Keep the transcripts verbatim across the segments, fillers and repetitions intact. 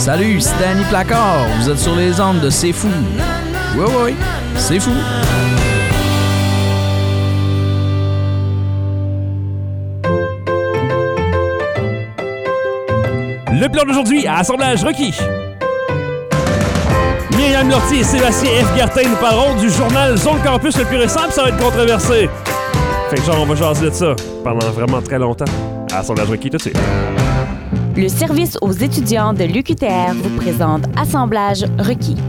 Salut, c'est Danny Placard. Vous êtes sur les ondes de C'est Fou. Oui, oui, c'est fou. Le plan d'aujourd'hui, assemblage requis. Myriam Lortie et Sébastien F. Gartin nous parleront du journal Zone Campus le plus récent, puis ça va être controversé. Fait que genre, on va jaser de ça pendant vraiment très longtemps. Assemblage requis tout de suite. Le service aux étudiants de l'U Q T R vous présente Assemblage requis.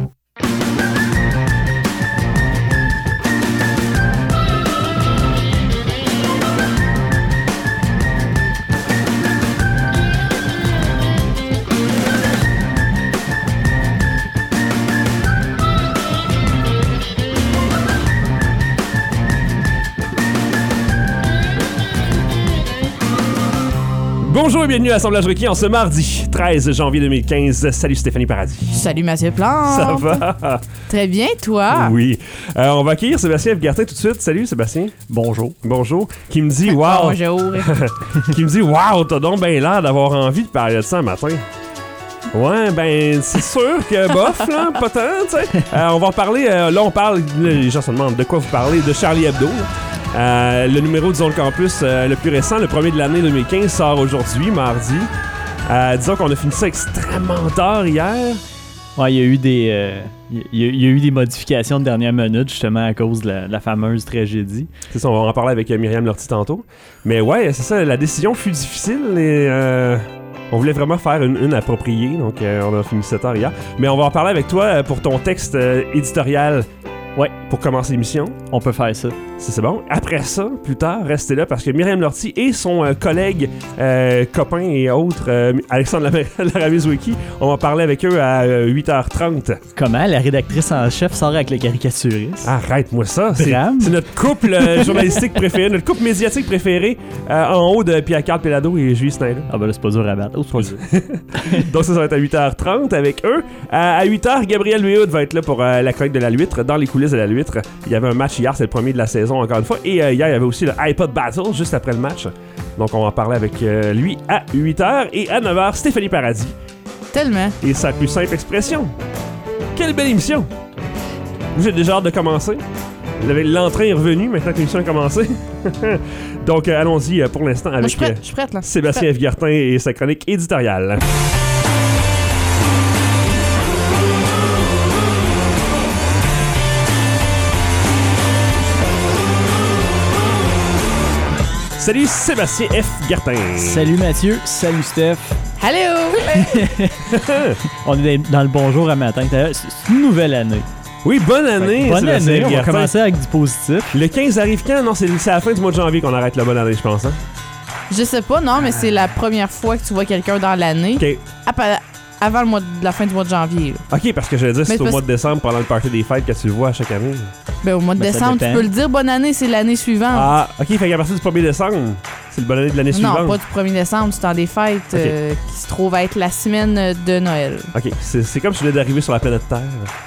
Bonjour et bienvenue à Assemblage requis en ce mardi treize janvier deux mille quinze. Salut Stéphanie Paradis. Salut Mathieu Plante. Ça va? Très bien, toi? Oui. Euh, on va accueillir Sébastien F. Gartin tout de suite. Salut Sébastien. Bonjour. Bonjour. Qui me dit, wow. Bonjour. Qui me dit, wow, t'as donc bien l'air d'avoir envie de parler de ça un matin. Ouais, ben, c'est sûr que bof, là, pas tant, tu sais. Euh, on va en parler, euh, là, on parle, les gens se demandent de quoi vous parlez, de Charlie Hebdo, là. Euh, le numéro du Zone Campus euh, le plus récent, le premier de l'année deux mille quinze, sort aujourd'hui, mardi. Euh, disons qu'on a fini ça extrêmement tard hier. Ouais, il y a eu des, euh, il y a, il y a eu des modifications de dernière minute, justement, à cause de la, la fameuse tragédie. C'est ça, on va en parler avec euh, Myriam Lortie tantôt. Mais ouais, c'est ça, la décision fut difficile et euh, on voulait vraiment faire une, une appropriée, donc euh, on a fini ça tard hier. Mais on va en parler avec toi euh, pour ton texte euh, éditorial. Ouais, pour commencer l'émission. On peut faire ça. Ça, c'est bon. Après ça, plus tard, restez là parce que Myriam Lortie et son euh, collègue, euh, copain et autres, euh, Alexandre Laramise-Wiki, on va parler avec eux à euh, huit heures trente. Comment la rédactrice en chef sort avec le caricaturiste? Arrête-moi ça. C'est, Drame. c'est notre couple euh, journalistique préféré, notre couple médiatique préféré, euh, en haut de Pierre-Carl Pelado et Julie Snyder. Ah ben là, c'est pas dur à battre. Oh, c'est pas dur. Donc ça, ça va être à huit heures trente avec eux. Euh, à huit heures, Gabriel Huot va être là pour euh, la chronique de la Luître, dans les coulisses de la Luître. Il y avait un match hier, c'est le premier de la saison encore une fois. Et euh, hier, il y avait aussi le iPod Battle juste après le match. Donc on va en parler avec euh, lui à huit heures. Et à neuf heures, Stéphanie Paradis. Tellement. Et sa plus simple expression. Quelle belle émission! Vous êtes déjà hâte de commencer? L'entrain est revenu maintenant que l'émission a commencé. Donc euh, allons-y euh, pour l'instant avec Moi, je suis prête, euh, je suis prête, là. Sébastien F. Gartin et sa chronique éditoriale. Salut Sébastien F. Gartin. Salut Mathieu, salut Steph. Hello! On est dans le bonjour à matin. C'est une nouvelle année. Oui, bonne année. Ouais, bonne Sébastien année, on va Gartin. commencer avec du positif. Le quinze arrive quand? Non, c'est, c'est à la fin du mois de janvier qu'on arrête la bonne année, je pense. Hein? Je sais pas, non, mais c'est la première fois que tu vois quelqu'un dans l'année. OK. Ap- avant le mois de, la fin du mois de janvier. Là. OK, parce que je veux dire, c'est Mais au parce- mois de décembre, pendant le party des fêtes, que tu le vois à chaque année. Ben, au mois de Ben, ça décembre, tu dépend. peux le dire, bonne année, c'est l'année suivante. Ah, OK, fait qu'à partir du premier décembre, c'est le bonne année de l'année suivante. Non, pas du premier décembre, du temps des fêtes, Ok. euh, qui se trouve être la semaine de Noël. OK, c'est, c'est comme si je venais d'arriver sur la planète Terre.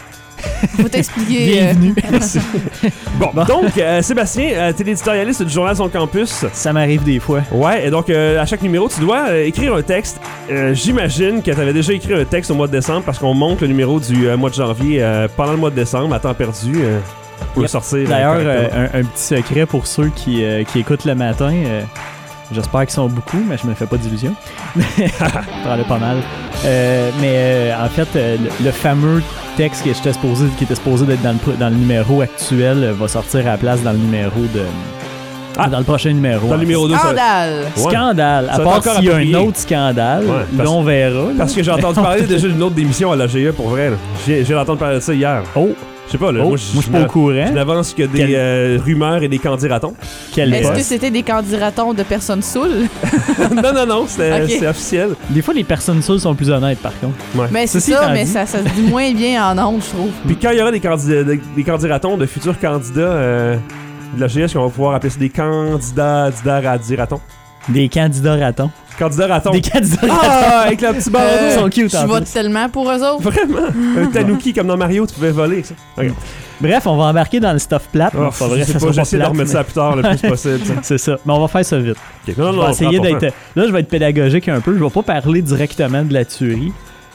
Faut t'expliquer. euh, Bienvenue. Merci. Bon, donc, euh, Sébastien, euh, t'es l'éditorialiste du journal Son Campus. Ça m'arrive des fois. Ouais, et donc, euh, à chaque numéro, tu dois euh, écrire un texte. Euh, j'imagine que t'avais déjà écrit un texte au mois de décembre parce qu'on monte le numéro du euh, mois de janvier euh, pendant le mois de décembre, à temps perdu, euh, pour le Yep. sortir. euh, D'ailleurs, correctement. euh, un, un petit secret pour ceux qui, euh, qui écoutent le matin. euh, J'espère qu'ils sont beaucoup, mais je me fais pas d'illusions. Prends-le pas mal. Euh, mais euh, en fait, euh, le, le fameux texte que j'étais supposé, qui était supposé d'être dans le, dans le numéro actuel euh, va sortir à la place dans le numéro de... Ah! Dans le prochain numéro. Dans le numéro deux, ça... Scandale! Ouais. Scandale. Ça À va part encore s'il y a approprié. un autre scandale, Ouais, parce- là on verra. là. Parce que j'ai entendu parler déjà d'une autre démission à l'A G E, pour vrai. Là. J'ai, j'ai entendu parler de ça hier. Oh, Je sais pas, là. oh, moi, moi je je suis pas au je courant. n'avance que des Quel- euh, rumeurs et des candidatons. Quel Est-ce que poste. c'était des candidatons de personnes saoules? non, non, non, c'était, Ok. c'est officiel. Des fois, les personnes seules sont plus honnêtes, par contre. Ouais. Mais c'est Ceci ça, étant mais dit- ça, ça se dit moins bien en ondes, je trouve. Puis quand il y aura des, candidats, des, des candidatons de futurs candidats euh, de l'A G E, est-ce qu'on va pouvoir appeler ça des candidats à diratons? Des candidats ratons. Candidats ratons. Des candidats ratons. Ah, avec le petit bandeau. Euh, Ils sont cute, Je en vote plus. tellement pour eux autres. Vraiment? Un tanuki comme dans Mario, tu pouvais voler avec ça. Ok. Bref, on va embarquer dans le stuff plate. Oh, Non, c'est pas vrai, je sais ça pas, sera j'essaie de plate, remettre mais- ça plus tard le plus possible. ça. C'est ça. Mais on va faire ça vite. Ok, non, non, Je non, vais essayer prends ton d'être. temps. Là, je vais être pédagogique un peu. Je vais pas parler directement de la tuerie.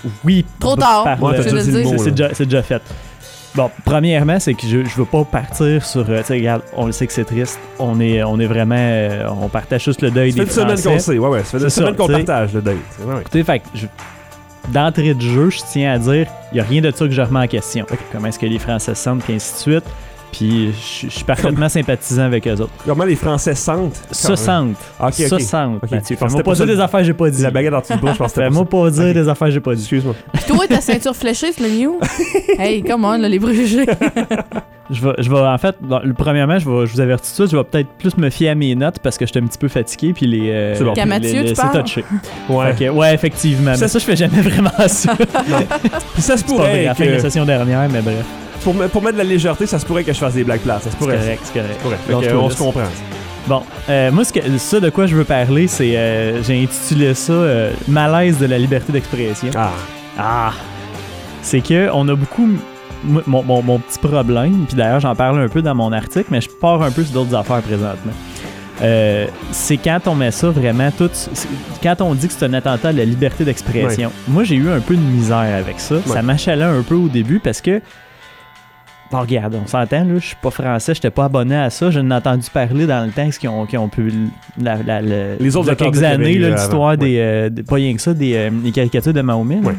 Oui. Trop tard. par Ouais, le- t'as je déjà dit veux le dire. mot, c'est, là. c'est déjà, c'est déjà fait. Bon, premièrement, c'est que je, je veux pas partir sur. euh, Tu sais, regarde, on le sait que c'est triste. On est, on est vraiment. euh, on partage juste le deuil Ça fait des une semaine Français. qu'on sait, ouais, ouais. Ça fait une C'est semaine ça, qu'on tu sais. partage le date. Ouais, ouais. Écoutez, fait que je- d'entrée de jeu, je tiens à dire, il n'y a rien de ça que je remets en question. Comment est-ce que les Français se sentent, puis ainsi de suite. Puis je je suis parfaitement sympathisant avec eux autres. Comment les Français sentent? Se sentent. Ok, Se ok. sentent. Ok, Mathieu, je pensais fais-moi pas pas ça. dire des affaires que j'ai pas dit. La baguette en dessous du bras, je pense que c'était Fais-moi pour pas dire Ok. des affaires que j'ai pas dit. Excuse-moi. Puis toi, ta ceinture fléchée, c'est le new? Hey, come on, là, les préjugés. Je vais, je vais, en fait, bon, le- premièrement, je, vais, je vous avertis tout de suite, je vais peut-être plus me fier à mes notes parce que j'étais un petit peu fatigué, puis les. euh, C'est bon. puis Qu'à Mathieu, les- les- tu c'est parles? touché. Ouais. Fait que, ouais, effectivement. Ça, mais ça, je fais jamais vraiment ça. Puis ça se C'est pas vrai, à pourrait la fin de la que, session dernière, mais bref. pour, me- pour mettre de la légèreté, ça se pourrait que je fasse des blagues plates. Ça se C'est pourrait. correct, c'est correct. C'est correct. Fait Donc, que, je te on laisse. se comprend. Bon, euh, moi, ce que, ça de quoi je veux parler, c'est. euh, j'ai intitulé ça euh, Malaise de la liberté d'expression. Ah. Ah! C'est que on a beaucoup. moi, Mon, mon, mon petit problème, puis d'ailleurs, j'en parle un peu dans mon article, mais je pars un peu sur d'autres affaires présentement. Euh, c'est quand on met ça vraiment tout. c'est- Quand on dit que c'est un attentat à la liberté d'expression. Moi, j'ai eu un peu de misère avec ça. Ça m'achalait un peu au début parce que. Bon, regarde, on s'entend, là, je suis pas français, j'étais pas abonné à ça. J'en ai entendu parler dans le temps, ce qu'ils ont, qu'ils ont pu. La, la, la- Les autres il y a quelques attentats qu'il y avait années, eu là, avant. l'histoire Ouais. des, euh, des- pas rien que ça, des, euh, des caricatures de Mahomet. là. Ouais.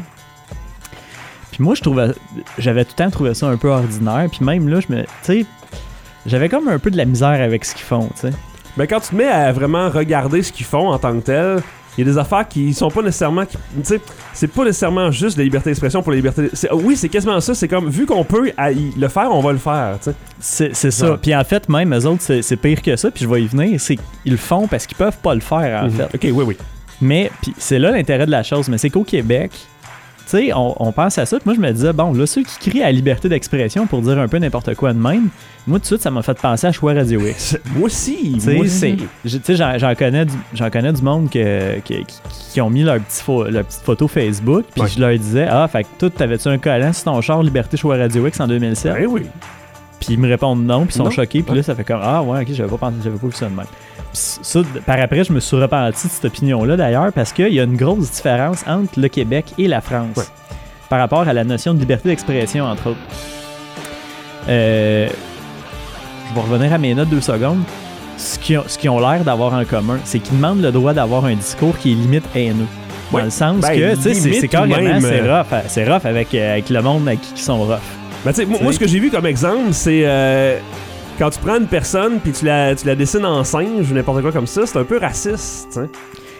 Puis moi, je trouvais, j'avais tout le temps trouvé ça un peu ordinaire. Puis même là, je me, tu sais, j'avais comme un peu de la misère avec ce qu'ils font, tu sais. Ben, quand tu te mets à vraiment regarder ce qu'ils font en tant que tel, il y a des affaires qui sont pas nécessairement. qui- Tu sais, c'est pas nécessairement juste la liberté d'expression pour la liberté. c'est- Oui, c'est quasiment ça. C'est comme, vu qu'on peut à y- le faire, on va le faire, tu sais. C'est, c'est ça. Ouais. Puis en fait, même eux autres, c'est, c'est pire que ça. Puis je vais y venir. C'est qu'ils le font parce qu'ils peuvent pas le faire, en Mhm. fait. Ok, oui, oui. Mais puis c'est là l'intérêt de la chose. Mais c'est qu'au Québec, tu sais, on, on pense à ça. Puis moi, je me disais, bon, là, ceux qui crient à la liberté d'expression pour dire un peu n'importe quoi de même, moi, tout de suite, ça m'a fait penser à Choix Radio X. Moi aussi. Tu sais, Moi c'est- aussi. je- tu sais, j'en, j'en connais du, j'en connais du monde que, que- qui, qui ont mis leur, petit pho- leur petite photo Facebook, puis Ouais. je leur disais, ah, fait que toi, t'avais-tu un collant sur ton char Liberté Choix Radio X en deux mille sept? Ben oui. Puis ils me répondent non, puis ils sont Non. choqués, puis Ouais. là, ça fait comme, ah, ouais, ok, j'avais pas pensé, j'avais pas vu ça de même. Puis ça, d- par après, je me suis repenti de cette opinion-là, d'ailleurs, parce qu'il y a une grosse différence entre le Québec et la France Ouais. par rapport à la notion de liberté d'expression, entre autres. Euh, je vais revenir à mes notes deux secondes. Ce qu'ils ont, ce qu'ils ont l'air d'avoir en commun, c'est qu'ils demandent le droit d'avoir un discours qui est limite haineux. Dans Ouais. le sens Ben, que, tu sais, c'est, limite c'est ou carrément, même, c'est euh, rough, hein, c'est rough avec, euh, avec le monde avec qui qui sont rough. Ben, tu sais, moi, Tu moi, sais. ce que j'ai vu comme exemple, c'est euh, quand tu prends une personne puis tu la, tu la dessines en singe ou n'importe quoi comme ça, c'est un peu raciste, tu sais.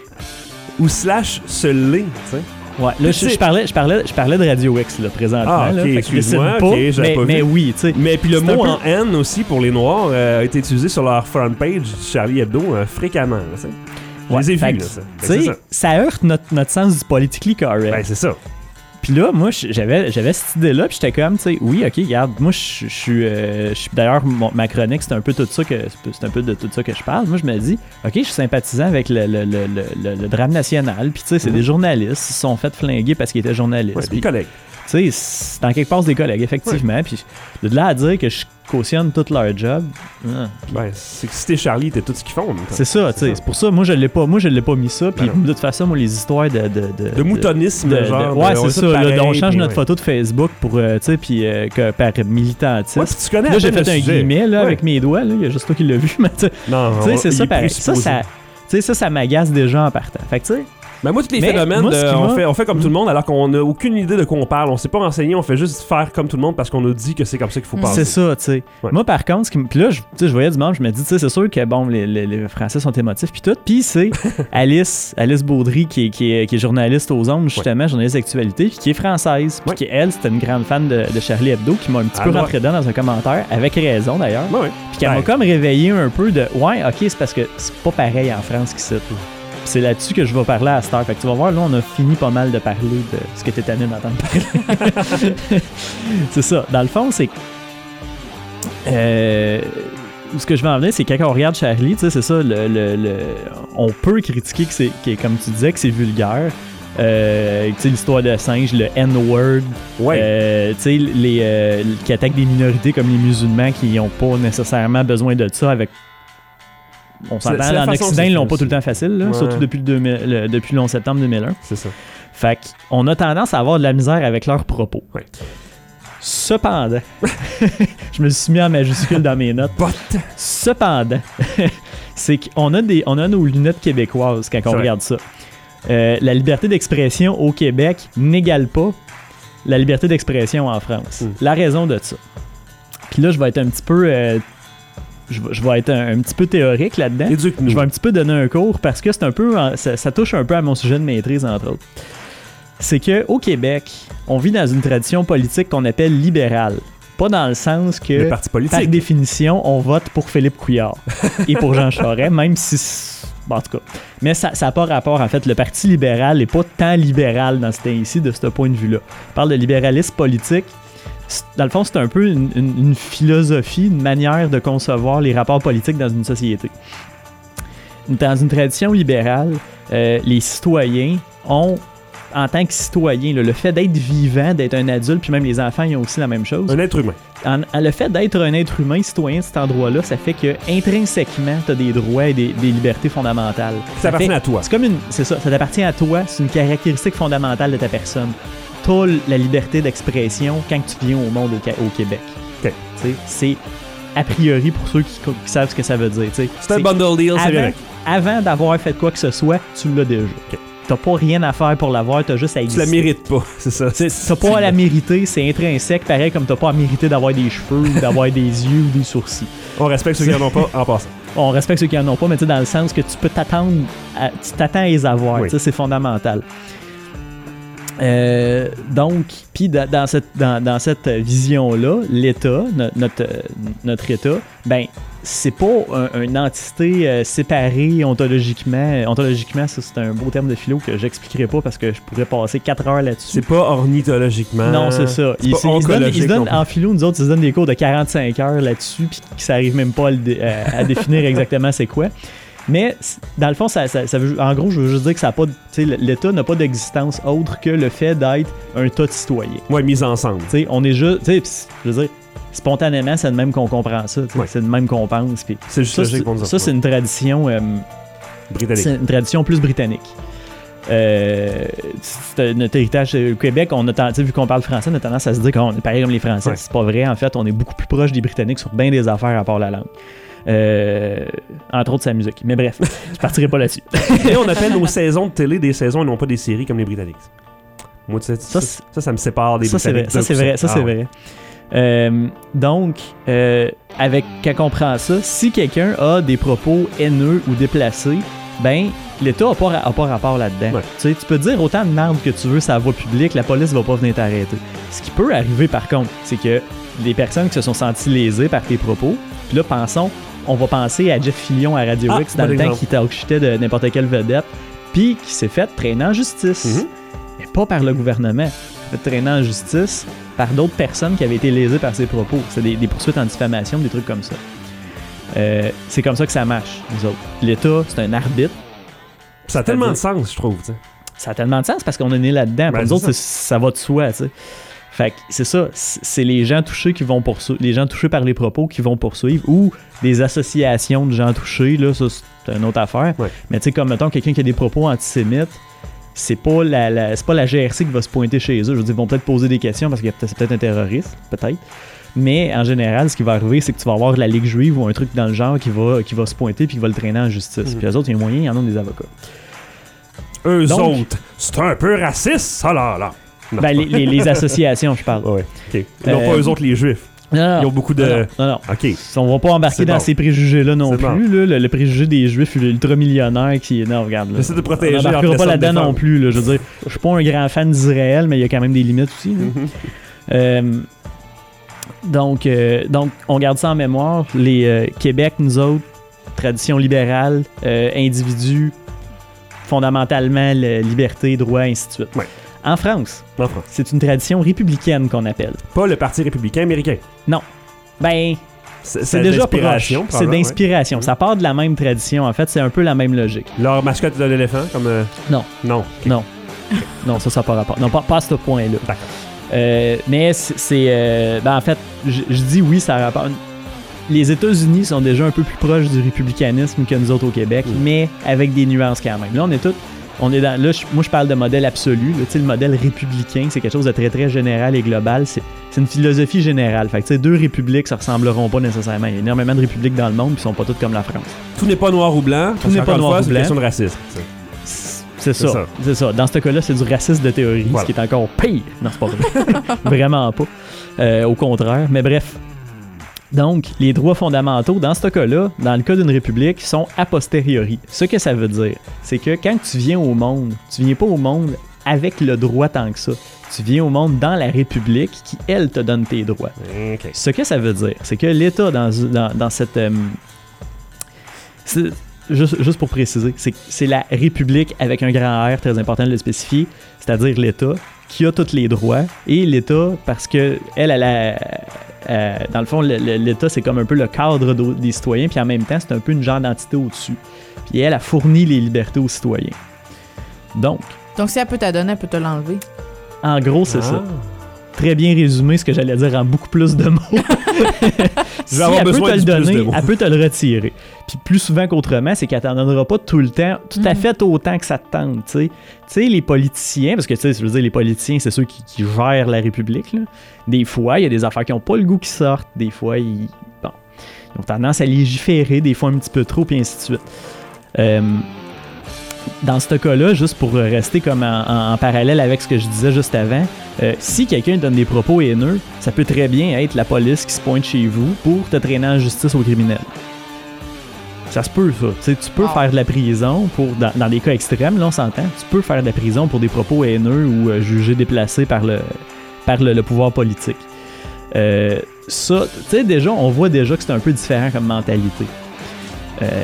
Ou slash se l'est, tu sais. Ouais, là, je, sais- je parlais, je, parlais, je parlais de Radio X, là, présentement. Ah, là, ok, fait que excuse-moi, je décide ok, j'avais mais, pas vu. mais oui, tu sais. Mais puis le C'est mot un en N aussi pour les Noirs euh, a été utilisé sur leur front page Charlie Hebdo euh, fréquemment, là, tu sais. Je Ouais, les ai fait vus, que, là, ça. Tu Ben, c'est sais, ça. ça heurte notre, notre sens du politically correct. Ben, c'est ça. Puis là, moi, je- j'avais, j'avais cette idée-là, puis j'étais comme, tu sais, oui, ok, regarde, moi, je je suis. euh, je suis- D'ailleurs, mon- ma chronique, c'est un peu tout ça que c'est un peu de tout ça que je parle. Moi, je me dis, ok, je suis sympathisant avec le, le, le, le, le- le drame national, puis tu sais, c'est Mhm. des journalistes, ils se sont fait flinguer parce qu'ils étaient journalistes. Ouais, Puis, des collègues. tu sais, c'est en quelque part c'est des collègues, effectivement. Puis de là à dire que je cautionne tout leur job, hein, Ben, c'est que si t'es Charlie, t'es tout ce qu'ils font. en même temps. c'est ça, tu sais. ça. C'est pour ça, moi, je l'ai pas, moi, je l'ai pas mis ça. Puis Ben non. de toute façon, moi, les histoires de. De, de, De moutonnisme, de- de- genre. ouais, de- on c'est est tous ça. là, pareils, on change puis notre ouais. photo de Facebook pour, euh, tu sais, puis euh, que par militantisme. Ouais, puis tu connais Là, à j'ai peine fait le un sujet. guillemet là, Ouais. avec mes doigts. Là. Il y a juste toi qui l'as vu. Mais tu sais, Non, tu sais, c'est il ça est pareil. Ça, présupposé. ça, tu sais, ça, ça m'agace déjà en partant. Fait que, tu sais, Ben moi, tous les Mais phénomènes, moi, de- ce qui on, m'a- fait, on fait comme tout le monde alors qu'on n'a aucune idée de quoi on parle. On s'est pas renseigné, on fait juste faire comme tout le monde parce qu'on nous dit que c'est comme ça qu'il faut Mm. penser. c'est ça, tu sais. Ouais. Moi, par contre, ce qui me- puis là, je, tu sais, je voyais du monde, je me dis, tu sais, c'est sûr que, bon, les, les- les Français sont émotifs, puis tout. Puis c'est Alice, Alice Baudry, qui est, qui, est, qui est journaliste aux ondes, justement, journaliste d'actualité, puis qui est française. Puis Ouais. qui, elle, c'était une grande fan de, de Charlie Hebdo, qui m'a un petit Ah, peu ouais. rentré dedans dans un commentaire, avec raison d'ailleurs. Ouais, ouais. Puis qu'elle Ouais. m'a comme réveillé un peu de, ouais, ok, c'est parce que c'est pas pareil en France qu'ici. Puis c'est là-dessus que je vais parler à cette heure. Fait que tu vas voir, là, on a fini pas mal de parler de ce que t'es tanné d'entendre parler. C'est ça. Dans le fond, c'est que. Euh, ce que je veux en venir, c'est que quand on regarde Charlie, tu sais, c'est ça, le, le- le- on peut critiquer que c'est, que, comme tu disais, que c'est vulgaire. Euh, tu sais, l'histoire de singe, le N-word, Ouais. euh, tu sais, les, euh, qui attaquent des minorités comme les musulmans qui n'ont pas nécessairement besoin de ça avec on C'est- s'entend, c'est la en façon Occident, ils l'ont que pas c'est tout le temps facile, là, Ouais. surtout depuis le, deux mille le- depuis le onze septembre deux mille un. C'est ça. Fait qu'on a tendance à avoir de la misère avec leurs propos. Ouais. Cependant, je me suis mis en majuscule dans mes notes. But. Cependant, c'est qu'on a, des, on a nos lunettes québécoises quand on C'est vrai. regarde ça. Euh, la liberté d'expression au Québec n'égale pas la liberté d'expression en France. Mm. La raison de ça. Puis là, je vais être un petit peu... euh, je, vais, je vais être un, un petit peu théorique là-dedans. Éduque-nous. Je vais un petit peu donner un cours parce que c'est un peu... en- Ça, ça touche un peu à mon sujet de maîtrise, entre autres. C'est qu'au Québec, on vit dans une tradition politique qu'on appelle libérale. Pas dans le sens que... Le parti Par politique. définition, on vote pour Philippe Couillard et pour Jean Charest, même si... c'est- Bon, en tout cas. Mais ça n'a pas rapport, en fait. Le Parti libéral n'est pas tant libéral dans ce temps-ci, de ce point de vue-là. On parle de libéralisme politique. C'est- Dans le fond, c'est un peu une, une- une philosophie, une manière de concevoir les rapports politiques dans une société. Dans une tradition libérale, euh, les citoyens ont, en tant que citoyens, là, le fait d'être vivant, d'être un adulte, puis même les enfants, ils ont aussi la même chose. Un être humain. En- en- le fait d'être un être humain, citoyen de cet endroit-là, ça fait que intrinsèquement, tu as des droits et des, des libertés fondamentales. Ça appartient fait- à toi. C'est comme une. C'est ça, ça t'appartient à toi, c'est une caractéristique fondamentale de ta personne. Tu as la liberté d'expression quand tu viens au monde au, Ca- au Québec. Ok. Tu sais, c'est a priori pour ceux qui, qui savent ce que ça veut dire. tu sais. C'est un C'est- bundle deal, c'est avant, vrai. avant d'avoir fait quoi que ce soit, tu l'as déjà. Ok. T'as pas rien à faire pour l'avoir, t'as juste à Tu exister. la mérites pas, c'est ça. T'sais, T'as pas à la mériter, c'est intrinsèque, pareil comme t'as pas à mériter d'avoir des cheveux, ou d'avoir des yeux ou des sourcils. On respecte ceux qui en ont pas en passant. On respecte ceux qui en ont pas, mais tu sais, dans le sens que tu peux t'attendre, à, tu t'attends à les avoir, Oui. tu sais, c'est fondamental. Euh, donc, puis da- dans cette, dans, dans cette vision-là, l'État, no- notre, euh, notre État, ben, c'est pas un- une entité euh, séparée ontologiquement. Ontologiquement, ça, c'est un beau terme de philo que j'expliquerai pas parce que je pourrais passer quatre heures là-dessus. C'est pas ornithologiquement. Non, c'est ça. C'est Ils pas se- ils se donnent- ils se oncologique donnent- non plus. en philo, nous autres, ils se donnent des cours de quarante-cinq heures là-dessus, puis que ça arrive même pas à, le dé- à- à définir exactement c'est quoi. Mais c- dans le fond, ça, ça- ça veut, en gros, je veux juste dire que ça a pas, de- tu sais, l'État n'a pas d'existence autre que le fait d'être un tas de citoyens. Ouais, mise ensemble. Tu sais, on est juste, tu sais, pis je veux dire, spontanément, c'est de même qu'on comprend ça. tu sais, Ouais. C'est de même qu'on pense. Puis C'est juste ça, logique c'est- pour nous ça, autres, c'est une tradition. euh, Britannique. c'est une tradition plus britannique. Euh, c'est notre héritage au Québec, on a tendance, tu sais, vu qu'on parle français, on a tendance à se dire qu'on est pareil comme les Français. Ouais. C'est pas vrai, en fait, on est beaucoup plus proche des Britanniques sur bien des affaires à part la langue. Euh, entre autres sa musique. Mais bref, je partirai pas là-dessus. Et on appelle nos saisons de télé des saisons et non pas des séries comme les Britanniques. Moi, tu sais, ça, Ça, ça, ça, ça me sépare des Ça, c'est vrai. Britanniques. Ça, c'est vrai. Ça, Ah, c'est ouais. vrai. Euh, donc, euh, avec quand on comprend ça, si quelqu'un a des propos haineux ou déplacés, ben, l'État n'a pas, a pas rapport là-dedans. Ouais. Tu sais, tu peux dire autant de merde que tu veux sur la voie publique, la police va pas venir t'arrêter. Ce qui peut arriver, par contre, c'est que les personnes qui se sont senties lésées par tes propos, puis là, pensons, on va penser à Jeff Fillion à Radio Ah, X dans bon le temps exemple. qui talk-shitait de n'importe quelle vedette, puis qui s'est fait traîner en justice. Mhm. Mais pas par le gouvernement. Fait traîner en justice par d'autres personnes qui avaient été lésées par ses propos. C'est des, des poursuites en diffamation, des trucs comme ça. Euh, c'est comme ça que ça marche, nous autres. L'État, c'est un arbitre. Ça a tellement de sens, je trouve. tu sais. Ça a tellement de sens parce qu'on est né là-dedans. Pour Ben, nous c'est autres, ça. c'est- ça va de soi, tu sais. Fait que c'est ça, c'est c'est les gens touchés qui vont poursuivre, les gens touchés par les propos qui vont poursuivre, ou des associations de gens touchés, là, ça c'est une autre affaire. Ouais. Mais tu sais, comme mettons quelqu'un qui a des propos antisémites, c'est pas la, la- c'est pas la G R C qui va se pointer chez eux. Je veux dire, ils vont peut-être poser des questions parce que c'est peut-être un terroriste, peut-être. Mais en général, ce qui va arriver, c'est que tu vas avoir la Ligue juive ou un truc dans le genre qui va, qui va se pointer puis qui va le traîner en justice. Mhm. Puis les autres, il y a moyen, ils en ont des avocats. Eux Donc- autres, c'est un peu raciste, ça là. là. Non, Ben, c'est les, les- les associations, je parle. pas- Ouais, ok. Ils n'ont Euh, pas eux autres, les juifs. Non, non, Ils ont beaucoup de. non, non, non. Ok. On va pas embarquer C'est dans bon. ces préjugés-là non C'est plus. là. Le, le préjugé des juifs ultramillionnaires qui. Non, regarde. Là. J'essaie de protéger On entre n'embarquera les pas sortes là-dedans de non femmes. plus. Là. Je veux dire, je suis pas un grand fan d'Israël, mais il y a quand même des limites aussi. là. Mhm. Euh, donc, euh, donc, on garde ça en mémoire. Les euh, Québec, nous autres, tradition libérale, euh, individus, fondamentalement, le- liberté, droit, ainsi de suite. Ouais. En France, En France. c'est une tradition républicaine qu'on appelle. Pas le Parti républicain américain. Ben, C'est c'est déjà proche. d'inspiration, C'est probablement, d'inspiration. ouais. Ça part de la même tradition. En fait, c'est un peu la même logique. ouais. Leur mascotte est un éléphant, comme. euh, Non. Non. Non. Non, ça, ça n'a pas rapport. Non, pas, pas à ce point-là. D'accord. Euh, mais c'est. c'est, euh, ben, en fait, je je dis oui, ça a rapport. les États-Unis sont déjà un peu plus proches du républicanisme que nous autres au Québec, Mm. mais avec des nuances quand même. Là, on est tous... On est dans, là, je, moi, je parle de modèle absolu. Là, le modèle républicain, c'est quelque chose de très, très général et global. C'est, c'est une philosophie générale. Fait que, deux républiques, ça ressembleront pas nécessairement. Il y a énormément de républiques dans le monde qui sont pas toutes comme la France. Tout n'est pas noir ou blanc. Tout n'est pas noir fois, ou c'est blanc. une question de racisme. C'est, C'est ça, ça. c'est ça. Dans ce cas-là, c'est du racisme de théorie, Voilà. ce qui est encore pire. Non, c'est pas vrai. Vraiment pas. Euh, au contraire. Mais bref. Donc, les droits fondamentaux, dans ce cas-là, dans le cas d'une république, sont a posteriori. Ce que ça veut dire, c'est que quand tu viens au monde, tu viens pas au monde avec le droit tant que ça. Tu viens au monde dans la république qui, elle, te donne tes droits. OK. Ce que ça veut dire, c'est que l'État, dans, dans, dans cette... euh, c'est, juste, juste pour préciser, c'est, c'est la République avec un grand R, très important de le spécifier, c'est-à-dire l'État, qui a tous les droits, et l'État, parce que elle, elle a... Euh, dans le fond, le, le, l'État, c'est comme un peu le cadre des citoyens, puis en même temps, c'est un peu une genre d'entité au-dessus. Puis elle a fourni les libertés aux citoyens. Donc, Donc, si elle peut t'adonner, elle peut te l'enlever. en gros, c'est Ah. ça. Très bien résumé ce que j'allais dire en beaucoup plus de mots. Je Si vais avoir elle peut besoin te le de plus de donner, mots. elle peut te le retirer. Puis plus souvent qu'autrement, c'est qu'elle t'en donnera pas tout le temps, tout à Mhm. fait autant que ça te tente, tu sais. Tu sais, les politiciens, parce que tu sais, je veux dire, les politiciens, c'est ceux qui, qui gèrent la République, là. Des fois, il y a des affaires qui ont pas le goût qui sortent. Des fois, ils, bon, ils ont tendance à légiférer, des fois un petit peu trop, puis ainsi de suite. Euh, Dans ce cas-là, juste pour rester comme en, en- en parallèle avec ce que je disais juste avant, euh, si quelqu'un donne des propos haineux, ça peut très bien être la police qui se pointe chez vous pour te traîner en justice au criminel. Ça se peut, ça. Tu sais, tu peux Wow. faire de la prison pour, dans, dans des cas extrêmes, là on s'entend, tu peux faire de la prison pour des propos haineux ou euh, jugés déplacés par le, par le, le pouvoir politique. Euh, ça, tu sais, déjà, on voit déjà que c'est un peu différent comme mentalité. Euh,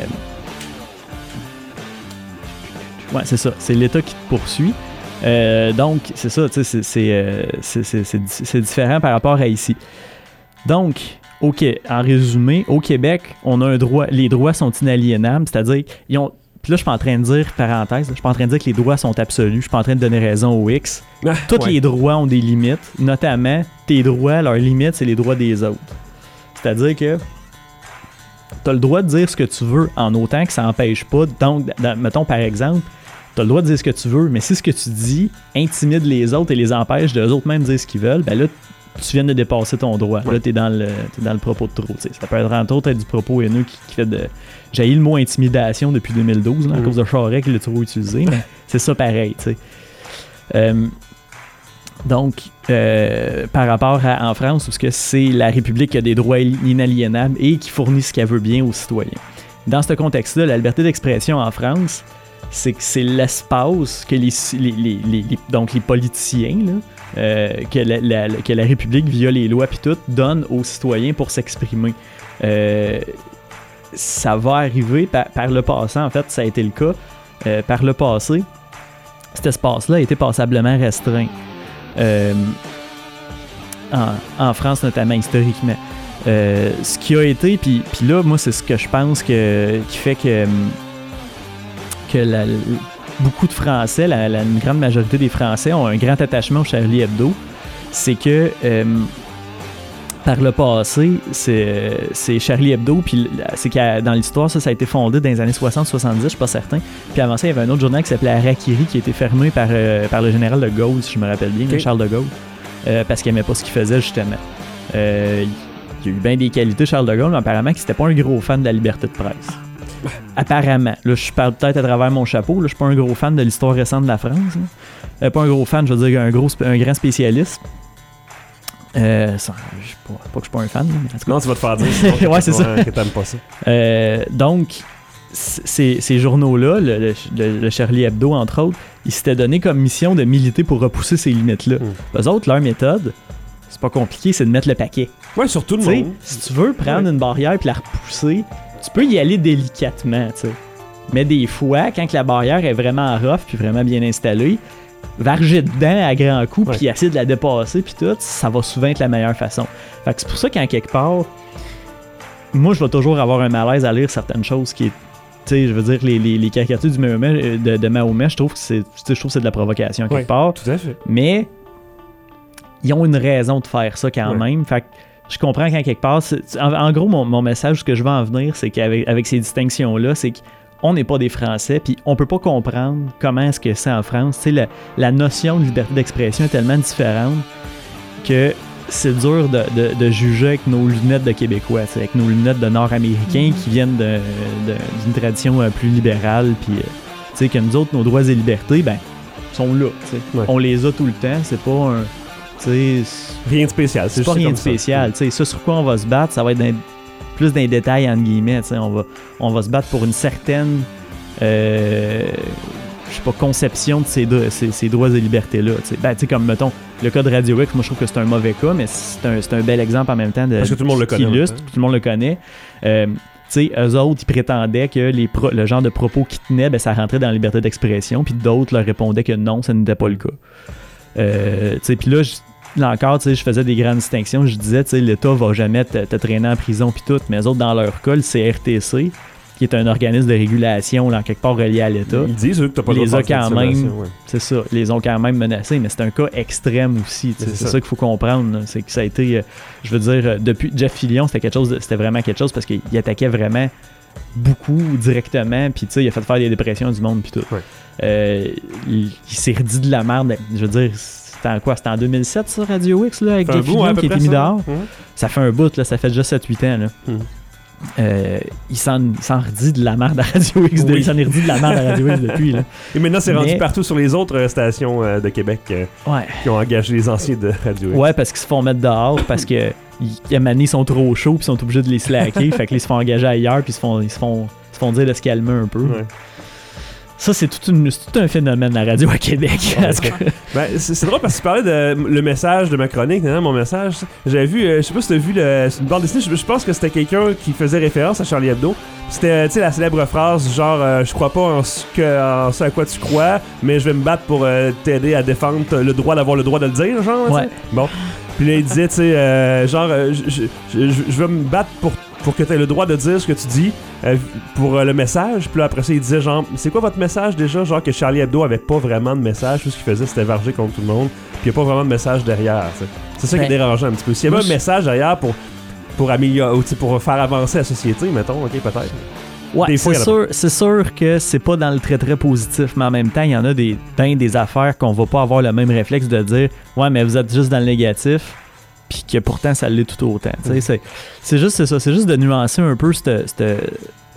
Ouais, c'est ça. C'est l'État qui te poursuit. Euh, donc, c'est ça, tu sais, c'est, c'est, euh, c'est, c'est, c'est, c'est différent par rapport à ici. Donc, OK, en résumé, au Québec, on a un droit, les droits sont inaliénables, c'est-à-dire, ils ont. Puis là, je suis pas en train de dire, parenthèse, je suis pas en train de dire que les droits sont absolus, je suis pas en train de donner raison au X. Ah, Tous ouais. les droits ont des limites, notamment tes droits, leurs limites, c'est les droits des autres. C'est-à-dire que tu as le droit de dire ce que tu veux en autant que ça n'empêche pas. Donc, dans- mettons par exemple, tu as le droit de dire ce que tu veux, mais si ce que tu dis intimide les autres et les empêche de eux autres même dire ce qu'ils veulent, ben là, tu viens de dépasser ton droit. Ouais. Là, tu es dans le t'es dans le propos de trop. T'sais. Ça peut être entre autres être du propos haineux qui, qui fait de. J'ai eu le mot intimidation depuis deux mille douze, là, à Mhm. cause de Charest qui l'a trop utilisé, mais c'est ça pareil. tu sais. Euh, donc, euh, par rapport à en France, parce que c'est la République qui a des droits inaliénables et qui fournit ce qu'elle veut bien aux citoyens. Dans ce contexte-là, la liberté d'expression en France, c'est que c'est l'espace que les, les, les, les- les- donc les politiciens, là, euh, que, la, la- que la République, via les lois puis tout, donne aux citoyens pour s'exprimer. Euh, ça va arriver par, par le passé, en fait, ça a été le cas. Euh, par le passé, cet espace-là a été passablement restreint. Euh, en, en France, notamment, historiquement. Euh, ce qui a été, puis puis là, moi, c'est ce que je pense que, qui fait que, que la- beaucoup de Français, la, la- une grande majorité des Français ont un grand attachement au Charlie Hebdo, c'est que euh, par le passé, c'est, c'est Charlie Hebdo, puis c'est que dans l'histoire, ça, ça a été fondé dans les années soixante soixante-dix, je suis pas certain. Puis avant ça, il y avait un autre journal qui s'appelait Harakiri qui a été fermé par, euh, par le général de Gaulle, si je me rappelle bien, Ok. Charles de Gaulle, euh, parce qu'il aimait pas ce qu'il faisait, justement. Euh, il y a eu bien des qualités, Charles de Gaulle, mais apparemment que c'était pas un gros fan de la liberté de presse. Apparemment. Là, je parle peut-être à travers mon chapeau. Là, je suis pas un gros fan de l'histoire récente de la France. là. Euh, pas un gros fan, je veux dire un, gros, sp- un grand spécialiste. Euh, ça, je sais pas, pas que je suis pas un fan, là, mais en tout cas. Non, tu vas te faire dire. Ouais, c'est ça. Que t'aimes pas ça. Euh, donc, c- ces, ces journaux-là, le, le, le- le Charlie Hebdo, entre autres, ils s'étaient donné comme mission de militer pour repousser ces limites-là. Mm. Eux autres, leur méthode, c'est pas compliqué, c'est de mettre le paquet. Ouais, sur tout le Tu sais, monde. si tu veux prendre Ouais. une barrière puis la repousser, tu peux y aller délicatement, tu sais. Mais des fois, quand que la barrière est vraiment rough puis vraiment bien installée, varger dedans à grands coups Ouais. puis essayer de la dépasser puis tout, ça va souvent être la meilleure façon. Fait que c'est pour ça qu'en quelque part, moi, je vais toujours avoir un malaise à lire certaines choses qui est, tu sais, je veux dire, les, les, les caricatures du Mahomet, de, de Mahomet, je trouve que c'est, tu sais, je trouve que c'est de la provocation quelque Ouais. part. Tout à fait. Mais ils ont une raison de faire ça quand Ouais. même. Fait que je comprends qu'en quelque part, c'est, en, en gros, mon, mon message, ce que je veux en venir, c'est qu'avec avec ces distinctions-là, c'est qu'on n'est pas des Français, puis on peut pas comprendre comment est-ce que c'est en France. Tu sais, la, la notion de liberté d'expression est tellement différente que c'est dur de, de, de juger avec nos lunettes de Québécois, avec nos lunettes de Nord-Américains qui viennent de, de, d'une tradition plus libérale, puis tu sais, que nous autres, nos droits et libertés, ben, sont là. Ouais. On les a tout le temps, c'est pas un... Rien de spécial. C'est, c'est pas rien de spécial. Ça. ça sur quoi on va se battre, ça va être dans, plus d'un détail, entre guillemets. On va, on va se battre pour une certaine euh, je sais pas, conception de ces, ces, ces droits et libertés-là. Ben, comme, mettons, le cas de Radio X, moi je trouve que c'est un mauvais cas, mais c'est un, c'est un bel exemple en même temps de, parce que tout le monde le connaît. Illustre, tout le monde le connaît. Euh, tu sais, eux autres, ils prétendaient que les pro- le genre de propos qu'ils tenaient, ben, ça rentrait dans la liberté d'expression, puis d'autres leur répondaient que non, ça n'était pas le cas. Euh, puis là, je, là encore, je faisais des grandes distinctions. Je disais, l'État va jamais te, te traîner en prison puis tout, mais eux autres, dans leur cas, le C R T C, qui est un organisme de régulation là, quelque part relié à l'État, ils disent eux, que t'as pas les le a quand même, ouais. c'est ça, les ont quand même menacés, mais c'est un cas extrême aussi. C'est, c'est ça. ça qu'il faut comprendre. Là. C'est que ça a été, euh, je veux dire, euh, depuis Jeff Fillion, c'était quelque chose, de, c'était vraiment quelque chose parce qu'il attaquait vraiment beaucoup directement, puis tu sais, il a fait faire des dépressions du monde puis tout. Ouais. Euh, il, il s'est redit de la merde. Je veux dire, c'était en quoi? C'était en deux mille sept, ça, Radio X, là, avec Jeff Fillion ouais, qui a été mis dehors. Mmh. Ça fait un bout, là, ça fait déjà sept huit ans. Là. Mmh. Euh, il, s'en, il s'en redit de la merde à Radio X. Oui. De, il s'en est redit de la merde à Radio X depuis. Là. Et maintenant, c'est Mais... rendu partout sur les autres stations euh, de Québec euh, ouais. qui ont engagé les anciens de Radio X. Ouais, parce qu'ils se font mettre dehors, parce que à Mané, ils sont trop chauds, puis ils sont obligés de les slacker. Fait qu'ils se font engager ailleurs, puis ils se font, ils se font, ils se font dire de se calmer un peu. Ouais. Ça, c'est tout, une, c'est tout un phénomène, la radio à Québec. Ouais, okay. ben, c'est, c'est drôle parce que tu parlais de le message de ma chronique, non, mon message. J'avais vu, euh, je sais pas si tu as vu, le, c'est une bande dessinée, je, je pense que c'était quelqu'un qui faisait référence à Charlie Hebdo. C'était, tu sais, la célèbre phrase genre euh, je crois pas en ce, que, en ce à quoi tu crois, mais je vais me battre pour euh, t'aider à défendre le droit d'avoir le droit de le dire, genre. Ouais. Bon. Puis là, il disait, tu sais, euh, genre, euh, je, je, je, je vais me battre pour pour que tu aies le droit de dire ce que tu dis euh, pour euh, le message. Puis là, après ça, il disait genre, c'est quoi votre message déjà? Genre que Charlie Hebdo avait pas vraiment de message. Tout ce qu'il faisait, c'était varger contre tout le monde. Puis il n'y a pas vraiment de message derrière. T'sais. C'est ça ben, qui est dérangeant un petit peu. S'il y avait un message derrière pour, pour améliorer, pour faire avancer la société, mettons, ok, peut-être. Ouais, des fois, c'est, sûr, c'est sûr que c'est pas dans le très très positif, mais en même temps, il y en a des, ben, des affaires qu'on va pas avoir le même réflexe de dire, ouais, mais vous êtes juste dans le négatif. Puis que pourtant ça l'est tout autant. Mm. C'est, c'est juste c'est ça, c'est juste de nuancer un peu cette. cette...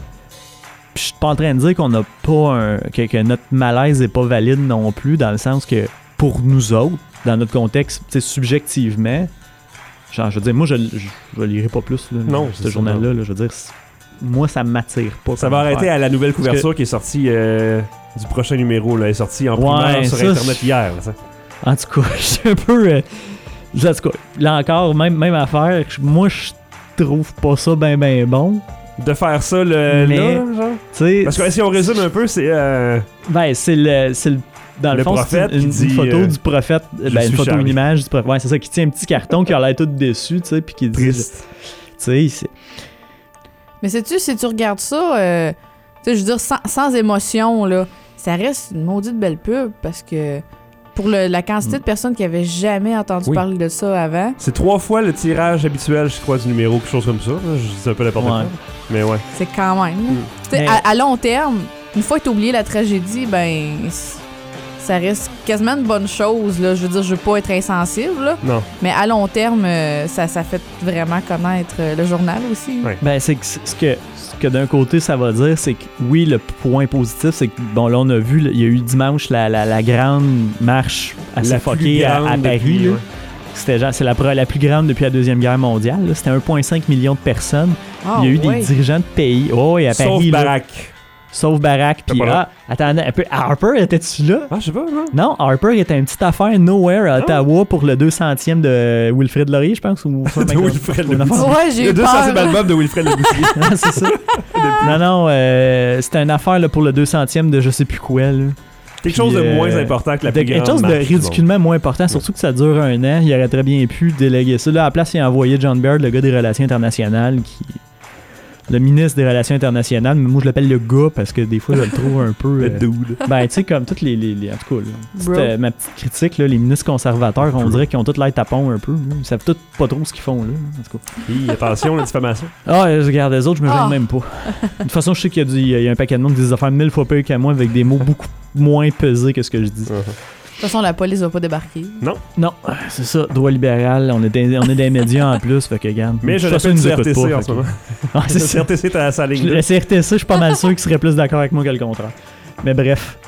Je suis pas en train de dire qu'on n'a pas un. Que, que notre malaise n'est pas valide non plus, dans le sens que pour nous autres, dans notre contexte, subjectivement, genre, je veux dire, moi je, je, je lirai pas plus là, non, ce journal-là, là, je veux dire, moi ça m'attire pas. Ça va arrêter faire. À la nouvelle couverture que... qui est sortie euh, du prochain numéro, là, elle est sortie en primaire ouais, sur ça, Internet hier. Là, ça. En tout cas, je suis un peu. Euh, En tout cas, là encore, même, même affaire, moi je trouve pas ça ben ben bon. De faire ça le, mais, là, genre? Parce que si on résume un peu, c'est... Euh, ben, c'est le... C'est le dans le, le fond, prophète c'est une, dit, une photo euh, du prophète, ben, une photo, Charlie. Une image du prophète. Ouais, c'est ça, qui tient un petit carton qui a l'air tout déçu, tu sais, puis qui dit... Triste. Tu sais, c'est... Mais sais-tu, si tu regardes ça, euh, tu sais, je veux dire, sans, sans émotion, là, ça reste une maudite belle pub, parce que... Pour le, la quantité de personnes qui avaient jamais entendu oui. parler de ça avant. C'est trois fois le tirage habituel, je crois, du numéro, quelque chose comme ça. Je dis un peu n'importe ouais. quoi. Mais ouais. C'est quand même. Mm. Mais... À, à long terme, une fois que t'as oublié la tragédie, ben ça reste quasiment une bonne chose. Là. Je veux dire, je veux pas être insensible. Là. Non. Mais à long terme, ça, ça fait vraiment connaître le journal aussi. Ouais. Ben c'est que, ce que que d'un côté ça va dire, c'est que oui, le point positif, c'est que bon là on a vu, il y a eu dimanche la, la, la grande marche assez fuckée à, à Paris. Depuis, là. Ouais. C'était genre, c'est la, la plus grande depuis la Deuxième Guerre mondiale. Là. C'était un virgule cinq million de personnes. Oh, il y a eu ouais. des dirigeants de pays. Oh, et à Sauf Paris. Barack. Là, Sauf Barack. Puis ah, attendez un peu. Harper, étais-tu là? Ah, je sais pas, non? Non, Harper était une petite affaire nowhere à Ottawa ah. pour le deux centième de Wilfrid Laurier, je pense. Ou ça, de Wilfrid Le Boutier. Ouais, j'ai eu le deux centième album de Wilfrid Le Boutier. Non, c'est ça. non, non, euh, c'était une affaire là, pour le deux centième de je sais plus quoi. Là. Quelque chose de euh, moins important que la plus grande. Quelque chose de ridiculement moins important, surtout que ça dure un an. Il aurait très bien pu déléguer ça. Là, à la place, il a envoyé John Baird, le gars des relations internationales, qui... le ministre des Relations internationales, mais moi je l'appelle le gars parce que des fois je le trouve un peu. Le euh, dude. ben, tu sais, comme toutes les. les, les en tout cas, là, petite, Bro. euh, ma petite critique, là, les ministres conservateurs, on dirait qu'ils ont tous l'air tapons un peu. Là. Ils savent tous pas trop ce qu'ils font, là. En tout cas. Hi, attention, la diffamation. Ah, je regarde les autres, je me gêne Ah. même pas. De toute façon, je sais qu'il y a, du, il y a un paquet de monde qui dit des affaires mille fois pire qu'à moi avec des mots beaucoup moins pesés que ce que je dis. Uh-huh. De toute façon, la police va pas débarquer. Non, c'est ça, droit libéral, on est, des, on est des médias en plus, fait que regarde. Mais De je toute façon, l'appelle ils du nous R T écoutent C pas, en fait ce que- moment. Ah, c'est Le ça. R T C est à sa ligne. Le C R T C, je suis pas mal sûr qu'il serait plus d'accord avec moi que le contraire. Mais bref.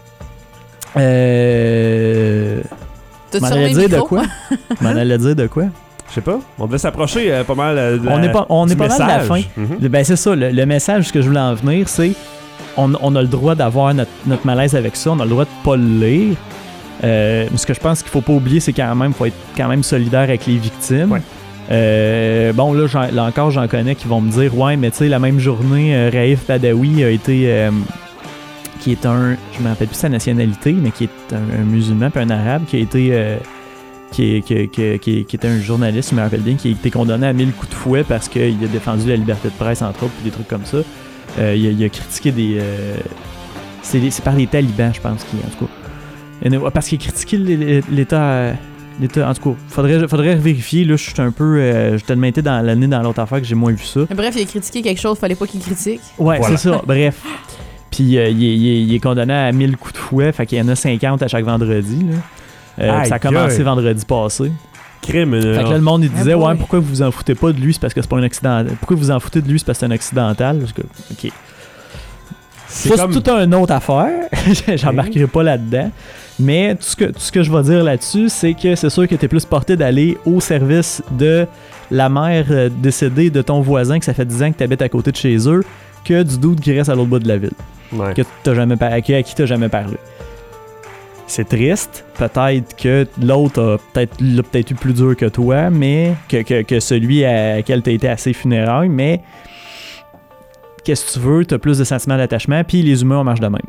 Euh. T'as-tu M'en fermé allais le dire de micro? quoi? M'en allais dire de quoi? Je sais pas. On devait s'approcher euh, pas mal euh, de la- On est pas, on du est pas mal de la message. fin. Mhm. Ben c'est ça, le, le message que je voulais en venir, c'est on, on a le droit d'avoir notre, notre malaise avec ça, on a le droit de pas le lire. Euh, mais ce que je pense qu'il faut pas oublier, c'est quand même faut être quand même solidaire avec les victimes. Ouais. Euh, bon là, j'en- là encore j'en connais qui vont me dire ouais mais tu sais la même journée euh, Raif Badawi a été euh, qui est un je me rappelle plus sa nationalité mais qui est un, un musulman puis un arabe qui a été euh, qui, est, qui, qui, qui, qui était un journaliste, je me rappelle bien, qui a été condamné à mille coups de fouet parce qu'il a défendu la liberté de presse, entre autres, puis des trucs comme ça. Euh, il, a, il a critiqué des... Euh, c'est, c'est par les talibans, je pense, qui, en tout cas. Anyway, parce qu'il a critiqué l'État... euh, l'État en tout cas, faudrait, faudrait vérifier. Là, je suis un peu... Euh, j'ai tellement été dans l'année dans l'autre affaire que j'ai moins vu ça. Mais bref, il a critiqué quelque chose, fallait pas qu'il critique. Ouais, Voilà. c'est ça. Bref. Puis euh, il, est, il, est, il est condamné à mille coups de fouet, fait qu'il y en a cinquante à chaque vendredi, là. Euh, Aïe, ça a commencé aïe. vendredi passé. Crime. euh, Fait que là, le monde, il disait, Ah, boy. ouais, pourquoi vous vous en foutez pas de lui? C'est parce que c'est pas un accident. Pourquoi vous en foutez de lui? C'est parce que c'est un occidental. Parce que, ok. c'est Ça, comme... c'est tout une autre affaire. J'embarquerai pas là-dedans. Mais tout ce, que, tout ce que je vais dire là-dessus, c'est que c'est sûr que t'es plus porté d'aller au service de la mère euh, décédée de ton voisin, que ça fait dix ans que t'habites à côté de chez eux, que du dude qui reste à l'autre bout de la ville. Ouais. Que t'as jamais par- à qui à qui t'as jamais parlé. C'est triste. Peut-être que l'autre a peut-être, l'a peut-être eu plus dur que toi, mais que, que, que celui à lequel t'as été assez funérailles, mais qu'est-ce que tu veux, t'as plus de sentiments d'attachement, puis les humains, on marche de même.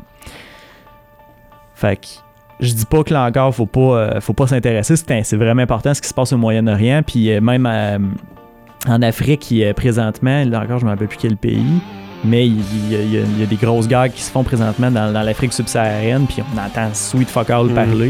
Fait que je dis pas que là encore, faut pas, euh, faut pas s'intéresser. C'est, c'est vraiment important ce qui se passe au Moyen-Orient, puis euh, même euh, en Afrique, qui est présentement, là encore, je me rappelle plus quel pays. Mais il y, a, il, y a, il y a des grosses guerres qui se font présentement dans, dans l'Afrique subsaharienne, puis on entend Sweet Fuck All Mhm, parler.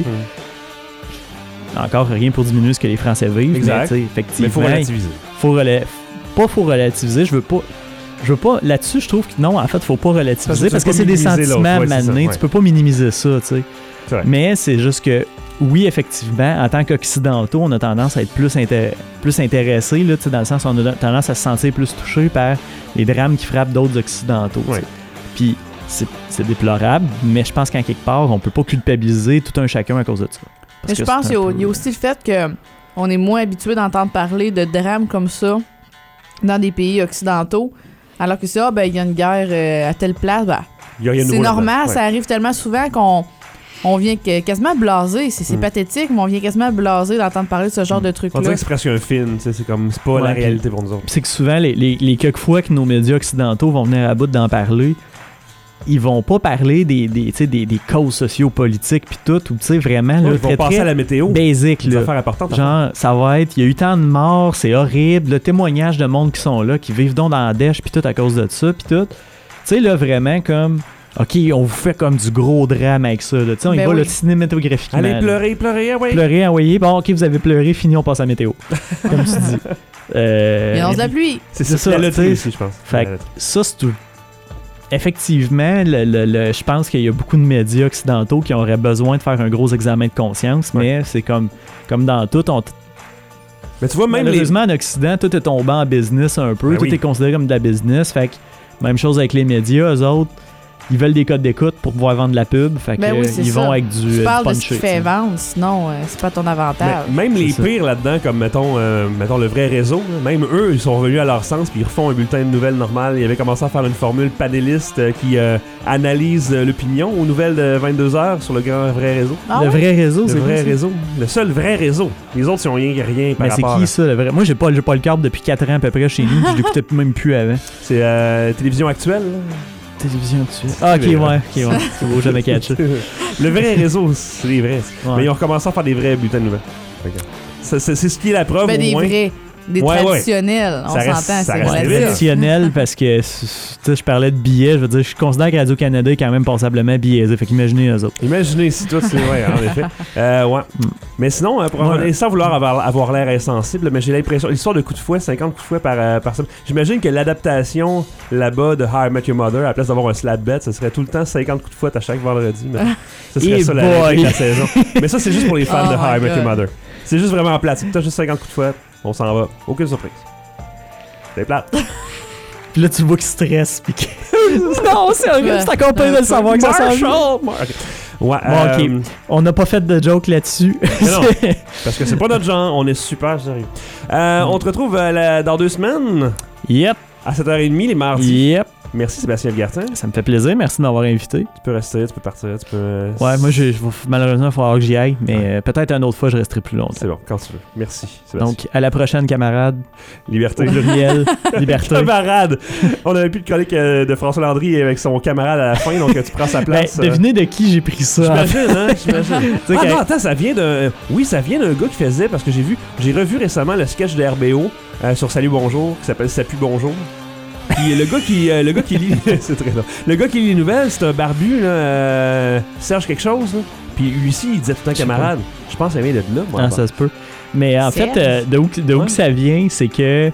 mhm. Encore rien pour diminuer ce que les Français vivent. Exact. Mais, tu sais, Mais effectivement, faut relativiser. faut rela- pas faut relativiser. Je veux pas. Je veux pas. Là-dessus, je trouve que non, en fait, faut pas relativiser Parce parce que que, tu peux c'est pas des minimiser sentiments l'autre, ouais, c'est ça, manés. ouais. Tu peux pas minimiser ça, tu sais. C'est vrai. Mais c'est juste que, oui, effectivement, en tant qu'Occidentaux, on a tendance à être plus, inté- plus intéressés, là, tu sais, dans le sens où on a tendance à se sentir plus touchés par les drames qui frappent d'autres Occidentaux. tu sais. Ouais. Puis c'est, c'est déplorable, mais je pense qu'en quelque part, on peut pas culpabiliser tout un chacun à cause de ça. Parce Mais je que pense c'est qu'il y, un a- peu- il y a aussi le fait que on est moins habitué d'entendre parler de drames comme ça dans des pays occidentaux, alors que ça, ben il y a une guerre euh, à telle place, ben, Il y a rien de c'est nouveau normal, là-dedans. ça arrive tellement souvent qu'on on vient que- quasiment blasé. C'est, c'est Mm. pathétique, mais on vient quasiment blasé d'entendre parler de ce genre Mm. de On trucs-là. dirait que c'est presque un film, tu sais, c'est comme, c'est pas Ouais, la puis- réalité pour nous autres. Puis c'est que souvent, les, les, les quelques fois que nos médias occidentaux vont venir à bout d'en parler, ils vont pas parler des, des, tu sais, des, des causes sociopolitiques puis tout, ou tu sais, vraiment, Ouais, là, ils vont très, passer très à la météo. basic, Des là. affaires importantes. Genre, ça va être, il y a eu tant de morts, c'est horrible, le témoignage de monde qui sont là, qui vivent donc dans la dèche, puis tout à cause de ça, puis tout. Tu sais, là, vraiment, comme, OK, on vous fait comme du gros drame avec ça, là. Tu sais, on y Ben va, oui. là, cinématographiquement. Allez, là. pleurer, pleurer, ah ouais. Pleurer, envoyer. Bon, OK, vous avez pleuré, fini, on passe à la météo. Comme tu dis. Euh, Il annonce de la pluie. C'est C'est ça, ça, la loterie tu sais. aussi, je pense. Fait La loterie. ça, c'est tout. Effectivement, le, le- le- je pense qu'il y a beaucoup de médias occidentaux qui auraient besoin de faire un gros examen de conscience, Ouais. mais c'est comme, comme dans tout. On, Mais tu vois, même les... malheureusement, en Occident, tout est tombé en business un peu. Ben tout oui. est considéré comme de la business. Fait que, même chose avec les médias, eux autres, ils veulent des codes d'écoute pour pouvoir vendre de la pub. Fait que, Ben oui, euh, c'est ils ça. vont avec du, Tu euh, parles du de ce qui punché, fait tu sais. vendre, sinon euh, c'est pas ton avantage. Mais même les C'est ça. pires là-dedans, comme mettons, euh, mettons le vrai réseau, là, même eux, ils sont revenus à leur sens puis ils refont un bulletin de nouvelles normal. Ils avaient commencé à faire une formule panéliste euh, qui euh, analyse euh, l'opinion aux nouvelles de vingt-deux heures sur le grand vrai réseau. Ah Le ouais? vrai réseau, Le c'est vrai quoi, ça? réseau. Le seul vrai réseau. Les autres, ils ont rien, rien par Mais c'est rapport qui à... ça, le vrai? Moi, j'ai pas, j'ai pas le câble depuis quatre ans à peu près chez nous, puis je l'écoutais même plus avant. C'est euh, télévision actuelle. là. Télévision dessus. Ah, ok, C'est ouais, vrai. ok, ouais. C'est beau, j'avais catché. Le vrai réseau, c'est les vrais. Ouais. Mais ils ont recommencé à faire des vrais bulletins de nouvelles. Fait que, ça, c'est, c'est ce qui est la preuve Ben, au des moins. vrais. des Ouais, ouais. traditionnels. On Ça reste- s'entend, ça c'est reste Ouais, Relatif. traditionnel parce que tu sais, je parlais de billets, je veux dire, je considère que Radio-Canada est quand même passablement biaisé. Fait qu'imaginez eux autres. Imaginez si toi, c'est ouais, en effet. Euh, ouais. Mais sinon, euh, pour Ouais. avoir, sans vouloir avoir, avoir l'air insensible, mais j'ai l'impression, l'histoire de coups de fouet, cinquante coups de fouet par, euh, par semaine. J'imagine que l'adaptation là-bas de How I Met Your Mother, à la place d'avoir un slap bet, ce serait tout le temps cinquante coups de fouet à chaque vendredi. Mais ce serait Eh ça la boy. règle avec la saison. Mais ça, c'est juste pour les fans Oh de How I my Met Your God. Mother. C'est juste vraiment plate. T'as juste cinquante coups de fouet, on s'en va. Aucune surprise. C'est plate. Puis là, tu le vois qu'il stresse. Puis que... non, c'est horrible, c'est encore pire de le savoir que ça s'en vient. Marshall! Mar- ok. Ouais, Bon, ok. euh, On n'a pas fait de joke là-dessus. Mais non. parce que c'est pas notre genre, on est super sérieux. Euh, on te retrouve euh, la- dans deux semaines Yep, à sept heures trente les mardis. yep. Merci Sébastien Gartin. Ça me fait plaisir, merci de m'avoir invité. Tu peux rester, tu peux partir, tu peux. euh, Ouais, moi, je, je- malheureusement, il va falloir que j'y aille, mais euh, peut-être une autre fois, je resterai plus longtemps. C'est bon, quand tu veux. Merci Sébastien. Donc, à la prochaine, camarades. Liberté. Pluriel, liberté. Camarade! On avait plus de chronique euh, de François Landry avec son camarade à la fin, donc euh, tu prends sa Ben, place. euh, devinez de qui j'ai pris ça. J'imagine, hein? J'imagine. Tu sais, Ah quand- non, attends, ça vient d'un. Oui, ça vient d'un gars qui faisait, parce que j'ai vu, j'ai revu récemment le sketch de R B O euh, sur Salut Bonjour, qui s'appelle Ça pue Bonjour. Puis le gars qui, euh, le gars qui lit, c'est très long. Le gars qui lit les nouvelles, c'est un barbu, là, euh, Serge quelque chose. Là. Puis lui aussi, il disait tout le temps Je sais camarade. Je pense que ça vient de là, moi. Ah, ça se peut. Mais en Serge? fait, euh, de où, de où Ouais. que ça vient, c'est que.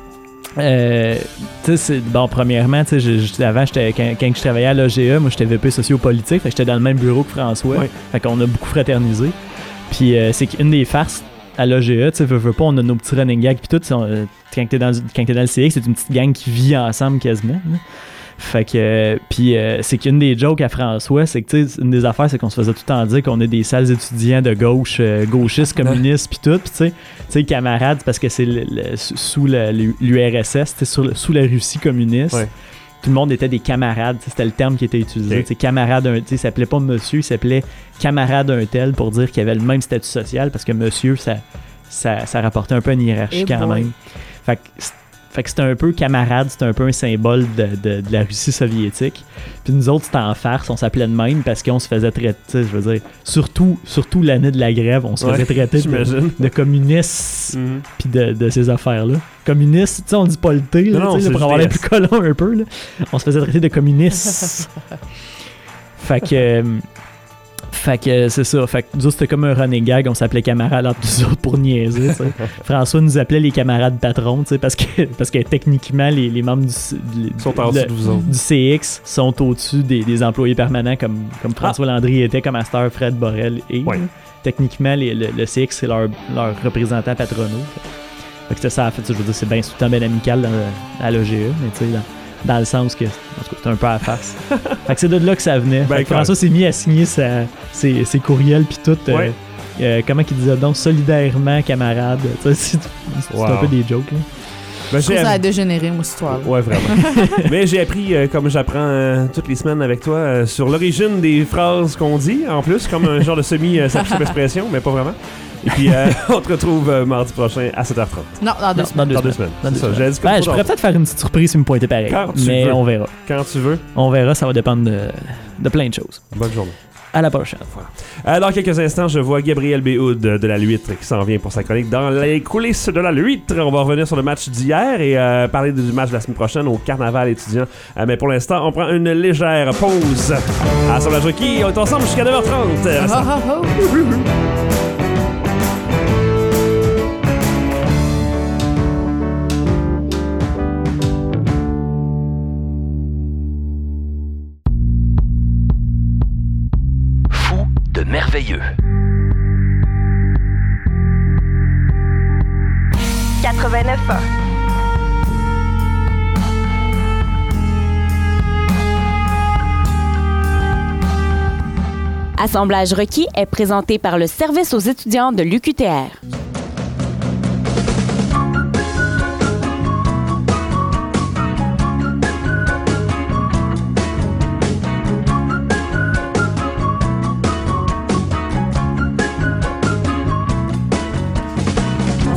Euh, tu sais, c'est- bon, premièrement, tu sais, je- je- avant, j'étais- quand, quand je travaillais à l'A G E, moi, j'étais V P sociopolitique, fait que j'étais dans le même bureau que François. Ouais. Fait qu'on a beaucoup fraternisé. Puis euh, c'est qu'une des farces à l'A G E, tu sais, veux, veux pas, on a nos petits running gags, puis tout. c'est- euh, Quand t'es dans, quand t'es dans le C X, c'est une petite gang qui vit ensemble quasiment. là. Fait que, euh, puis euh, c'est qu'une des jokes à François, c'est que, tu sais, une des affaires, c'est qu'on se faisait tout le temps dire qu'on est des sales étudiants de gauche, euh, gauchistes, communistes, puis tout. Puis, tu sais, tu sais, camarades, c'est parce que c'est le- le- sous le- l'U R S S, c'était sur le- sous la Russie communiste. Ouais. Tout le monde était des camarades, tu sais, c'était le terme qui était utilisé. Ok. Tu sais, camarade, un- tu sais, il s'appelait pas monsieur, il s'appelait camarade un tel pour dire qu'il avait le même statut social parce que monsieur, ça, ça, ça rapportait un peu une hiérarchie Eh quand boy. même. Fait que, c'est- fait que c'était un peu camarade, c'était un peu un symbole de, de- de la Russie soviétique. Puis nous autres, c'était en farce, on s'appelait de même parce qu'on se faisait traiter, tu sais, je veux dire, surtout, surtout l'année de la grève, on se Ouais, faisait traiter de, j'imagine. de communistes Mhm. puis de, de ces affaires-là. Communistes, tu sais, on dit pas le T, là, Non, non, tu sais, c'est là, pour avoir l'air juste plus collant un peu, là. On se faisait traiter de communistes. fait que... euh, Fait que c'est ça. Fait que nous autres, c'était comme un running gag. On s'appelait camarades entre nous autres pour niaiser. tu sais. François nous appelait les camarades patrons, tu sais, parce que, parce que techniquement, les, les membres du, C- du- Ils sont en dessous de vous autres. du C X sont au-dessus des, des employés permanents comme, comme François Landry était, comme Astor, Fred Borel et. Ouais. Techniquement, les- le, le C X, c'est leur, leur représentant patronaux. Fait que c'est ça, en fait, je veux dire, c'est bien, tout le temps bien amical dans, à l'O G E, mais tu sais, dans, dans le sens que, en tout cas, c'est un peu à la face. Fait que c'est de là que ça venait. Ben, Fait que François s'est mis à signer sa, ses, ses courriels puis tout. euh, Ouais. euh, comment qu'il disait donc, solidairement, camarade. Tu sais, c'est c'est Wow. un peu des jokes, là. Ben, Je trouve j'ai- ça a dégénéré, moi, cette histoire-là. Ouais, vraiment. Mais j'ai appris, euh, comme j'apprends euh, toutes les semaines avec toi, euh, sur l'origine des phrases qu'on dit, en plus, comme un genre de semi-expression, mais pas vraiment. Et puis, euh, on te retrouve euh, mardi prochain à sept heures trente. Non, dans deux Non, semaines. dans deux Dans deux semaines. semaines. Dans deux C'est ça, semaines. j'avais dit comme Ben, ça je pourrais dans- peut-être faire une petite surprise si me pointer pareil. Quand tu Mais veux. on verra. Quand tu veux. On verra, ça va dépendre de, de plein de choses. Bonne journée. À la prochaine. Euh, dans quelques instants, je vois Gabriel Béhoud de, de la Luître qui s'en vient pour sa chronique dans les coulisses de la Luître. On va revenir sur le match d'hier et euh, parler du match de la semaine prochaine au carnaval étudiant. Euh, mais pour l'instant, on prend une légère pause. Assemblage requis, on est ensemble jusqu'à neuf heures trente. Euh, Oh, oh, oh. Fou de merveilleux. quatre-vingt-neuf ans. Assemblage requis est présenté par le service aux étudiants de l'U Q T R.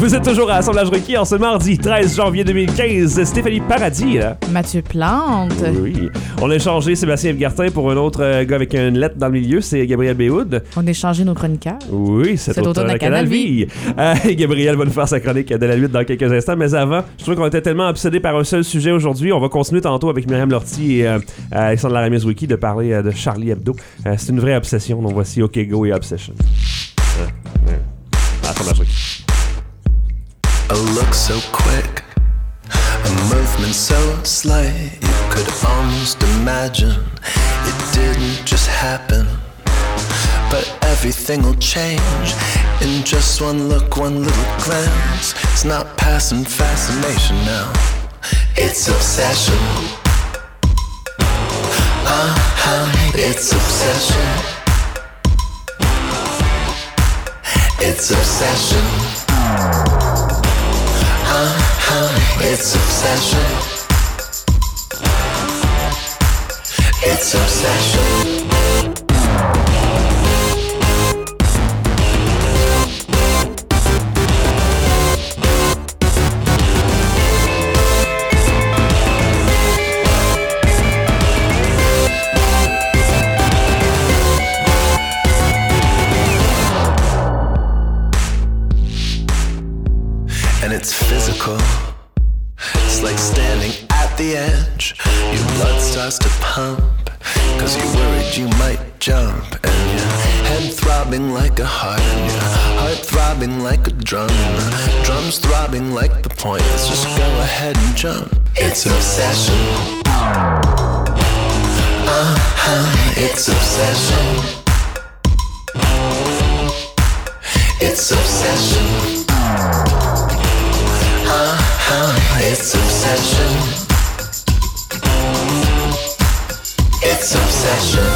Vous êtes toujours à Assemblage Requis en ce mardi treize janvier deux mille quinze. Stéphanie Paradis, là. Mathieu Plante. Oui. On a échangé Sébastien Evgartin pour un autre euh, gars avec une lettre dans le milieu, c'est Gabriel Béhoud. On a échangé nos chroniqueurs. Oui, c'est cet automne à Canal Vie. Euh, Gabriel va nous faire sa chronique de la lutte dans quelques instants, mais avant, je trouve qu'on était tellement obsédés par un seul sujet aujourd'hui. On va continuer tantôt avec Myriam Lortie et euh, Alexandre Laramis-Wiki de parler euh, de Charlie Hebdo. Euh, c'est une vraie obsession, donc voici OK Go et Obsession. Euh, euh. Assemblage Requis. A look so quick, a movement so slight, you could almost imagine it didn't just happen. But everything will change in just one look, one little glance. It's not passing fascination now, it's obsession. Uh-huh, it's obsession. It's obsession. Uh-huh, it's obsession. It's obsession. And it's physical. It's like standing at the edge. Your blood starts to pump, cause you're worried you might jump. And your head throbbing like a heart, and your heart throbbing like a drum. And the drum's throbbing like the point. Let's just go ahead and jump. It's obsession. Uh-huh, it's obsession. It's obsession. Uh-huh, it's obsession. It's obsession.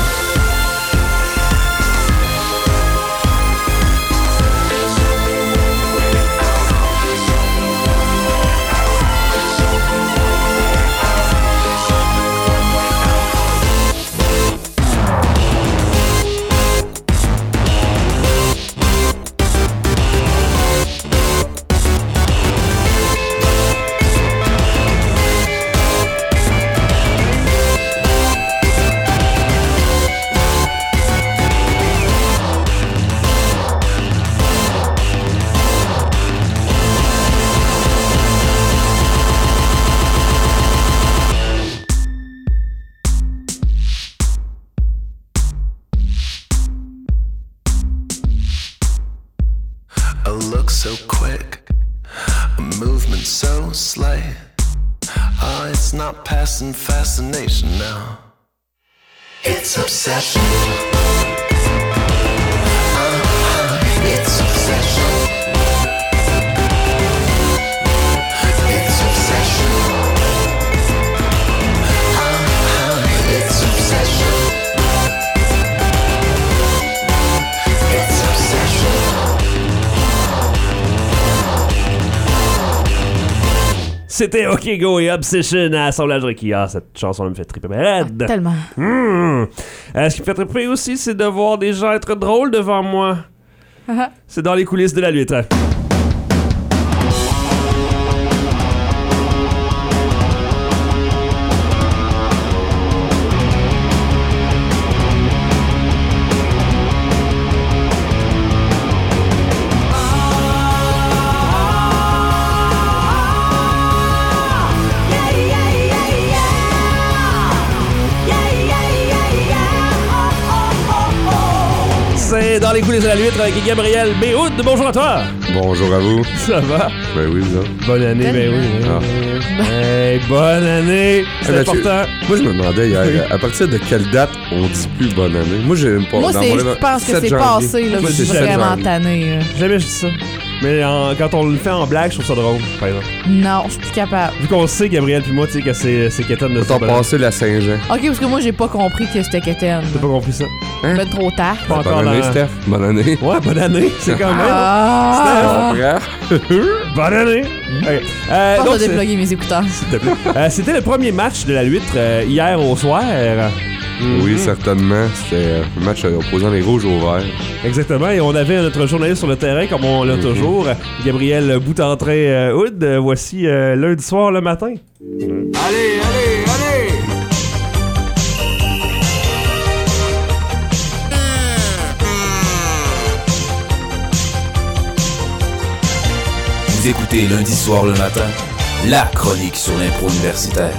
A look so quick, a movement so slight. Ah, oh, it's not passing fascination now. It's obsession. Uh-huh, it's obsession. It's obsession. Uh-huh, it's obsession. It's obsession. C'était OK Go et Obsession à Assemblage Requis. Ah, cette chanson me fait triper raide. Ah, tellement. Mmh. Euh, ce qui me fait triper aussi, c'est de voir des gens être drôles devant moi. Uh-huh. C'est dans les coulisses de la lutte. C'est dans les coulisses de la lutte avec Gabriel Béhoud. Bonjour à toi. Bonjour à vous. Ça va? Ben oui, vous autres. Bonne année, ben oui. Ah. Hey, bonne année. C'est hey, important. Tu, moi, je me demandais hier, à partir de quelle date on dit plus bonne année? Moi, j'ai pas. Moi, dans c'est, mon je pense que c'est janvier. passé, là. Moi, Je suis c'est vraiment janvier. tanné. Jamais je dis ça. Mais en- quand on le fait en blague, je trouve ça drôle, par exemple. Non, je suis plus capable. Vu qu'on sait, Gabriel puis moi, tu sais, que c'est, c'est quétaine de T'as ça. passé la Saint-Jean. Ok, parce que moi, j'ai pas compris que c'était Kéten. T'as pas compris ça? Hein? Ben trop tard. Pas Bonne encore année, dans- Steph. Bonne année. Ouais, bonne année. C'est quand même. Ah! Frère. Bonne année. Ok. Euh, Je donc, pense de c'est- déploguer mes écouteurs. s'il te plaît. Euh, c'était le premier match de la lutte euh, hier au soir. Mm-hmm. Oui, certainement. C'était un match opposant les rouges au vert. Exactement, et on avait notre journaliste sur le terrain, comme on l'a mm-hmm. toujours, Gabriel Boutentrin-Hood. Euh, voici euh, lundi soir le matin. Mm. Allez, allez, allez! Vous écoutez lundi soir le matin, la chronique sur l'impro universitaire.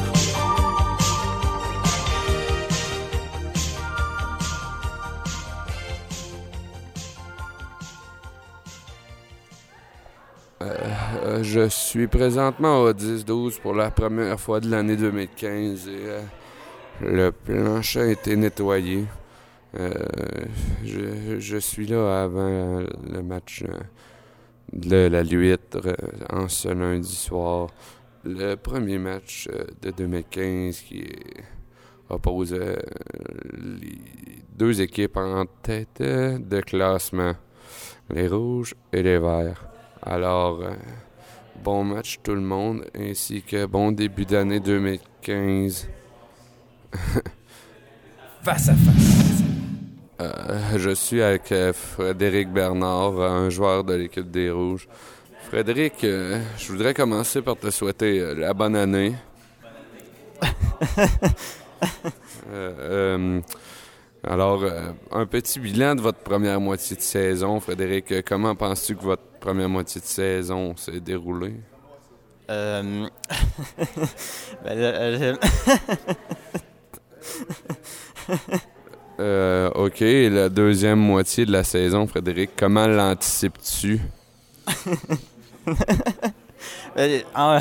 Euh, je suis présentement au dix douze pour la première fois de l'année deux mille quinze et euh, le plancher a été nettoyé. Euh, je, je suis là avant le match euh, de la Luître euh, en ce lundi soir. Le premier match euh, de deux mille quinze qui oppose euh, les deux équipes en tête euh, de classement, les rouges et les verts. Alors, euh, bon match tout le monde, ainsi que bon début d'année deux mille quinze. Face à face. Euh, je suis avec euh, Frédéric Bernard, un joueur de l'équipe des Rouges. Frédéric, euh, je voudrais commencer par te souhaiter euh, la bonne année. euh, euh, alors, euh, un petit bilan de votre première moitié de saison. Frédéric, euh, comment penses-tu que votre première moitié de saison s'est déroulée? Euh... ben, euh... euh, OK, la deuxième moitié de la saison, Frédéric, comment l'anticipes-tu? ben, en...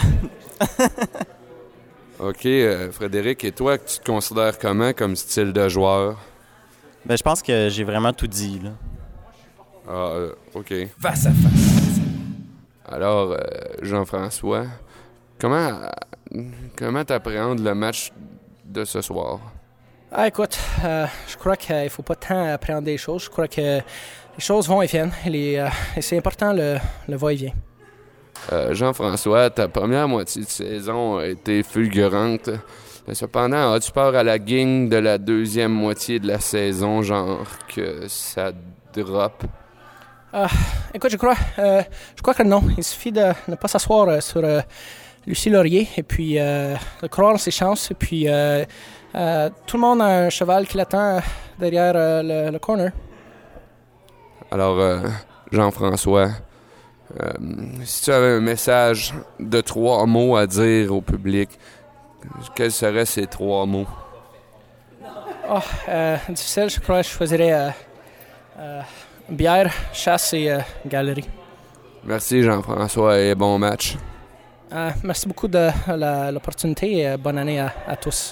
OK, euh, Frédéric, et toi, tu te considères comment comme style de joueur? Ben, je pense que j'ai vraiment tout dit, là. Ah, euh, OK. Face à face. Alors, euh, Jean-François, comment comment t'appréhendes le match de ce soir? Ah, écoute, euh, je crois qu'il ne faut pas tant appréhender les choses. Je crois que les choses vont et viennent. Et, les, euh, et c'est important, le, le va-et-vient. Euh, Jean-François, ta première moitié de saison a été fulgurante. Cependant, as-tu peur à la gang de la deuxième moitié de la saison, genre que ça drop? Euh, écoute, je crois, euh, je crois que non. Il suffit de ne pas s'asseoir euh, sur euh, Lucie Laurier et puis euh, de croire en ses chances. Et puis, euh, euh, tout le monde a un cheval qui l'attend derrière euh, le, le corner. Alors, euh, Jean-François, euh, si tu avais un message de trois mots à dire au public, quels seraient ces trois mots? Oh, euh, difficile, je crois que je choisirais euh, euh, bière, chasse et euh, galerie. Merci Jean-François et bon match. Euh, merci beaucoup de la, l'opportunité et euh, bonne année à, à tous.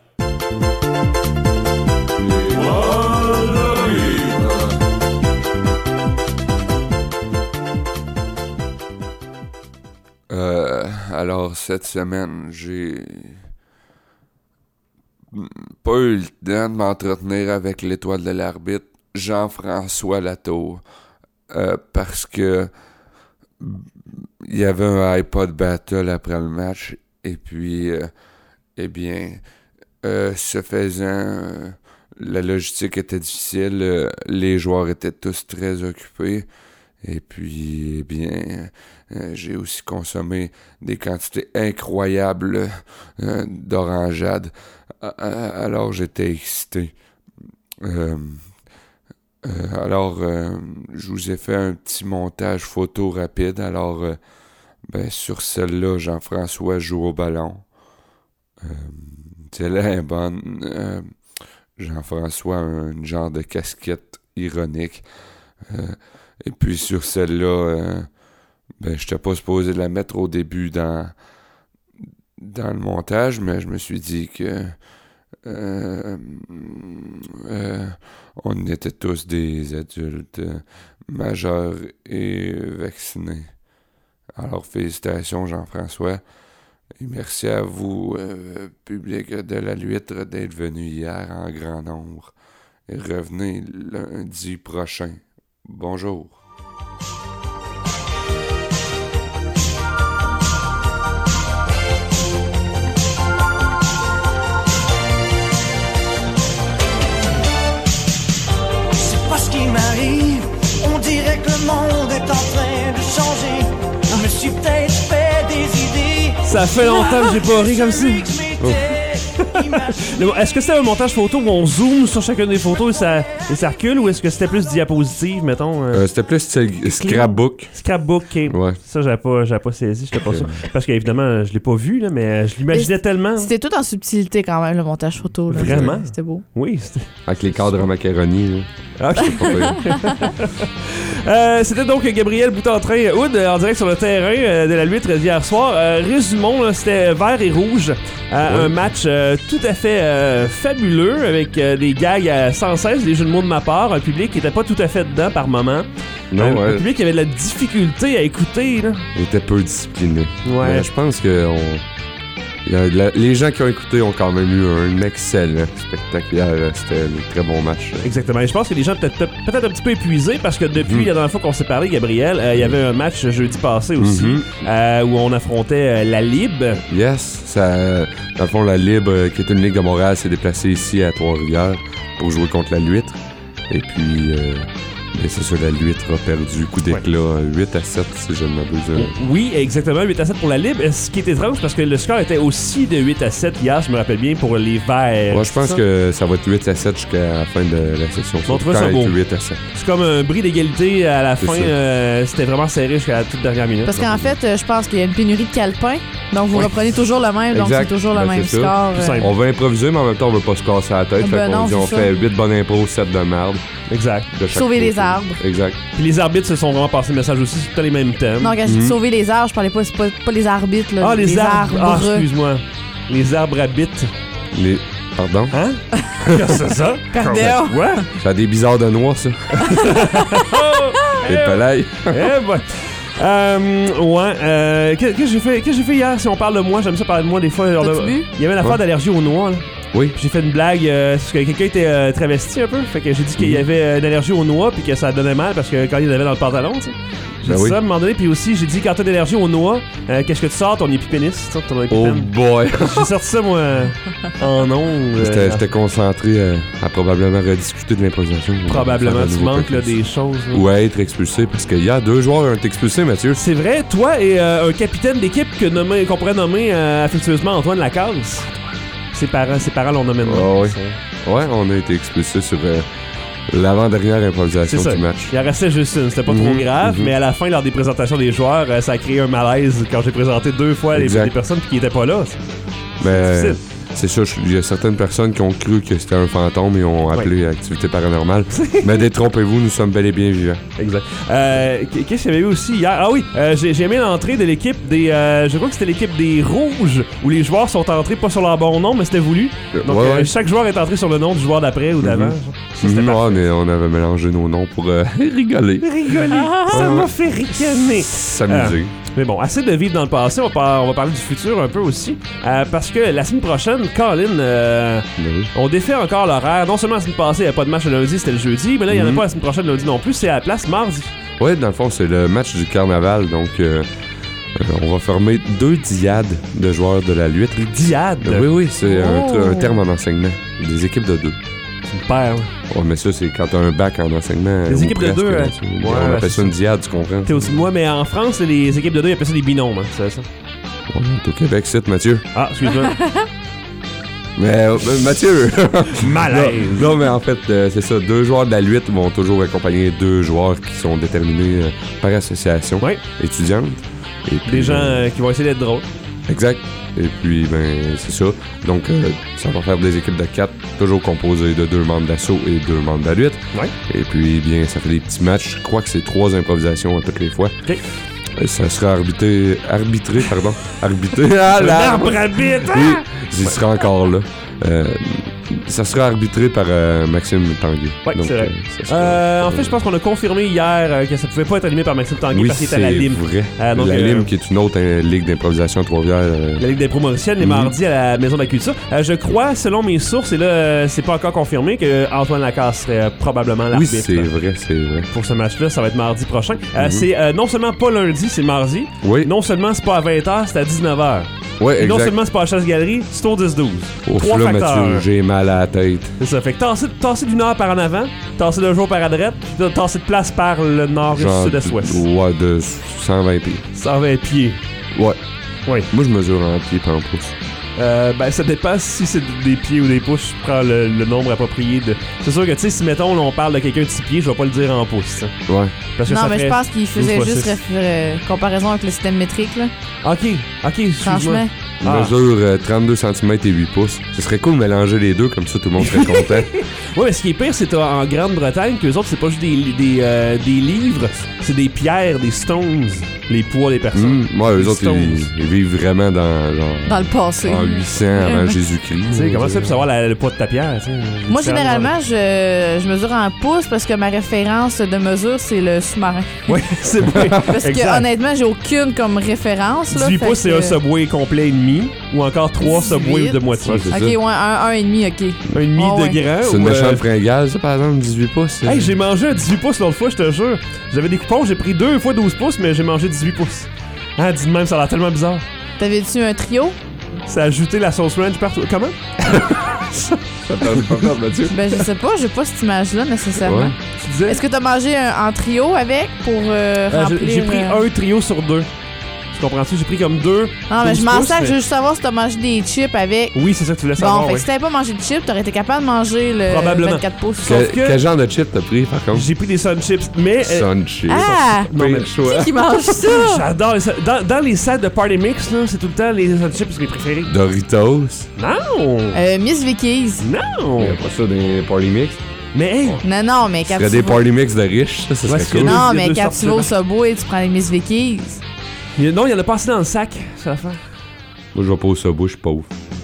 Euh, alors, cette semaine, j'ai pas eu le temps de m'entretenir avec l'étoile de l'arbitre, Jean-François Latour, euh, parce que il y avait un iPod Battle après le match, et puis, euh, eh bien, euh, ce faisant, euh, la logistique était difficile, euh, les joueurs étaient tous très occupés, et puis, eh bien, euh, j'ai aussi consommé des quantités incroyables euh, d'orangeade. Alors, j'étais excité. Euh, euh, alors, euh, je vous ai fait un petit montage photo rapide. Alors, euh, ben, sur celle-là, Jean-François joue au ballon. Euh, celle-là est bonne. Euh, Jean-François a un genre de casquette ironique. Euh, et puis, sur celle-là, euh, ben, je n'étais pas supposé la mettre au début dans, dans le montage, mais je me suis dit que euh, euh, on était tous des adultes euh, majeurs et vaccinés. Alors, félicitations, Jean-François. Et merci à vous, euh, public de la Luître, d'être venu hier en grand nombre. Et revenez lundi prochain. Bonjour. arrive, on dirait que le monde est en train de changer. Je me suis peut-être fait des idées. Ça fait longtemps que j'ai pas ri comme ça. Oh. Est-ce que c'était un montage photo où on zoome sur chacune des photos et ça, et ça recule, ou est-ce que c'était plus diapositive, mettons? Euh... Euh, c'était plus style scrapbook. Scrapbook, ok. Ouais. Ça, j'avais pas, j'avais pas saisi, j'étais pas sûr. Parce qu'évidemment, je l'ai pas vu, là, mais je l'imaginais tellement. C'était tout en subtilité quand même, le montage photo. Là. Vraiment? C'était beau. Oui, c'était... Avec les cadres en macaroni. Là. Ok. euh, c'était donc Gabriel Boutin-Train Hood en direct sur le terrain euh, de la Lutte hier soir. Euh, résumons, là, c'était vert et rouge. Euh, ouais. Un match euh, tout à fait euh, fabuleux avec euh, des gags à sans cesse, des jeux de mots de ma part, un public qui était pas tout à fait dedans par moment. Non, euh, ouais. Un public qui avait de la difficulté à écouter. Là. Il était peu discipliné. Ouais. Mais je pense que on... La, les gens qui ont écouté ont quand même eu un excellent spectacle hier. C'était un très bon match. Exactement. Et je pense que les gens étaient peut-être, peut-être un petit peu épuisés parce que depuis mm. la dernière fois qu'on s'est parlé, Gabriel, euh, il y avait un match jeudi passé aussi mm-hmm. euh, où on affrontait euh, la Lib. Yes. Ça, dans le fond, la Lib, euh, qui est une ligue de Montréal, s'est déplacée ici à Trois-Rivières pour jouer contre la Luître. Et puis... Euh, Mais c'est sûr, la Luître a perdu coup d'éclat ouais. huit à sept, si je ne m'abuse. Oui, exactement, huit à sept pour la Lib. Ce qui est étrange, parce que le score était aussi de huit à sept hier, je me rappelle bien, pour les Verts. Moi, je pense ça? que ça va être huit à sept jusqu'à la fin de la session. On trouve ça beau. huit à sept. C'est comme un bris d'égalité à la c'est fin. Euh, c'était vraiment serré jusqu'à la toute dernière minute. Parce qu'en fait, je pense qu'il y a une pénurie de calepins. Donc, vous ouais. reprenez toujours le même, donc c'est toujours ben, le même score. Euh... On veut improviser, mais en même temps, on veut pas se casser la tête. Ben fait non, on dit on ça. fait huit bonnes impros, sept de merde. Exact. Sauver les arbres. Exact. Puis les arbitres se sont vraiment passés le message aussi, c'est tous les mêmes thèmes. Non, quand j'ai dit mm-hmm. sauver les arbres, je parlais pas, c'est pas, pas les arbitres, là. Ah, les, les arbres. arbres. Ah, excuse-moi. Les arbres habitent. Les... Pardon? Hein? Qu'est-ce que c'est ça? Pardon? Quoi? Ça a des bizarres de noix, ça. Les palailles. Eh ben... Euh, ouais, euh, qu'est-ce que j'ai fait, qu'est-ce que j'ai fait hier? Si on parle de moi, j'aime ça parler de moi des fois. Genre de, il y avait une affaire ouais. d'allergie aux noix, là. Oui. Puis j'ai fait une blague, euh, parce que quelqu'un était euh, travesti un peu. Fait que j'ai dit qu'il y avait une allergie aux noix, puis que ça donnait mal parce que quand il y en avait dans le pantalon, tu sais. J'ai ben dit oui. ça à un moment donné, puis aussi j'ai dit quand t'as une allergie aux noix, euh, qu'est-ce que tu sors? Ton épipénis, ton épipène. Oh boy! J'ai sorti ça, moi, en ondes. J'étais, euh, j'étais concentré euh, à probablement rediscuter de l'improvisation. Probablement, tu manques là, des choses. Là. Ou à être expulsé, parce qu'il y a deux joueurs qui ont été expulsés, Mathieu. C'est vrai, toi et euh, un capitaine d'équipe que nommé, qu'on pourrait nommer euh, affectueusement Antoine Lacasse. Ses parents, ses parents l'ont nommé de oh, oui. Ouais, on a été expulsés sur... Euh, l'avant-dernière improvisation du match. Il en restait juste une, c'était pas mmh, trop grave, mmh. mais à la fin, lors des présentations des joueurs, euh, ça a créé un malaise quand j'ai présenté deux fois les, les personnes qui étaient pas là. C'est, mais c'est ça, il y a certaines personnes qui ont cru que c'était un fantôme et ont appelé ouais. activité paranormale. Mais détrompez-vous, nous sommes bel et bien vivants. Exact. Euh, qu'est-ce qu'il y avait eu aussi hier? Ah oui, euh, j'ai, j'ai aimé l'entrée de l'équipe des... Euh, je crois que c'était l'équipe des Rouges, où les joueurs sont entrés pas sur leur bon nom, mais c'était voulu. Donc ouais, euh, ouais. chaque joueur est entré sur le nom du joueur d'après ou d'avant. Mm-hmm. Ça, mm-hmm. ouais, mais on avait mélangé nos noms pour euh, rigoler. Rigoler. Ah, ça m'a fait ricaner. S'amuser. Euh, mais bon, assez de vivre dans le passé, on va, par- on va parler du futur un peu aussi. Euh, parce que la semaine prochaine, Colin, euh, oui. on défait encore l'horaire. Non seulement la semaine passée, il n'y a pas de match le lundi, c'était le jeudi, mais là, il n'y en a mm-hmm. pas la semaine prochaine le lundi non plus, c'est à la place mardi. Oui, dans le fond, c'est le match du carnaval, donc euh, euh, on va former deux diades de joueurs de la Luître. Diades? Euh, oui, oui, c'est oh. un, un terme en enseignement. Des équipes de deux. Super. Ouais, mais ça, c'est quand t'as un bac en enseignement. Les équipes presque, de deux, hein. Ouais, on appelle ça une diade, tu comprends? T'es aussi moi, mais en France, les équipes de deux, ils appellent ça des binômes, hein, c'est ça? On est au Québec, c'est Mathieu. Ah, excuse-moi. mais euh, Mathieu! Malaise! Non, non, mais en fait, euh, c'est ça. Deux joueurs de la Luître vont toujours accompagner deux joueurs qui sont déterminés euh, par association ouais. étudiante. Et puis, des gens euh, qui vont essayer d'être drôles. Exact. Et puis, ben, c'est ça. Donc, euh, ça va faire des équipes de quatre, toujours composées de deux membres d'assaut et deux membres de la Luître. Ouais. Et puis, bien, ça fait des petits matchs. Je crois que c'est trois improvisations à toutes les fois. OK. Et ça sera arbitré, arbitré, pardon. Arbitré. Ah, l'arbre arbitre! Oui, j'y serai encore là. Euh, ça sera arbitré par euh, Maxime Tanguay. Oui, c'est vrai. Euh, sera, euh, en fait, je pense qu'on a confirmé hier euh, que ça pouvait pas être animé par Maxime Tanguay oui, parce qu'il était à la Lime. C'est vrai. Euh, donc, la euh, Lime, qui est une autre hein, ligue d'improvisation à Trois-Rivières. Euh... La ligue d'impro mauricienne, les mmh. mardis à la Maison de la Culture. Euh, je crois, selon mes sources, et là, euh, c'est pas encore confirmé, que Antoine Lacasse serait euh, probablement l'arbitre. Oui, c'est vrai, c'est vrai. Pour ce match-là, ça va être mardi prochain. Euh, mmh. C'est euh, non seulement pas lundi, c'est mardi. Oui. Non seulement c'est pas à vingt heures, c'est à dix-neuf heures. Ouais, Et non exact. seulement c'est pas la chasse-galerie, c'est au dix douze. Ouf, Trois là, facteurs. Mathieu, j'ai mal à la tête. C'est ça. Fait que tasser, tasser d'une heure par en avant, tasser de jour par à droite, puis tasser de place par le nord, Genre, sud-est, ouest. ouais, de cent vingt pieds. cent vingt pieds. Ouais. Oui. Moi, je mesure en pieds pas en pouces. Euh, ben, ça dépend si c'est des pieds ou des pouces. Je prends le, le nombre approprié de. C'est sûr que, tu sais, si mettons, là, on parle de quelqu'un de six pieds, je vais pas le dire en pouces. hein. Ouais. Parce que Non, ça mais je ferait pense qu'il faisait douze fois juste six. réf- euh, comparaison avec le système métrique, là. Ok, ok, excuse-moi. Franchement. Je Ah. mesure euh, trente-deux centimètres et huit pouces. Ce serait cool de mélanger les deux, comme ça tout le monde serait content. Ouais, mais ce qui est pire, c'est en Grande-Bretagne qu'eux autres, c'est pas juste des, des, euh, des livres, c'est des pierres, des stones, les poids des personnes. Mmh, ouais, eux Des autres, stones. ils, ils vivent vraiment dans, genre, Dans le passé. en huit cents avant Jésus-Christ. Tu sais, comment ça, pour savoir la- le poids de ta pierre, tu sais? Moi, Différentes- généralement, je, je mesure en pouces parce que ma référence de mesure, c'est le sous-marin. Ouais, c'est vrai. Parce que, Exact. honnêtement, j'ai aucune comme référence. Là, dix-huit fait pouces, c'est que- un Subway complet et demi, ou encore trois dix-huit. Subway de moitié. Ouais, c'est Ok, ça. ouais, un, un et demi, ok. Un et demi Ah, de ouais. grand. C'est une ou, euh, méchante fringale, ça, par exemple, dix-huit pouces. Hey, j'ai mangé un dix-huit pouces l'autre fois, je te jure. J'avais des coupons, j'ai pris deux fois douze pouces, mais j'ai mangé dix-huit pouces. Ah, dis de même, ça a l'air tellement bizarre. T'avais-tu un trio? Ça a ajouté la sauce ranch partout. Comment? Ça parle pas fort, Mathieu. Ben, je sais pas, j'ai pas cette image-là nécessairement. Ouais. Tu disais? Est-ce que t'as mangé un, en trio avec pour euh, Euh, j'ai- remplir... j'ai pris euh, un trio sur deux. Tu comprends-tu? J'ai pris comme deux. Non, mais douze je m'en pouces, sers, mais- je veux juste savoir si t'as mangé des chips avec. Oui, c'est ça que tu voulais Bon, savoir. fait que ouais. si t'avais pas mangé de chips, t'aurais été capable de manger le Probablement. vingt-quatre pouces. Sauf Que- que- Quel genre de chip t'as pris, par contre? J'ai pris des Sun Chips, mais. euh, Sun chips. Ah! non, mais- Pas le choix. Qui mange ça? J'adore les Sun- dans, dans les sets de Party Mix, là, c'est tout le temps les Sun Chips mes préférés. Doritos. Non! Euh, Miss Vicky's. Non! Il y a pas ça dans les party mix. Mais hey! Non, non, mais Ce quand serait tu des vas... party mix de riches, ça, ça Ouais, serait c'est cool. que- Non, Il y a mais deux quand sortes tu de vas au marques. Subway, tu prends les Miss Vicky's. Il y a- non, il y en a pas assez dans le sac, c'est l'affaire. Moi, je vais pas au Subway, je suis pauvre.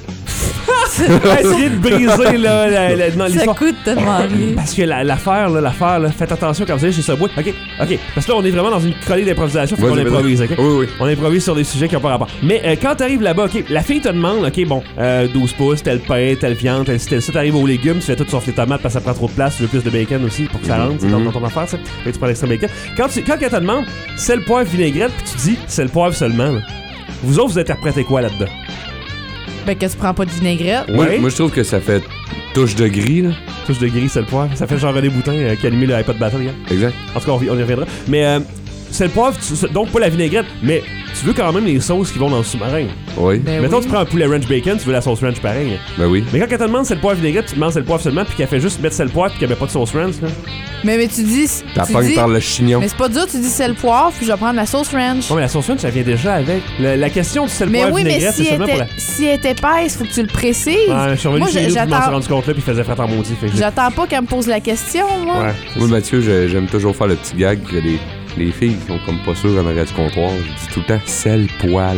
Essayer de briser là, la, la, non, Ça l'histoire. coûte tellement rien. Parce que la- l'affaire, là, l'affaire, là, faites attention quand vous allez chez Subway. Ok, ok. Parce que là, on est vraiment dans une chronique d'improvisation, faut Ouais, qu'on c'est improvise, ok? Oui, oui. On improvise sur des sujets qui n'ont pas rapport. Mais euh, quand t'arrives là-bas, ok, la fille te demande, ok, bon, euh, douze pouces, tel pain, telle viande, tel ci, tel ça, t'arrives aux légumes, tu fais tout sauf les tomates parce que ça prend trop de place, tu veux plus de bacon aussi pour que ça Mhm. rentre, c'est dans, dans ton affaire, ça. Fait que tu prends l'extra bacon. Quand, tu, quand elle te demande sel, poivre, vinaigrette, puis tu dis sel, poivre seulement, là. Vous autres, vous interprétez quoi là-dedans? Ben, que tu prends pas de vinaigrette. Moi, Ouais. moi, je trouve que ça fait touche de gris, là. Touche de gris, sel, poivre. Ça fait genre René Boutin euh, qui a allumé le iPod Battle hier. Exact. En tout cas, on, y- on y reviendra. Mais euh, sel, poivre, tu- donc pas la vinaigrette, mais tu veux quand même les sauces qui vont dans le sous-marin. Oui. Ben Mettons, oui. tu prends un poulet ranch bacon, tu veux la sauce ranch pareil. Ben oui. Mais quand elle te demande sel, poivre, vinaigrette, tu demandes sel, poivre seulement, puis qu'elle fait juste mettre sel, poivre, puis qu'elle met pas de sauce ranch, là. Mais, mais tu dis... T'as tu pas dis- par le chignon. Mais c'est pas dur, tu dis sel poivre, puis je vais prendre la sauce ranch. Non, mais la sauce ranch, ça vient déjà avec. Le- la question du sel, Mais poivre, oui, mais vinaigrette, si c'est elle, seulement pour était, la. si elle est épaisse, faut que tu le précises. Ouais, je suis revenu Moi, chez nous, puis je m'en suis j'attends rendu compte là, puis il faisait frais en maudit. Fait que j'ai- j'attends pas qu'elle me pose la question, moi. Ouais. Moi, Mathieu, j'ai- j'aime toujours faire le petit gag que les, les filles qui sont comme pas sûres en arrière du comptoir. Je dis tout le temps sel poil.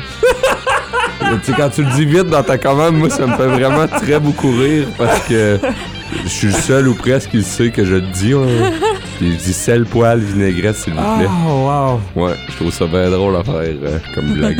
Tu sais, quand tu le dis vite dans ta commande, moi, ça me fait vraiment très beaucoup rire parce que je suis le seul ou presque qui sait que je le dis. Hein. Puis je dis sel, poil, vinaigrette, s'il vous plaît. Oh, wow. Ouais, je trouve ça bien drôle à faire euh, comme blague.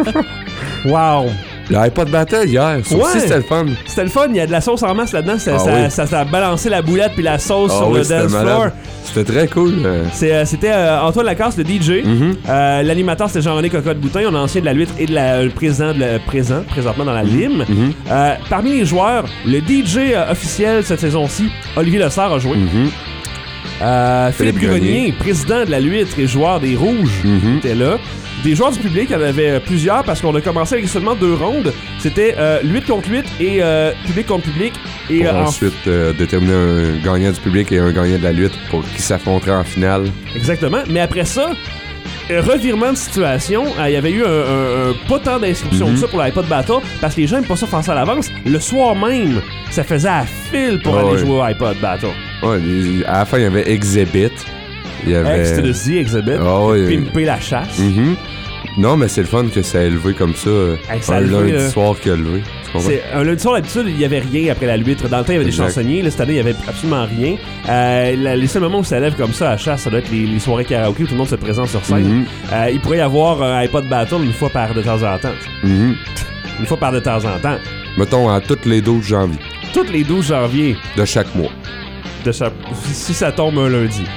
Wow. Le iPod Battle hier, ça aussi, Ouais. c'était le fun. C'était le fun, il y a de la sauce en masse là-dedans. Ça, Ah ça, oui. ça, ça a balancé la boulette puis la sauce Ah sur oui, le c'était dance malade. floor. C'était très cool. euh. C'est, euh, c'était euh, Antoine Lacasse, le D J. Mhm. Euh, l'animateur, c'était Jean-René Cocotte-Boutin, on est ancien de la lutte et de la, le président, de la- présent, présentement dans la Lime. Mhm. Euh, parmi les joueurs, le D J euh, officiel cette saison-ci, Olivier Lessard a joué. Mhm. Euh, Philippe, Philippe Grenier, Grenier. président de la lutte et joueur des Rouges, Mhm. était là. Des joueurs du public, il y en avait euh, plusieurs parce qu'on a commencé avec seulement deux rondes. C'était euh, lutte contre lutte et euh, public contre public. Et Pour euh, en- ensuite euh, déterminer un gagnant du public et un gagnant de la lutte pour qui s'affronteraient en finale. Exactement. Mais après ça, euh, revirement de situation, euh, il y avait eu un, un- un pas tant d'inscriptions Mhm. que ça pour l'iPod Battle parce que les gens n'aiment pas ça faire ça à l'avance. Le soir même, ça faisait à fil pour Ah aller ouais. jouer au iPod Battle. Ouais, les- à la fin, il y avait Exhibit. Il y avait. Ex to the Z Exhibit, Ah ouais. pimper la chasse. Mhm. Non, mais c'est le fun que ça a élevé comme ça. euh, Hey, ça a un levé, lundi là. soir qui a levé. Tu comprends? C'est un lundi soir, d'habitude, il n'y avait rien après la lutte. Dans le temps, il y avait Exact. des chansonniers. Là, cette année, il n'y avait absolument rien. Euh, la- les seuls moments où ça lève comme ça à chasse, ça doit être les, les soirées karaoké où tout le monde se présente sur scène. Mhm. Euh, il pourrait y avoir un iPod Battle une fois par de temps en temps. Mhm. Une fois par de temps en temps. Mettons à toutes les douze janvier Toutes les douze janvier de chaque mois. de chaque... si ça tombe un lundi.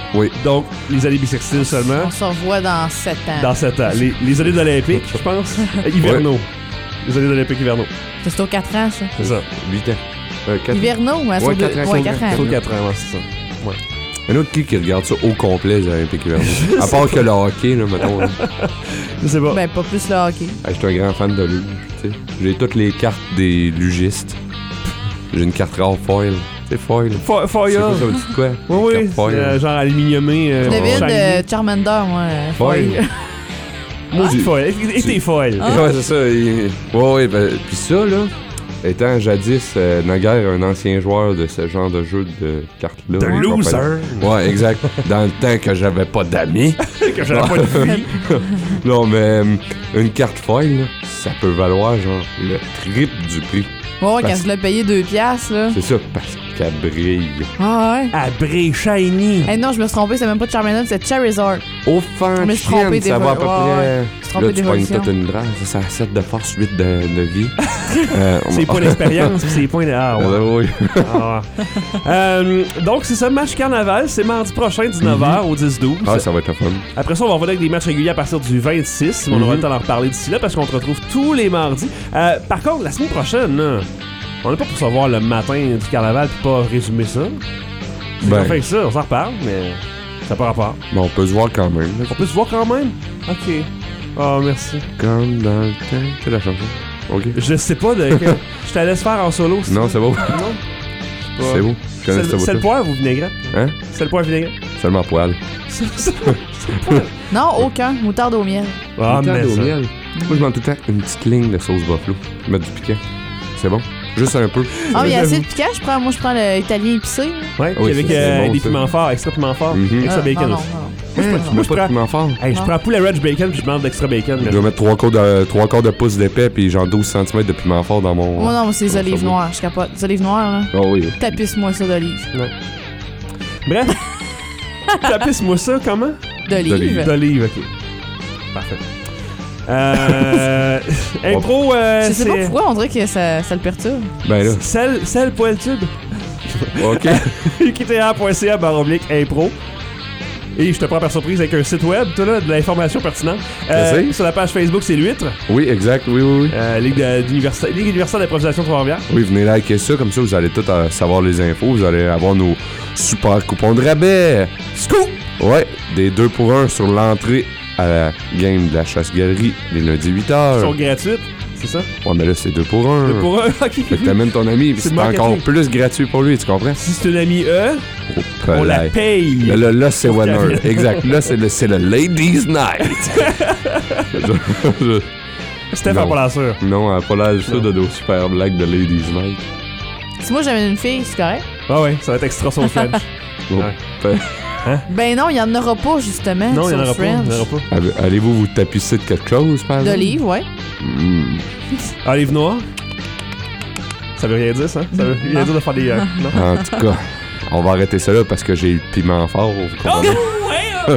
Oui. Donc, les années bissextiles seulement. On se revoit dans sept ans. Dans sept ans. Les, les années olympiques, je pense. Hivernaux. Ouais. Les années olympiques hivernaux. C'est au quatre ans, ça. C'est ça. huit ans. Euh, hivernaux, ouais, ouais, sur quatre deux... ans. Ouais, quatre ans. Sur quatre ans, ouais, c'est ça. Ouais. Un autre qui qui regarde ça au complet, les Olympiques hivernaux. À part que le hockey, là, mettons. Là. Je sais pas. Ben, pas plus le hockey. Je suis un grand fan de luge, tu sais. J'ai toutes les cartes des lugistes. J'ai une carte rare foil. C'est foil. Fo foil. C'est quoi, ça veut dire quoi? Oui, oui. C'est euh, genre aluminiumé. Euh, David de Charmander, moi. Foil. Moi, ah, foil. Et t'es foil. Ah. Ouais, c'est ça. Il... Ouais, ouais. Ben, pis ça, là, étant jadis, euh, naguère, un ancien joueur de ce genre de jeu de cartes-là. De loser. Ouais, exact. Dans le temps que j'avais pas d'amis. Que j'avais pas de vie. Non, mais une carte foil, là, ça peut valoir, genre, le triple du prix. Ouais, quand je l'ai payé deux piastres, là. C'est ça, parce qu'elle brille. Ah ouais? Elle brille shiny. Hey, non, je me suis trompé, c'est même pas Charmander, c'est Charizard. Au fan, je me suis trompé ça va à peu ouais, près. Ouais. Là, tu pognes toute une drague, ça, ça a sept de force, huit de, de vie. euh, c'est points d'expérience, c'est points de. Ah, ouais. Euh, oui. ah, ouais. euh, donc, c'est ça, match carnaval, c'est mardi prochain, dix-neuf heures mm-hmm. au dix douze. Ah, ça va être le fun. Après ça, on va revenir avec des matchs réguliers à partir du vingt-six. Mm-hmm. On aura le temps d'en reparler d'ici là parce qu'on te retrouve tous les mardis. Euh, par contre, la semaine prochaine, là, on n'est pas pour se voir le matin du carnaval puis pas résumer ça. C'est ben, on fait que ça, on s'en reparle, mais ça part à part. Bon, on peut se voir quand même. On peut se voir quand même? Ok. Oh, merci. Comme dans le temps. C'est la chanson. Ok. Je sais pas de. Je te laisse faire en solo. Non, c'est beau. Non. C'est beau. C'est le poivre ou vinaigrette? Hein? C'est le poivre vinaigrette? Seulement poil. Non, aucun. Moutarde au miel. Ah, moutarde mais au miel. Moi, je mets tout le temps une petite ligne de sauce buffalo. Je mets du piquant. C'est bon? Juste un peu. Ah, mais il y a assez de piquant. Je prends, moi, je prends le italien épicé. Ouais, oui, avec euh, bon, des piments forts, extra piments forts, mm-hmm. extra euh, bacon. Non, non, aussi. non. Moi, je, moi, je prends pas de piment fort. Hey, je prends poulet Red Bacon puis je demande d'extra bacon. Je vais mettre trois quarts de, trois quarts de pouce d'épais puis genre douze centimètres de piment fort dans mon. Moi, non, mais c'est les olives noires. Je capote. Les olives noires, là. Oh oui. Tapisse-moi ça d'olives. Ouais. Bref. Tapisse-moi ça comment? D'olives. D'olives, ok. Parfait. Euh. Impro, euh. Je sais pas pourquoi on dirait que ça, ça le perturbe. Ben là. Sel, sel poil tube. Ok. U Q T R point C A barre oblique impro. Et je te prends par surprise avec un site web, toi là, de l'information pertinente. Euh, sur la page Facebook, c'est l'Huître. Oui, exact, oui, oui, oui. Euh, Ligue, d'université, Ligue universitaire d'improvisation de Trois-Rivières. Oui, venez liker ça, comme ça vous allez tous euh, savoir les infos, vous allez avoir nos super coupons de rabais. Scoop! Ouais, des deux pour un sur l'entrée à la game de la chasse-galerie les lundis huit heures. Ils sont gratuites, c'est ça? Ouais, mais là, c'est deux pour un. deux pour un, ok. Fait que t'amènes ton ami, puis c'est, c'est encore plus gratuit pour lui, tu comprends? Si c'est un ami E, oh, on la paye. Là, là, là c'est winner. Exact. Là, c'est le, c'est le Ladies Night. je, je... Steph a pas l'air sûr. Non, elle a pas l'air sûr de nos super blagues de Ladies Night. Si moi, j'amène une fille, c'est correct? Ah ouais, ça va être extra son French. Oh, ouais. Hein? Ben non, il n'y en aura pas, justement. Non, il n'y en aura pas, pas. Allez-vous vous tapisser de quelque chose, par exemple? D'olive, ouais. Mm. Olive noire? Ça veut rien dire, ça? Ça veut rien dire de faire des... Euh, non? En tout cas, on va arrêter ça là parce que j'ai eu le piment fort. Oh, ouais!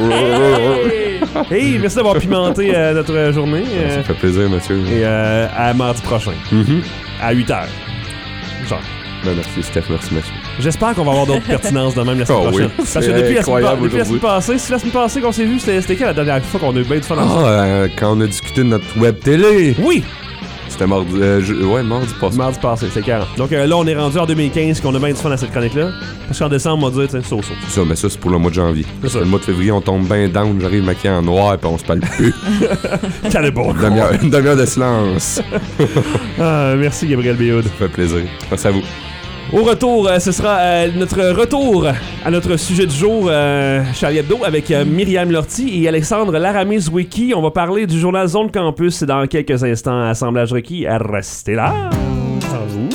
Hey, merci d'avoir pimenté euh, notre journée. Euh, ça fait plaisir, monsieur. Et euh, à mardi prochain. Mm-hmm. À huit heures. Genre. Ben, merci, Steph, merci, monsieur. J'espère qu'on va avoir d'autres pertinences de même la semaine oh, prochaine. Oui. Parce que depuis la, semaine, depuis la semaine passée, si la semaine passée qu'on s'est vu, c'était, c'était quelle la dernière fois qu'on a eu bien du fun ensemble? Ah, euh, quand on a discuté de notre web télé. Oui! C'était mardi, euh, je, ouais, mardi passé. Mardi passé, c'est carré. Donc euh, là, on est rendu en deux mille quinze qu'on a bien du fun à cette chronique-là. Parce qu'en décembre, on va dire, tu sais, so-so. C'est ça, mais ça, c'est pour le mois de janvier. C'est ça. Le mois de février, on tombe bien down, j'arrive maquillé en noir, puis on se parle plus. Quel est bon. Une demi-heure, une demi-heure de silence. Ah, merci, Gabriel Béhoud. Ça fait plaisir. Merci à vous. Au retour, euh, ce sera euh, notre retour à notre sujet du jour, euh, Charlie Hebdo, avec euh, Myriam Lortie et Alexandre Laramie-Zwicky. On va parler du journal Zone Campus dans quelques instants. Assemblage requis. Restez là. À vous.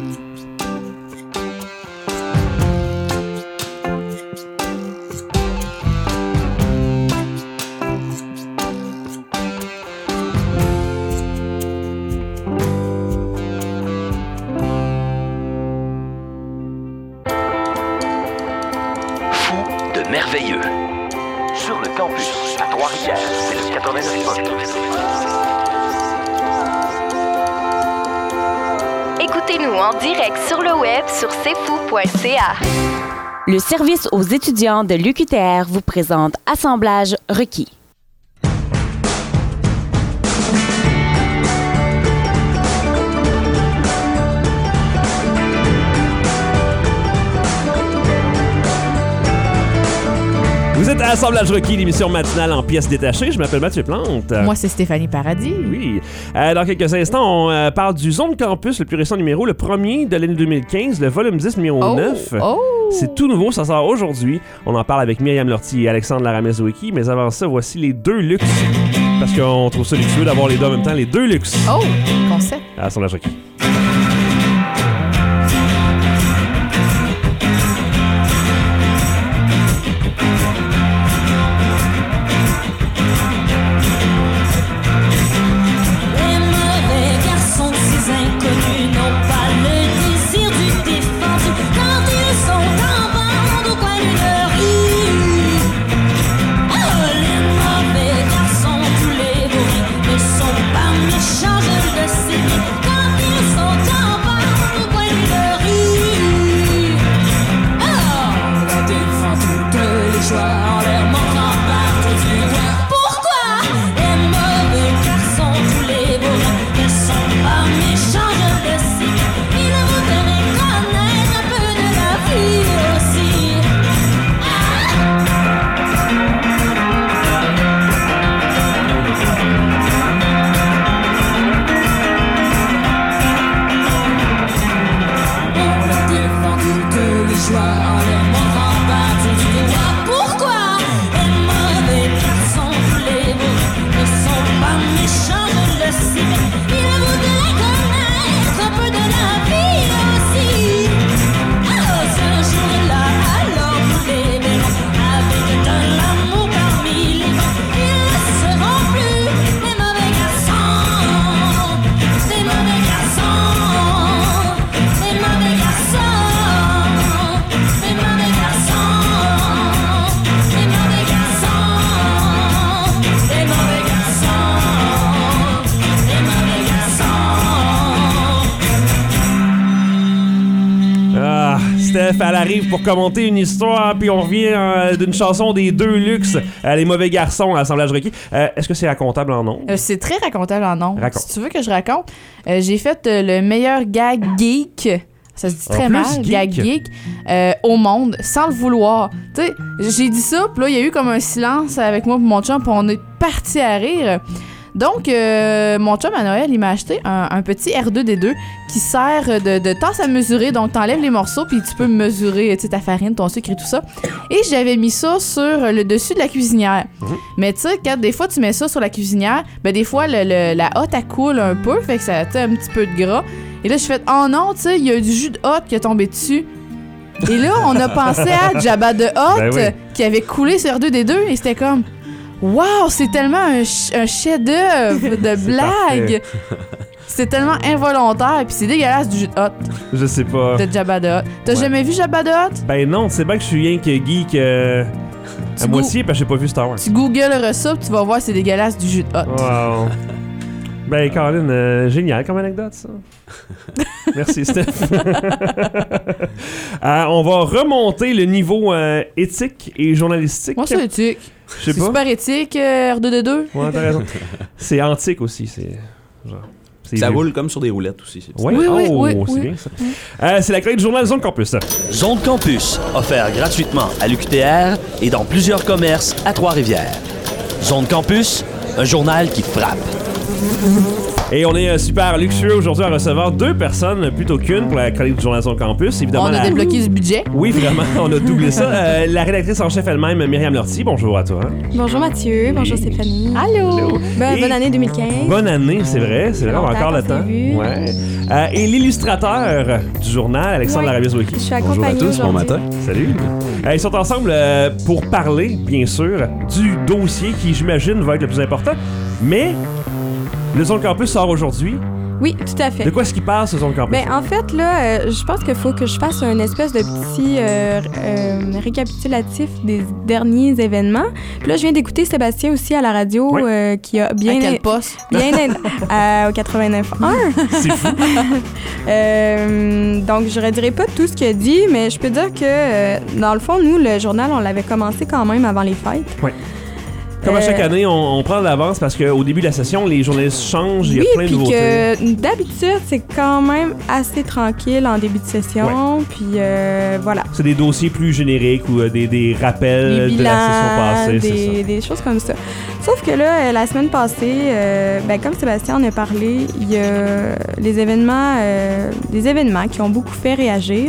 Merveilleux. Sur le campus à Trois-Rivières, c'est le quatre-vingt-neuf. Écoutez-nous en direct sur le web sur c'est fou point c a. Le service aux étudiants de l'U Q T R vous présente Assemblage requis. Vous êtes à Assemblage requis, l'émission matinale en pièces détachées. Je m'appelle Mathieu Plante. Moi, c'est Stéphanie Paradis. Oui. Euh, dans quelques instants, on euh, parle du Zone Campus, le plus récent numéro, le premier de l'année deux mille quinze, le volume dix, numéro oh, neuf. Oh. C'est tout nouveau, ça sort aujourd'hui. On en parle avec Myriam Lortie et Alexandre Laramez-Wiki. Mais avant ça, voici les deux luxe. Parce qu'on trouve ça luxueux d'avoir les deux en même temps, les deux luxe. Oh, concept. À Assemblage requis. Elle arrive pour commenter une histoire, puis on revient euh, d'une chanson des deux luxe, euh, les mauvais garçons à Assemblage requis. Euh, est-ce que c'est racontable en nom? Euh, c'est très racontable en nom. Raconte. Si tu veux que je raconte, euh, j'ai fait euh, le meilleur gag geek. Ça se dit très en plus, mal, geek. gag geek, euh, au monde, sans le vouloir. Tu sais, j'ai dit ça, puis là, il y a eu comme un silence avec moi et mon chum, puis on est parti à rire. Donc, euh, mon chum à Noël, il m'a acheté un, un petit R deux D deux qui sert de, de tasse à mesurer. Donc, t'enlèves les morceaux puis tu peux mesurer ta farine, ton sucre et tout ça. Et j'avais mis ça sur le dessus de la cuisinière. Mmh. Mais tu sais, quand des fois tu mets ça sur la cuisinière, ben des fois, le, le, la hotte, elle coule un peu, fait que ça a un petit peu de gras. Et là, je fais « Oh non, tu sais, il y a du jus de hotte qui est tombé dessus. » Et là, on a pensé à Jabba de Hotte ben oui. qui avait coulé sur R deux D deux et c'était comme... Wow, c'est tellement un, ch- un chef-d'œuvre de blague. C'est tellement involontaire et puis c'est dégueulasse du jus de Hotte. Je sais pas. De Jabba de Hotte. T'as ouais. jamais vu Jabba de Hotte? Ben non, c'est bien que je suis rien que geek euh, à go- moitié parce que j'ai pas vu Star Wars. Tu googleras ça puis tu vas voir c'est dégueulasse du jus de Hotte. Wow. Ben Caroline, euh, génial comme anecdote ça. Merci Steph. euh, on va remonter le niveau euh, éthique et journalistique. Moi c'est éthique. Je sais c'est pas. super éthique, euh, R deux D deux. Ouais, t'as raison. C'est antique aussi, c'est genre. C'est ça roule comme sur des roulettes aussi. C'est ouais. Oui, oui, oh, oui, c'est oui. bien ça. Mm. Euh, c'est la chronique du journal Zone Campus. Zone Campus, offert gratuitement à l'U Q T R et dans plusieurs commerces à Trois-Rivières. Zone Campus, un journal qui frappe. Et on est euh, super luxueux aujourd'hui à recevoir deux personnes plutôt qu'une pour la chronique du journal Zone Campus. Évidemment, on a la... débloqué ce budget. Oui, vraiment, on a doublé ça. Euh, la rédactrice en chef elle-même, Myriam Lortie. Bonjour à toi. Bonjour Mathieu, oui. Bonjour Stéphanie. Allô. Allô. Ben, bonne année deux mille quinze. Bonne année, c'est vrai, c'est vrai, on a encore le temps. Ouais. Euh, et l'illustrateur du journal, Alexandre ouais. Laramez-Wiki. Je suis accompagnée. Bonjour à tous, bon matin. Salut. Euh, ils sont ensemble euh, pour parler, bien sûr, du dossier qui, j'imagine, va être le plus important. Mais le Zone Campus sort aujourd'hui Oui, tout à fait. De quoi est-ce qu'il parle, ce Zone Campus? Ben, en fait, là, euh, je pense qu'il faut que je fasse un espèce de petit euh, euh, récapitulatif des derniers événements. Puis là, je viens d'écouter Sébastien aussi à la radio, Oui. euh, qui a bien... À quel poste? Bien à, au quatre-vingt-neuf un. C'est fou. euh, donc, je ne redirai pas tout ce qu'il a dit, mais je peux dire que, euh, dans le fond, nous, le journal, on l'avait commencé quand même avant les fêtes. Oui. Comme à chaque Euh, année, on, on prend de l'avance parce qu'au début de la session, les journalistes changent, il y a Oui, plein de puis nouveautés. que d'habitude, c'est quand même assez tranquille en début de session. Puis euh, voilà. C'est des dossiers plus génériques ou euh, des, des rappels Les de la session bilans, passée, c'est ça. des, des choses comme ça. Sauf que là, euh, la semaine passée, euh, ben, comme Sébastien en a parlé, il y a les événements, euh, des événements qui ont beaucoup fait réagir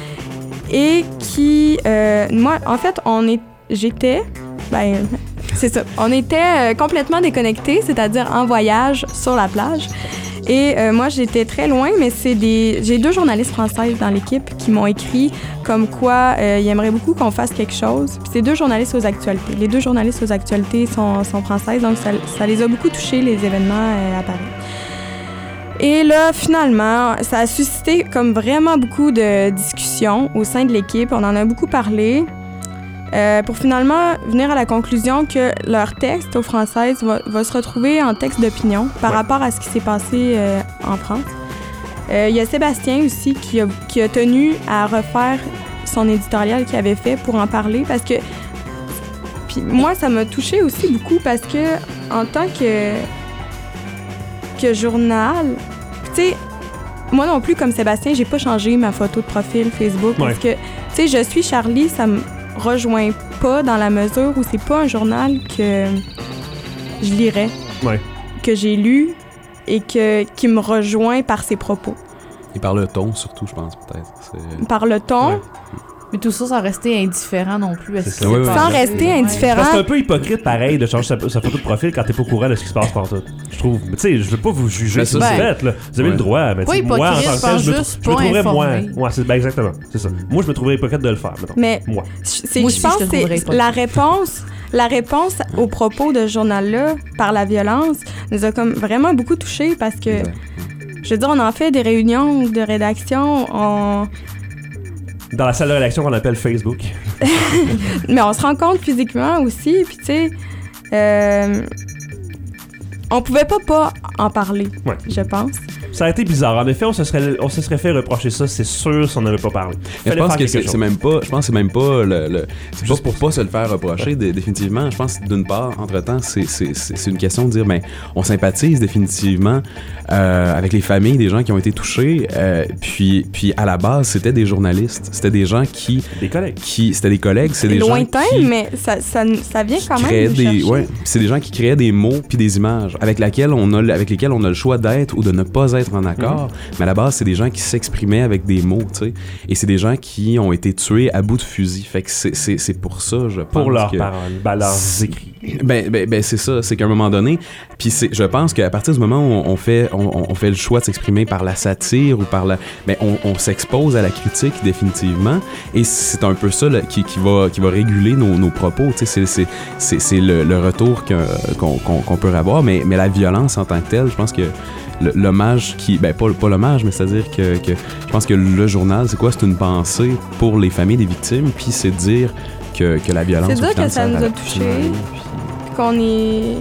et qui, euh, moi, en fait, on est, j'étais, ben, c'est ça, on était euh, complètement déconnectés, c'est-à-dire en voyage sur la plage. Et euh, moi, j'étais très loin, mais c'est des... J'ai deux journalistes françaises dans l'équipe qui m'ont écrit comme quoi euh, ils aimeraient beaucoup qu'on fasse quelque chose. Puis c'est deux journalistes aux actualités. Les deux journalistes aux actualités sont, sont françaises, donc ça, ça les a beaucoup touchés, les événements euh, à Paris. Et là, finalement, ça a suscité comme vraiment beaucoup de discussions au sein de l'équipe. On en a beaucoup parlé. Euh, pour finalement venir à la conclusion que leur texte aux Françaises va, va se retrouver en texte d'opinion par Ouais. rapport à ce qui s'est passé euh, en France. Euh, Il y a Sébastien aussi qui a, qui a tenu à refaire son éditorial qu'il avait fait pour en parler parce que... Puis moi, ça m'a touchée aussi beaucoup parce que en tant que, que journal, tu sais, moi non plus, comme Sébastien, j'ai pas changé ma photo de profil Facebook parce Ouais. que, tu sais, je suis Charlie, ça me rejoint pas dans la mesure où c'est pas un journal que je lirais, Ouais. que j'ai lu et que, qui me rejoint par ses propos. Et par le ton, surtout, je pense, peut-être. C'est- Par le ton, Ouais. Mais tout ça sans rester indifférent non plus. à ce C'est qui ça. s'est Oui, oui. passé. sans rester indifférent. Parce que c'est un peu hypocrite, pareil, de changer sa, sa photo de profil quand t'es pas au courant de ce qui se passe partout. Je trouve. Mais tu sais, je veux pas vous juger Ben, sur ça, ce c'est- fait, là. Vous avez Ouais. le droit, mais Pas tu sais, moi, en hypocrite, tant je que tel, pense je me, juste je me pas trouverais informé. moins. Ouais, c'est ben, exactement. C'est ça. Moi, je me trouverais hypocrite de le faire, mettons. Mais Moi. c'est, Moi je aussi, pense je te que trouverais c'est pas. la réponse, la réponse aux propos de ce journal-là par la violence nous a comme vraiment beaucoup touchés parce que, Exact. je veux dire, on en fait des réunions de rédaction, on... Dans la salle de rédaction qu'on appelle Facebook. mais on se rencontre physiquement aussi, puis tu sais, euh, on pouvait pas pas en parler, Ouais. je pense. Ça a été bizarre. En effet, on se serait, on se serait fait reprocher ça, c'est sûr, si on n'avait pas parlé. Mais je Fallait pense faire que quelque c'est chose. c'est même pas. Je pense que c'est même pas le. le- c'est Juste pas pour pas se le faire reprocher, dé- définitivement. Je pense que d'une part, entre-temps, c'est, c'est, c'est, c'est une question de dire, ben, on sympathise définitivement euh, avec les familles des gens qui ont été touchés. euh, puis, puis à la base, c'était des journalistes. C'était des gens qui. Des collègues. Qui, c'était des collègues. C'est des Lointain, gens qui, mais ça, ça, ça vient quand créaient même nous des, chercher. ouais, c'est des gens qui créaient des mots puis des images avec laquelle on a, avec lesquels on a le choix d'être ou de ne pas être en accord. Mais à la base, c'est des gens qui s'exprimaient avec des mots, tu sais. Et c'est des gens qui ont été tués à bout de fusil. Fait que c'est, c'est, c'est pour ça, je pense. Pour leurs que paroles, ben, leurs écrits. Ben, ben, ben c'est ça. C'est qu'à un moment donné, puis c'est, je pense qu'à partir du moment où on, on fait, on, on fait le choix de s'exprimer par la satire ou par la, ben, on, on s'expose à la critique définitivement. Et c'est un peu ça là, qui, qui va, qui va réguler nos, nos propos. Tu sais, c'est, c'est, c'est, c'est le, le retour qu'un- qu'on, qu'on, qu'on peut avoir. Mais, mais la violence en tant que telle, je pense que le- l'hommage qui, ben pas, pas l'hommage, mais c'est-à-dire que, que je pense que le journal, c'est quoi? C'est une pensée pour les familles des victimes, puis c'est de dire que, que la violence. C'est au dire final, que ça nous a va touchés, finir. puis qu'on est...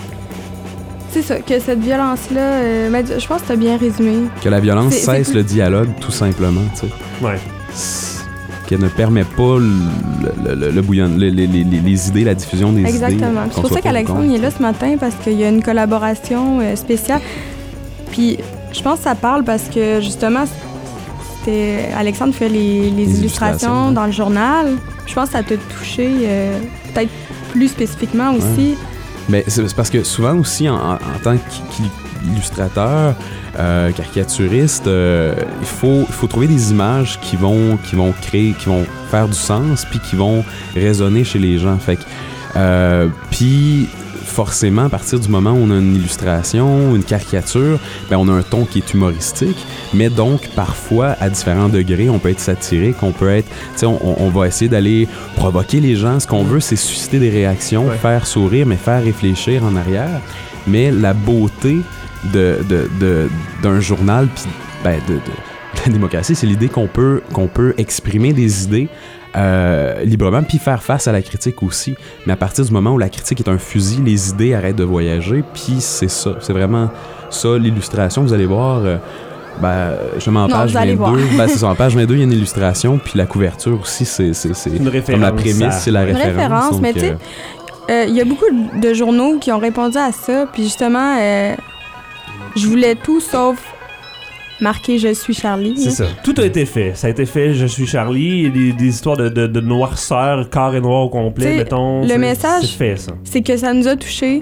C'est ça, que cette violence-là, euh, ben, je pense que t'as bien résumé. Que la violence C'est- cesse c'est- le dialogue, tout simplement, tu sais. Ouais. Qu'elle ne permet pas le, le, le, le bouillon, le- les, les, les, les idées, la diffusion des idées. Exactement. C'est qu'on pour soit ça qu'Alexandre pour ou il est là ce matin, parce qu'il y a une collaboration euh, spéciale. Puis je pense que ça parle parce que justement, c'était Alexandre fait les, les Les illustrations, illustrations, ouais. dans le journal. Je pense que ça t'a touché euh, peut-être plus spécifiquement aussi. Mais c'est c'est parce que souvent aussi, en, en, en tant qu'illustrateur, euh, caricaturiste, euh, il faut il faut trouver des images qui vont qui vont créer, qui vont faire du sens, puis qui vont résonner chez les gens. Fait que euh, puis forcément, à partir du moment où on a une illustration, une caricature, ben on a un ton qui est humoristique, mais donc parfois, à différents degrés, on peut être satirique, on peut être, tu sais, on, on va essayer d'aller provoquer les gens. Ce qu'on veut, c'est susciter des réactions, Ouais. faire sourire, mais faire réfléchir en arrière. Mais la beauté de, de, de, d'un journal, puis ben, de, de, de la démocratie, c'est l'idée qu'on peut, qu'on peut exprimer des idées euh, librement, puis faire face à la critique aussi. Mais à partir du moment où la critique est un fusil, les idées arrêtent de voyager, puis c'est ça. C'est vraiment ça, l'illustration. Vous allez voir... Euh, Ben, justement, en non, page vingt-deux, ben, c'est ça, en page vingt-deux, il y a une illustration, puis la couverture aussi, c'est, c'est, c'est une référence. Comme la prémisse, c'est la une référence. référence, donc, mais tu sais, euh, il y a beaucoup de journaux qui ont répondu à ça, puis justement, euh, je voulais tout sauf marquer « Je suis Charlie ». C'est ça. Tout a été fait. Ça a été fait « Je suis Charlie », des, des histoires de, de, de noirceur, carré noir au complet, T'sais, mettons. Le c'est, message, c'est fait, ça. C'est que ça nous a touchés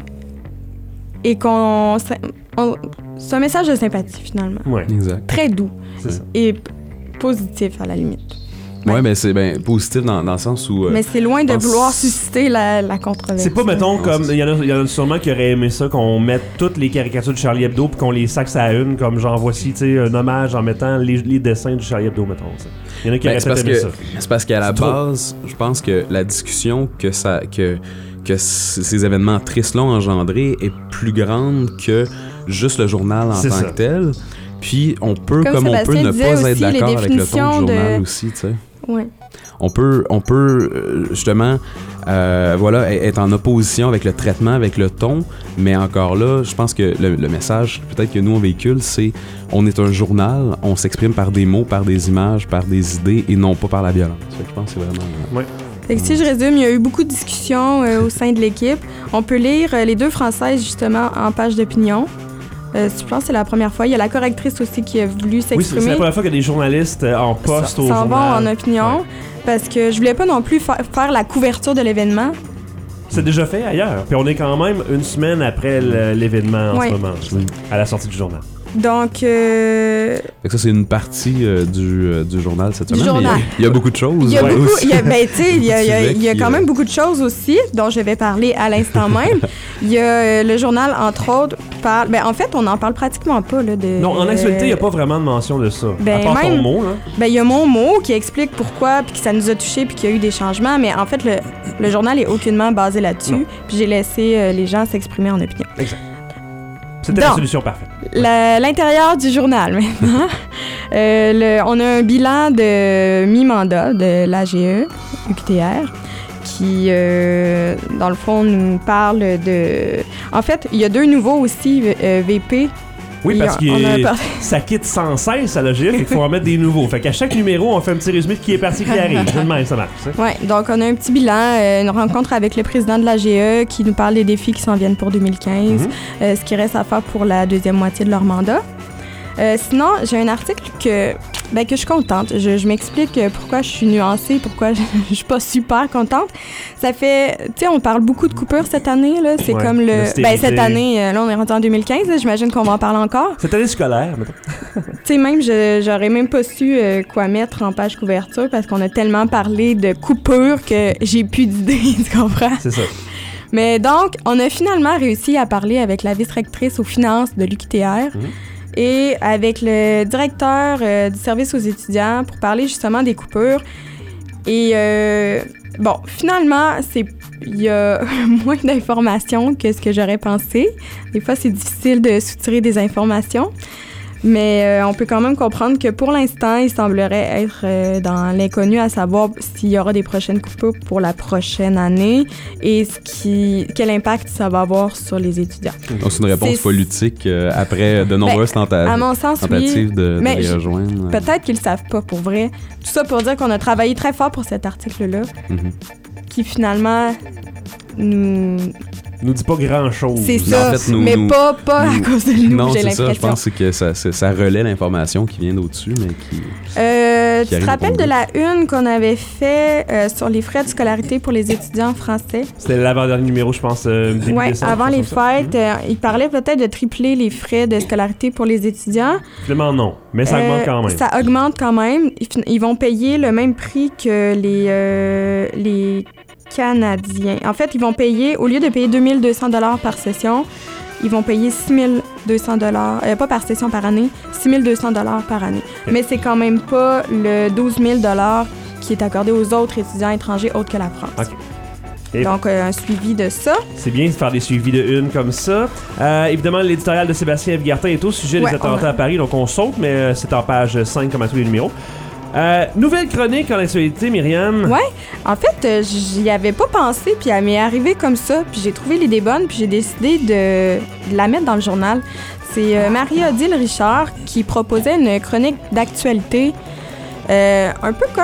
et qu'on... On, c'est un message de sympathie, finalement. Ouais. Exact. Très doux. C'est ça. Et p- positif, à la limite. Ouais, mais c'est ben, positif dans, dans le sens où... Euh, mais c'est loin de pense... vouloir susciter la, la controverse. C'est pas, mettons, comme... Il y, en a, y en a sûrement qui auraient aimé ça, qu'on mette toutes les caricatures de Charlie Hebdo puis qu'on les saxe à une, comme genre, voici, tu sais, un hommage en mettant les, les dessins du Charlie Hebdo, mettons. Il y en a qui ben, auraient peut-être aimé que, ça. C'est parce qu'à la base, je pense que la discussion que ça... Que, que c- ces événements tristes l'ont engendré est plus grande que juste le journal en c'est tant ça. que tel. Puis on peut, comme, comme on peut, ne pas aussi, être d'accord avec le ton du journal de... aussi, tu sais. Ouais. On peut, on peut euh, justement, euh, voilà, être en opposition avec le traitement, avec le ton, mais encore là, je pense que le, le message, peut-être que nous on véhicule, c'est on est un journal, on s'exprime par des mots, par des images, par des idées et non pas par la violence. Fait que je pense que c'est vraiment. Euh, ouais. Fait que si je résume, il y a eu beaucoup de discussions euh, au sein de l'équipe. On peut lire euh, les deux françaises, justement, en page d'opinion. Euh, je pense que c'est la première fois. Il y a la correctrice aussi qui a voulu s'exprimer. Oui, c'est, c'est la première fois qu'il y a des journalistes euh, en poste au s'en journal. vont en opinion, ouais. Parce que je voulais pas non plus fa- faire la couverture de l'événement. C'est déjà fait ailleurs. Puis on est quand même une semaine après le, l'événement en ouais. ce moment, oui. à la sortie du journal. Donc, euh... fait que ça, c'est une partie euh, du, euh, du journal cette du semaine. Journal. Il y a beaucoup de choses. Il y a ouais, beaucoup, aussi. il y a, ben, tu sais, il y a, il y a, il y a quand qui, même beaucoup de choses aussi dont je vais parler à l'instant même. Il y a euh, le journal, entre autres, parle. Ben, en fait, on n'en parle pratiquement pas là. De, non, en actualité, il euh, n'y a pas vraiment de mention de ça. Ben, à part même, ton mot, là. Ben, il y a mon mot qui explique pourquoi, puis que ça nous a touchés, puis qu'il y a eu des changements. Mais en fait, le, le journal est aucunement basé là-dessus. Non. Puis j'ai laissé euh, les gens s'exprimer en opinion. Exact. C'était Donc, la solution parfaite. La, l'intérieur du journal, maintenant. euh, le, on a un bilan de mi-mandat de l'A G E, U Q T R, qui, euh, dans le fond, nous parle de... En fait, il y a deux nouveaux aussi, euh, V P. Oui, parce que par... ça quitte sans cesse à la G E, il faut en mettre des nouveaux. Fait qu'à chaque numéro, on fait un petit résumé de qui est parti, qui arrive. C'est le même, ça marche. Oui, donc on a un petit bilan, euh, une rencontre avec le président de l'A G E qui nous parle des défis qui s'en viennent pour deux mille quinze, mm-hmm. euh, ce qui reste à faire pour la deuxième moitié de leur mandat. Euh, sinon, j'ai un article que, ben, que je suis contente. Je, je m'explique pourquoi je suis nuancée, pourquoi je, je suis pas super contente. Ça fait, tu sais, on parle beaucoup de coupures cette année, là. C'est ouais, comme le... Ben, cette année, là, on est rendu en deux mille quinze, là, j'imagine qu'on va en parler encore. Cette année scolaire, mettons. Tu sais, même, je, j'aurais même pas su euh, quoi mettre en page couverture parce qu'on a tellement parlé de coupures que j'ai plus d'idées, tu comprends? C'est ça. Mais donc, on a finalement réussi à parler avec la vice-rectrice aux finances de l'U Q T R. Mmh. Et avec le directeur euh, du service aux étudiants pour parler justement des coupures. Et euh, bon, finalement, c'est il y a moins d'informations que ce que j'aurais pensé. Des fois, c'est difficile de soutirer des informations. Mais euh, on peut quand même comprendre que pour l'instant, il semblerait être euh, dans l'inconnu à savoir s'il y aura des prochaines coupures pour la prochaine année et ce qui, quel impact ça va avoir sur les étudiants. Donc, c'est une réponse c'est... politique euh, après de nombreuses ben, tenta- à mon sens, tentatives oui, de, de mais les rejoindre. Je, peut-être qu'ils le savent pas pour vrai. Tout ça pour dire qu'on a travaillé très fort pour cet article-là, mm-hmm. qui finalement nous... nous dit pas grand-chose. C'est ça, en fait, nous, mais nous, pas, pas nous, à cause de nous, non, j'ai c'est l'impression. Ça, je pense que ça, c'est, ça relaie l'information qui vient d'au-dessus, mais qui... Euh, qui tu te rappelles de la une qu'on avait fait euh, sur les frais de scolarité pour les étudiants français? C'était l'avant-dernier numéro, je pense, euh, début ouais, décembre. avant les fêtes. Euh, il parlait peut-être de tripler les frais de scolarité pour les étudiants. Finalement, non, mais ça euh, augmente quand même. Ça augmente quand même. Ils, ils vont payer le même prix que les... Euh, les Canadiens. En fait, ils vont payer, au lieu de payer deux mille deux cents dollars par session, ils vont payer six mille deux cents dollars, euh, pas par session, par année, six mille deux cents dollars par année. Okay. Mais c'est quand même pas le douze mille dollars qui est accordé aux autres étudiants étrangers autres que la France. Okay. Et Donc, euh, un suivi de ça. c'est bien de faire des suivis de une comme ça. Euh, évidemment, l'éditorial de Sébastien F. Gartin est au sujet Ouais, des attentats on- à Paris, donc on saute, mais euh, c'est en page cinq comme à tous les numéros. Euh, nouvelle chronique en actualité, Myriam. Ouais, en fait, euh, j'y avais pas pensé, puis elle m'est arrivée comme ça, puis j'ai trouvé l'idée bonne, puis j'ai décidé de, de la mettre dans le journal. C'est euh, Marie-Odile Richard qui proposait une chronique d'actualité, euh, un peu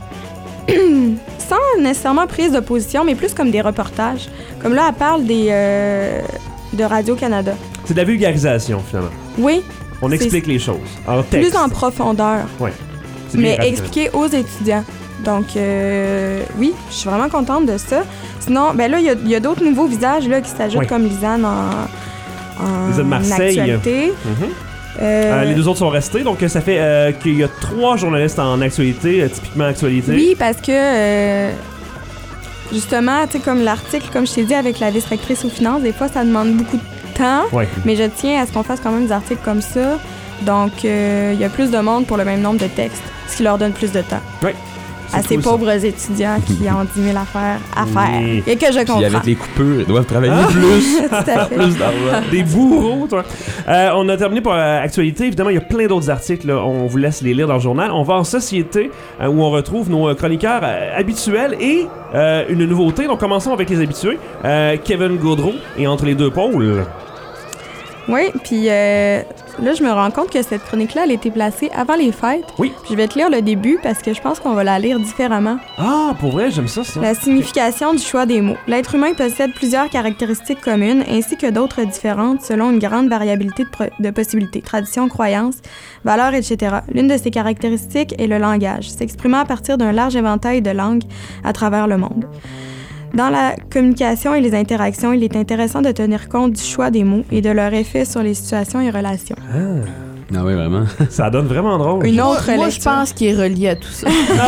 comme, sans nécessairement prise de position, mais plus comme des reportages. Comme là, elle parle des, euh, de Radio-Canada. C'est de la vulgarisation, finalement. Oui. On c'est explique les choses en texte. Plus en profondeur. Ouais. C'est bien Mais radio. expliquer aux étudiants. Donc, euh, oui, je suis vraiment contente de ça. Sinon, ben là, il y a, il y a d'autres nouveaux visages là, qui s'ajoutent, Ouais. comme Lisanne en, en Lisanne Marseille. actualité. Mhm. Euh, Euh, les deux autres sont restés, donc ça fait euh, qu'il y a trois journalistes en actualité, euh, typiquement actualité. Oui, parce que, euh, justement, tu sais, comme l'article, comme je t'ai dit, avec la vice-rectrice aux finances, des fois, ça demande beaucoup de temps. Ouais. Mais je tiens à ce qu'on fasse quand même des articles comme ça. Donc, euh, il y a plus de monde pour le même nombre de textes, ce qui leur donne plus de temps. Oui. À ces cool, ça. pauvres étudiants qui ont dix mille affaires à faire. Oui. Et que je Puis comprends. avec les coupures, ils doivent travailler Ah! plus. Tout à fait. Plus d'argent. Des bourreaux, toi. Euh, on a terminé pour euh, actualité. Évidemment, il y a plein d'autres articles. Là. On vous laisse les lire dans le journal. On va en société euh, où on retrouve nos euh, chroniqueurs euh, habituels et euh, une nouveauté. Donc, commençons avec les habitués. Euh, Kevin Gaudreau et Entre les deux pôles. Oui, puis euh, là, je me rends compte que cette chronique-là, elle a été placée avant les fêtes. Oui. Puis je vais te lire le début parce que je pense qu'on va la lire différemment. Ah, pour vrai, j'aime ça, ça. La signification du choix des mots. L'être humain possède plusieurs caractéristiques communes ainsi que d'autres différentes selon une grande variabilité de, pro- de possibilités, traditions, croyances, valeurs, et cetera. L'une de ces caractéristiques est le langage, s'exprimant à partir d'un large éventail de langues à travers le monde. Dans la communication et les interactions, il est intéressant de tenir compte du choix des mots et de leur effet sur les situations et relations. Ah. Ah oui, vraiment. Ça donne vraiment drôle. Une autre Moi, moi, je lecture. pense qu'il est relié à tout ça.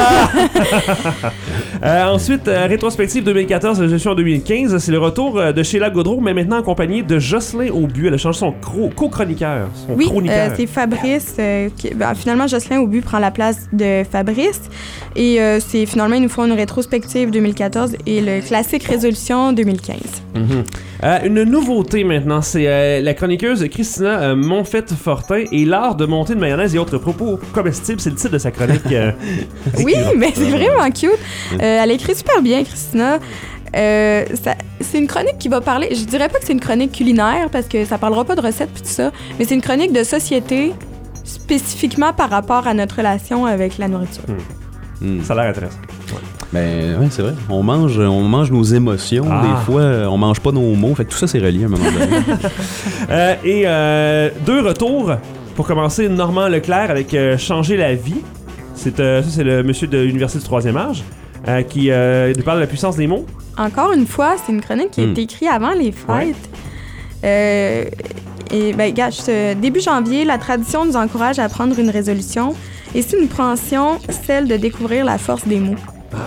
Euh, ensuite, euh, rétrospective deux mille quatorze, gestion deux mille quinze, c'est le retour euh, de Sheila Gaudreau, mais maintenant accompagnée de Jocelyn Aubu. Elle a changé son cro- co-chroniqueur, son Oui, chroniqueur. euh, c'est Fabrice. euh, qui- ben, finalement, Jocelyn Aubu prend la place de Fabrice. Et euh, c'est finalement, ils nous font une rétrospective deux mille quatorze et le classique résolution deux mille quinze. Mhm. Euh, une nouveauté maintenant, c'est euh, la chroniqueuse Christina euh, Monfette-Fortin et l'art de monter de mayonnaise et autres propos comestibles. C'est le titre de sa chronique. euh, Oui, mais c'est vraiment cute. Euh, elle écrit super bien, Christina. Euh, ça- c'est une chronique qui va parler, je dirais pas que c'est une chronique culinaire parce que ça parlera pas de recettes pis tout ça, mais c'est une chronique de société spécifiquement par rapport à notre relation avec la nourriture. Ça a l'air intéressant. Ouais. Ben oui, c'est vrai. On mange, on mange nos émotions. Ah. Des fois, euh, on mange pas nos mots. Fait que tout ça, c'est relié à un moment donné. Euh, et euh, deux retours. Pour commencer, Normand Leclerc avec euh, Changer la vie. C'est, euh, ça, c'est le monsieur de l'Université du troisième âge euh, qui euh, nous parle de la puissance des mots. Encore une fois, c'est une chronique qui a Hmm. été écrite avant les fêtes. Euh, et ben, gars, je- début janvier, la tradition nous encourage à prendre une résolution. Et si nous prensions celle de découvrir la force des mots?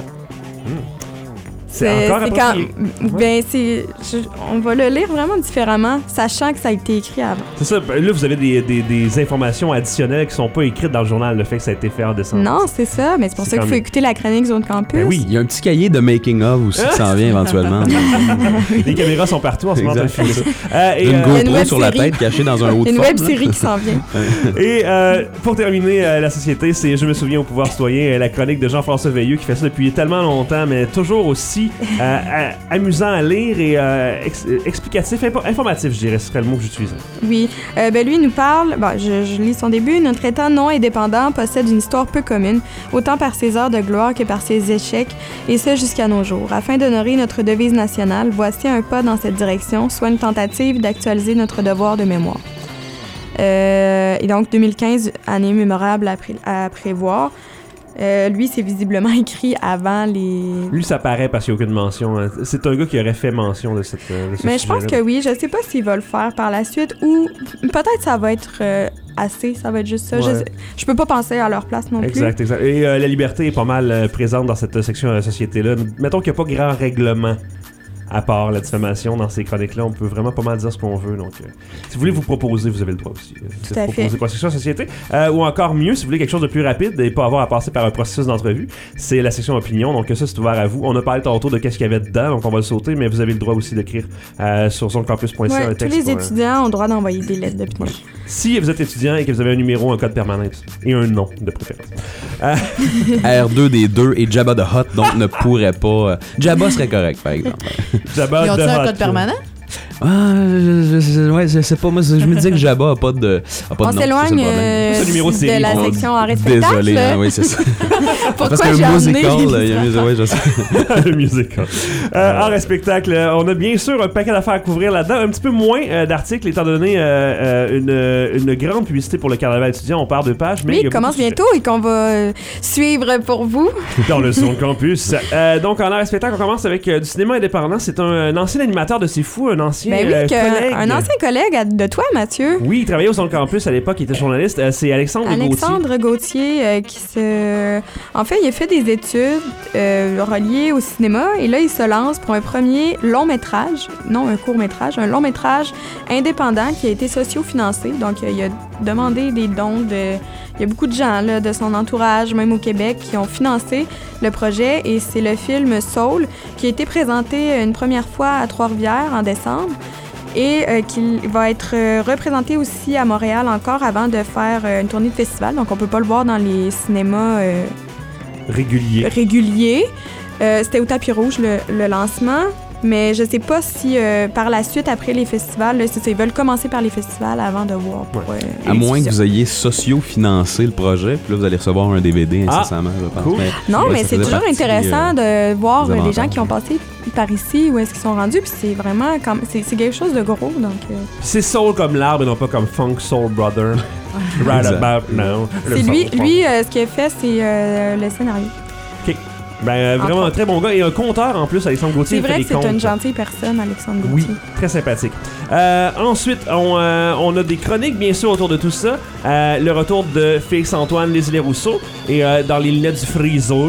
C'est encore c'est approprié. ben, c'est, je- on va le lire vraiment différemment, sachant que ça a été écrit avant. C'est ça. Ben, là, vous avez des, des, des informations additionnelles qui sont pas écrites dans le journal, le fait que ça a été fait en décembre. Non, c'est ça, mais c'est pour C'est ça qu'il quand faut même- écouter la chronique Zone Campus. Ben oui, il y a un petit cahier de making of aussi qui s'en vient éventuellement. Les caméras sont partout en ce moment. Exact. t'as le film. Euh, et, Une euh, GoPro une web sur la série. tête cachée dans un haut de Une forme, web là. série qui s'en vient. Et euh, pour terminer, euh, la société, c'est Je me souviens au pouvoir citoyen, euh, la chronique de Jean-François Veilleux qui fait ça depuis tellement longtemps, mais toujours aussi euh, à- amusant à lire et euh, ex- explicatif, info- informatif, je dirais, ce serait le mot que j'utilisais. Oui, euh, ben lui il nous parle, bon, je, je lis son début, notre État non indépendant possède une histoire peu commune, autant par ses heures de gloire que par ses échecs, et ce jusqu'à nos jours. Afin d'honorer notre devise nationale, voici un pas dans cette direction, soit une tentative d'actualiser notre devoir de mémoire. Euh, et donc deux mille quinze, année mémorable à, pré- à prévoir. Euh, lui, c'est visiblement écrit avant les... Lui, ça paraît parce qu'il n'y a aucune mention. hein. C'est un gars qui aurait fait mention de cette. euh, de ce Mais je pense que sujet-là. oui. Je sais pas s'il va le faire par la suite ou peut-être ça va être euh, assez. Ça va être juste ça. Je, Ouais. sais- je peux pas penser à leur place non Exact, exact. Et euh, la liberté est pas mal euh, présente dans cette section de la société-là. Mettons qu'il n'y a pas grand règlement à part la diffamation dans ces chroniques-là. On peut vraiment pas mal dire ce qu'on veut. Donc, euh, si vous voulez vous proposer, vous avez le droit aussi. Euh, Tout de à proposer fait. quoi que ce soit à la société. Euh, ou encore mieux, si vous voulez quelque chose de plus rapide et pas avoir à passer par un processus d'entrevue, c'est la section opinion. Donc ça, c'est ouvert à vous. On a parlé tantôt de qu'est-ce qu'il y avait dedans, donc on va le sauter, mais vous avez le droit aussi d'écrire euh, sur zoncampus point c a Ouais, un tous texte. les pour, euh, étudiants ont le droit d'envoyer des lettres d'opinion. Si vous êtes étudiant et que vous avez un numéro, un code permanent et un nom de préférence. Euh, R deux des deux et Jabba the Hutt, donc ne pourrait pas. euh, Jabba serait correct, par exemple. Jabba Ils ont-tu the un Hutt. code permanent? Ah, je, je, je- ouais, je sais pas, moi, je me disais que Jabba a pas de, a pas On de nom. s'éloigne c'est ça le problème. euh, C'est le numéro de de série. la Oh, section art et spectacle. Désolé, hein, oui, c'est ça. Pourquoi Parce qu'un j'ai amené musical, les là, il y a mis- ouais, je sais. Le musical. Euh, art et spectacle, euh, on a bien sûr un paquet d'affaires à couvrir là-dedans. Un petit peu moins euh, d'articles, étant donné euh, euh, une, une grande publicité pour le carnaval étudiant. On part de pages, mais Oui, il y a il commence beaucoup de bientôt et qu'on va euh, suivre pour vous. sujets dans le son campus. Euh, donc, en art et spectacle, on commence avec euh, du cinéma indépendant. C'est un, un ancien animateur de C'est Fou, un ancien Ben oui, euh, que- collègue. un ancien collègue à- de toi, Mathieu. Oui, il travaillait au Son Campus à l'époque, il était journaliste. Euh, c'est Alexandre, Gauthier. Alexandre Gauthier, euh, qui se... En fait, il a fait des études euh, reliées au cinéma et là, il se lance pour un premier long métrage, non un court métrage, un long métrage indépendant qui a été socio-financé. Donc, euh, il a demandé des dons de... Il y a beaucoup de gens là, de son entourage, même au Québec, qui ont financé le projet et c'est le film Soul qui a été présenté une première fois à Trois-Rivières en décembre et euh, qui va être euh, représenté aussi à Montréal encore avant de faire euh, une tournée de festival. Donc, on peut pas le voir dans les cinémas euh, Régulier. réguliers. Euh, C'était au tapis rouge, le, le lancement. Mais je sais pas si euh, par la suite, après les festivals, là, c'est ça, ils veulent commencer par les festivals avant de voir. Pour, euh, À moins que l'édition. vous ayez socio-financé le projet, puis là, vous allez recevoir un D V D Ah, incessamment, je pense. cool. Mais, Non, ouais, mais ça c'est faisait toujours partie, intéressant euh, de voir des euh, les gens avantages. qui ont passé par ici, où est-ce qu'ils sont rendus. Puis c'est vraiment comme c'est c'est quelque chose de gros. Donc, euh, C'est soul comme l'arbre et non pas comme funk soul brother. Right Exact. about now. Le c'est lui, soul. lui euh, ce qu'il a fait, c'est euh, le scénario. Ok. Ben, euh, vraiment un très bon gars et un conteur en plus, Alexandre Gauthier. C'est il fait vrai des que c'est contes. une gentille personne, Alexandre Oui, Gauthier. très sympathique. Euh, ensuite, on, euh, on a des chroniques, bien sûr, autour de tout ça. Euh, le retour de Félix-Antoine Lézillet-Rousseau et euh, dans les lunettes du friseur.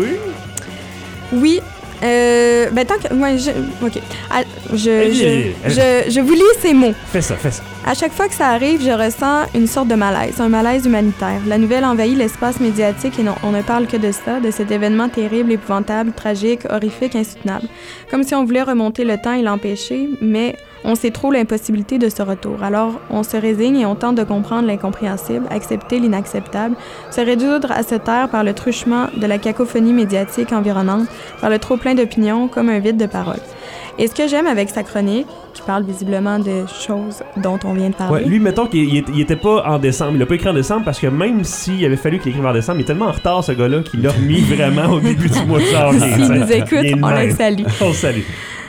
Oui. Euh, ben tant que... Ouais, je... OK. Ah, je, Allez, je, allez, allez. je, je vous lis ces mots. Fais ça, fais ça. À chaque fois que ça arrive, je ressens une sorte de malaise, un malaise humanitaire. La nouvelle envahit l'espace médiatique et non, on ne parle que de ça, de cet événement terrible, épouvantable, tragique, horrifique, insoutenable. Comme si on voulait remonter le temps et l'empêcher, mais on sait trop l'impossibilité de ce retour. Alors, on se résigne et on tente de comprendre l'incompréhensible, accepter l'inacceptable, se résoudre à se taire par le truchement de la cacophonie médiatique environnante, par le trop-plein d'opinions comme un vide de parole. Et ce que j'aime avec sa chronique, qui parle visiblement de choses dont on vient de parler... Ouais, lui, mettons qu'il il, il était pas en décembre. Il a pas écrit en décembre parce que même s'il avait fallu qu'il écrive en décembre, il est tellement en retard, ce gars-là, qu'il l'a remis vraiment au début du mois de janvier. S'il t'sais. nous écoute, Il est de on même. le salue. On le salue.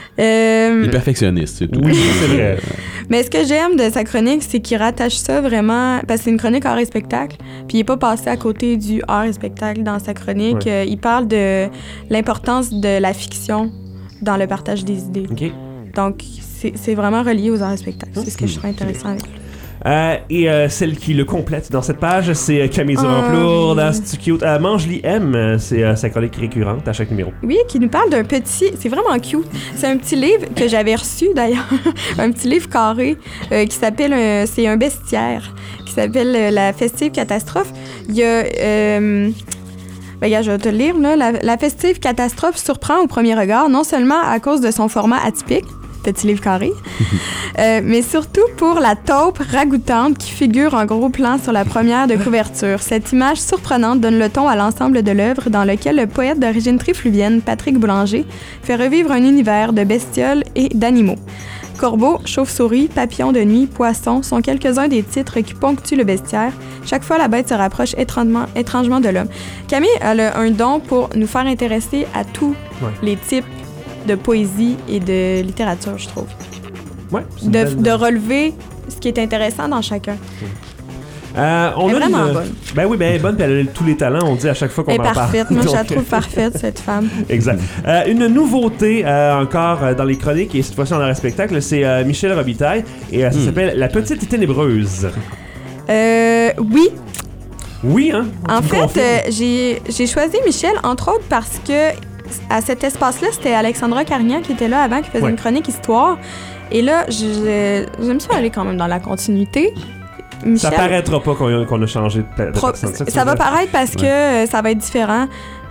Euh, Il est perfectionniste, c'est tout. Oui, c'est vrai. Mais ce que j'aime de sa chronique, c'est qu'il rattache ça vraiment... Parce que c'est une chronique art et spectacle, puis il n'est pas passé à côté du art et spectacle dans sa chronique. Ouais. Euh, il parle de l'importance de la fiction dans le partage des idées. OK. Donc, c'est c'est vraiment relié aux arts et spectacles. C'est ce que je trouve intéressant avec lui. Euh, et euh, celle qui le complète dans cette page, c'est euh, Camille Ah, Durand-Plourde, oui. c'est cute. Euh, Mange-Ly M, euh, c'est euh, sa chronique récurrente à chaque numéro. Oui, qui nous parle d'un petit... C'est vraiment cute. C'est un petit livre que j'avais reçu, d'ailleurs. Un petit livre carré euh, qui s'appelle... euh, c'est un bestiaire qui s'appelle euh, La festive catastrophe. Il y a... Euh, ben, regarde, je vais te le lire, là. La, la festive catastrophe surprend au premier regard, non seulement à cause de son format atypique, petit livre carré, euh, mais surtout pour la taupe ragoûtante qui figure en gros plan sur la première de couverture. Cette image surprenante donne le ton à l'ensemble de l'œuvre dans lequel le poète d'origine trifluvienne, Patrick Boulanger, fait revivre un univers de bestioles et d'animaux. Corbeaux, chauves-souris, papillons de nuit, poissons sont quelques-uns des titres qui ponctuent le bestiaire. Chaque fois, la bête se rapproche étrangement, étrangement de l'homme. Camille a le- un don pour nous faire intéresser à tous Ouais. les types de poésie et de littérature, je trouve. Ouais. c'est une De, belle- de relever ce qui est intéressant dans chacun. Euh, on Elle est a vraiment une- bonne. Ben oui, ben elle est bonne, puis elle a tous les talents, on dit à chaque fois qu'on Elle en est parle. parfaite. Moi, je la Donc, trouve parfaite, cette femme. Exact. Euh, une nouveauté euh, encore euh, dans les chroniques, et cette fois-ci en arrêt spectacle, c'est euh, Michel Robitaille, et euh, ça Hmm. s'appelle La Petite Ténébreuse. Euh, oui. Oui, hein? En Tu me fait, confirmes? euh, j'ai j'ai choisi Michel, entre autres, parce que à cet espace-là, c'était Alexandra Carignan qui était là avant, qui faisait Ouais. une chronique histoire. Et là, je- j'aime ça aller quand même dans la continuité. Ça Michel, paraîtra pas qu'on a, qu'on a changé de, pe- de pro- personne. que ça tu va veux dire? paraître parce que euh, ça va être différent.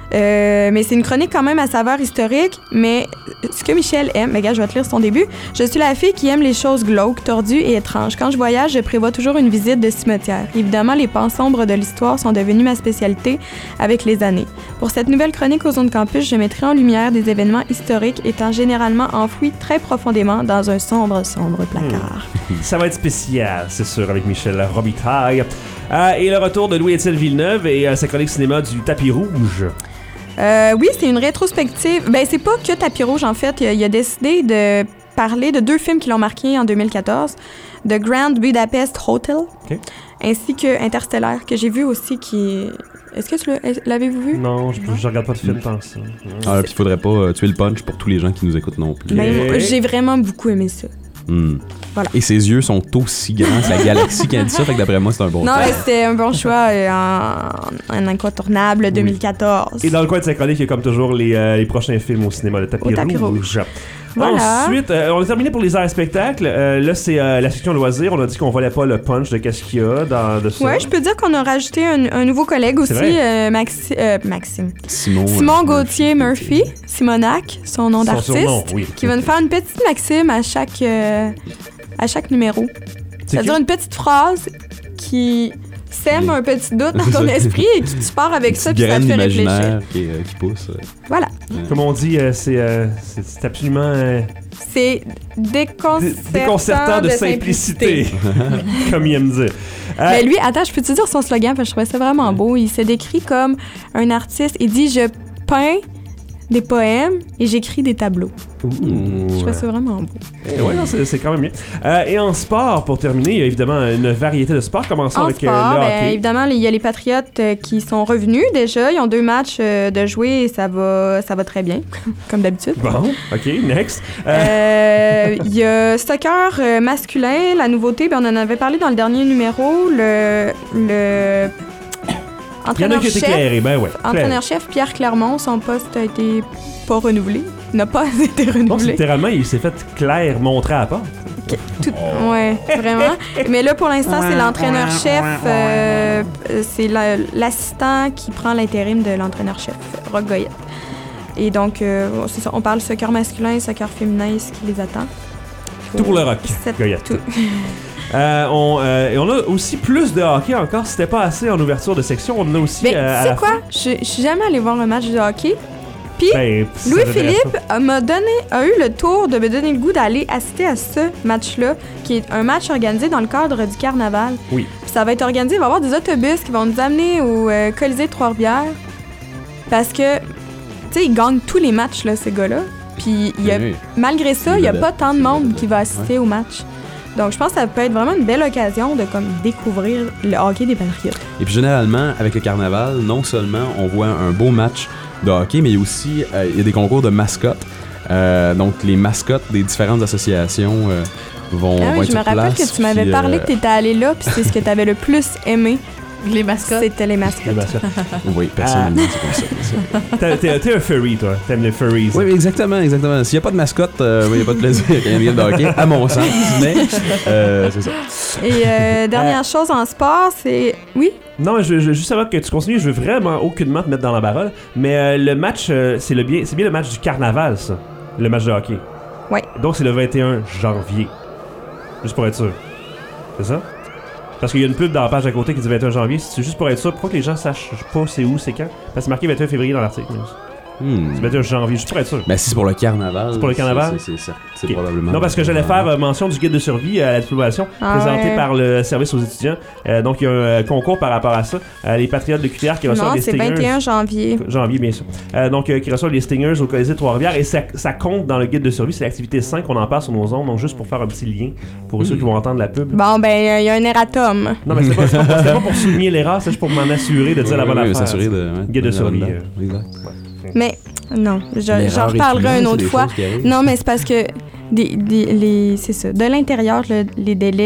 Euh, mais c'est une chronique quand même à saveur historique. Mais ce que Michel aime, mais gars, je vais te lire son début. Je suis la fille qui aime les choses glauques, tordues et étranges. Quand je voyage, je prévois toujours une visite de cimetière. Évidemment, les pans sombres de l'histoire sont devenus ma spécialité avec les années. Pour cette nouvelle chronique aux Zones Campus, je mettrai en lumière des événements historiques étant généralement enfouis très profondément dans un sombre, sombre placard. Ça va être spécial, c'est sûr, avec Michel Robitaille. Euh, et le retour de Louis-Étienne Villeneuve et euh, sa chronique cinéma du tapis rouge. Euh, oui, c'est une rétrospective. Ben, c'est pas que Tapis Rouge, en fait. Il a, il a décidé de parler de deux films qui l'ont marqué en deux mille quatorze. The Grand Budapest Hotel, OK. ainsi que Interstellar, que j'ai vu aussi, qui... Est-ce que tu l'as- l'avez-vous vu? Non, je, je regarde pas de film tant que ça. Ah, puis il faudrait pas euh, tuer le punch pour tous les gens qui nous écoutent non plus. Ben, j'ai vraiment beaucoup aimé ça. Hmm. Voilà. Et ses yeux sont aussi grands que la galaxie qui a dit ça, fait que d'après moi, c'est un bon Non, choix. mais c'était un bon choix, euh, en, en incontournable deux mille quatorze. Et dans le coin de sa chronique, il y a comme toujours les, euh, les prochains films au cinéma, le tapis, Au tapis rouge. Voilà. Ensuite, euh, on a terminé pour les arts et spectacles. Euh, là, c'est euh, la section loisirs. On a dit qu'on volait pas le punch de qu'est-ce qu'il y a dans de ça. Ouais, je peux dire qu'on a rajouté un, un nouveau collègue aussi, C'est vrai? euh, Maxi- euh, Maxime. Simon, Simon Gauthier Murphy, Simonac, son nom Son d'artiste, surnom, oui. qui va nous faire une petite Maxime à chaque, euh, à chaque numéro. C'est C'est-à-dire qui? une petite phrase qui sème un petit doute dans ton esprit et qui tu pars avec ça puis ça te graine fait réfléchir. imaginaire qui, euh, qui pousse. euh. Voilà. Comme on dit, euh, c'est, euh, c'est, c'est absolument euh, C'est déconcertant, déconcertant de, simplicité, comme il aime dire. Euh, Mais lui, attends, je peux te dire son slogan parce que je trouvais ça vraiment beau. Il se décrit comme un artiste. Il dit « Je peins des poèmes et j'écris des tableaux ». Je trouvais ça vraiment beau. Eh ouais, non, c'est, c'est quand même bien. Euh, et en sport, pour terminer, il y a évidemment une variété de sports. Commençons En avec euh, sport, le ben, hockey. évidemment, il y a les Patriotes euh, qui sont revenus déjà. Ils ont deux matchs euh, de jouer et ça va, ça va très bien, comme d'habitude. Bon, OK, next. Euh, Euh, Il y a soccer euh, masculin, la nouveauté, ben, on en avait parlé dans le dernier numéro, le, le il y en a qui ont été entraîneur-chef, éclairés, ben ouais. entraîneur-chef Pierre Clermont, son poste a été pas renouvelé, n'a pas été Non, c'est renouvelé. littéralement, il s'est fait clair montrer à la porte. Tout- ouais, vraiment. Mais là, pour l'instant, c'est l'entraîneur-chef, euh, c'est la- l'assistant qui prend l'intérim de l'entraîneur-chef, Roch Goyette. Et donc, euh, c'est ça, on parle soccer masculin, soccer féminin, ce qui les attend. Tout pour le rock, C'est Goyette. tout. Euh, on, euh, et on a aussi plus de hockey encore. C'était pas assez en ouverture de section. On en a aussi Mais euh, à tu la sais quoi? Je je suis jamais allée voir un match de hockey. Puis, Ben, ça Louis-Philippe m'intéresse a, m'a donné, a eu le tour de me donner le goût d'aller assister à ce match-là, qui est un match organisé dans le cadre du carnaval. Oui. Puis ça va être organisé, il va y avoir des autobus qui vont nous amener au euh, Colisée de Trois-Rivières. Parce que, tu sais, ils gagnent tous les matchs, là, ces gars-là. Puis, il y a, Oui. malgré ça, Les il n'y a vedettes, pas tant de les monde vedettes. qui va assister au match. Donc, je pense que ça peut être vraiment une belle occasion de comme découvrir le hockey des Patriotes. Et puis généralement, avec le carnaval, non seulement on voit un beau match de hockey, mais il y a aussi euh, il y a des concours de mascottes. Euh, donc les mascottes des différentes associations euh, vont, Ah vont oui, être je me sur rappelle place, que tu m'avais puis, parlé euh, que tu étais allé là, puis c'est ce que tu avais le plus aimé. Les mascottes. C'était les mascottes. Les mascottes. Oui, personnellement, c'est comme ça. c'est ça. T'es, t'es- t'es un furry, toi. T'aimes les furries. Oui, mais exactement, exactement. S'il n'y a pas de mascotte, euh, il n'y a pas de plaisir quand il y a une game de hockey, à mon sens, mais euh, c'est ça. Et euh, dernière chose en sport, c'est... Oui? Non, je, je, juste avant que tu continues, je veux vraiment aucunement te mettre dans la parole. Mais euh, le match, euh, c'est, le bien, c'est bien le match du carnaval, ça. Le match de hockey. Oui. Donc, c'est le vingt et un janvier. Juste pour être sûr. C'est ça? Parce qu'il y a une pub dans la page à côté qui dit vingt et un janvier. C'est juste pour être sûr. Pourquoi que les gens sachent pas c'est où, c'est quand? Parce que c'est marqué vingt et un février dans l'article. Hmm. C'est vingt et un janvier, juste pour être sûr. Ben, si c'est pour le carnaval. C'est pour le carnaval? C'est, c'est, c'est, c'est Ok. probablement. Non, parce que j'allais faire euh, mention du guide de survie à la diplomation Ah présenté ouais. par le service aux étudiants. Euh, donc, il y a un euh, concours par rapport à ça. Euh, les Patriotes de Q T R qui reçoivent Non, les c'est Stingers. vingt et un janvier. Janvier, bien sûr. Euh, donc, euh, qui reçoivent les Stingers au Colisée de Trois-Rivières. Et ça, ça compte dans le guide de survie. C'est l'activité cinq. On en parle sur nos ondes. Donc, juste pour faire un petit lien pour ceux qui vont entendre la pub. Bon, ben, il y a un erratum. Non, mais c'est pas, c'est pas, c'est pas pour souligner l'erreur. C'est juste pour m'en assurer de dire la bonne Oui, oui, affaire. s'assurer de- ouais, guide de de survie. là-dedans. euh. Exact. Mais, non, je- j'en L'erreur reparlerai est une humaine, autre c'est des fois. choses qui arrivent. Non, mais c'est parce que des, des- les, c'est ça. De l'intérieur, le- les délais,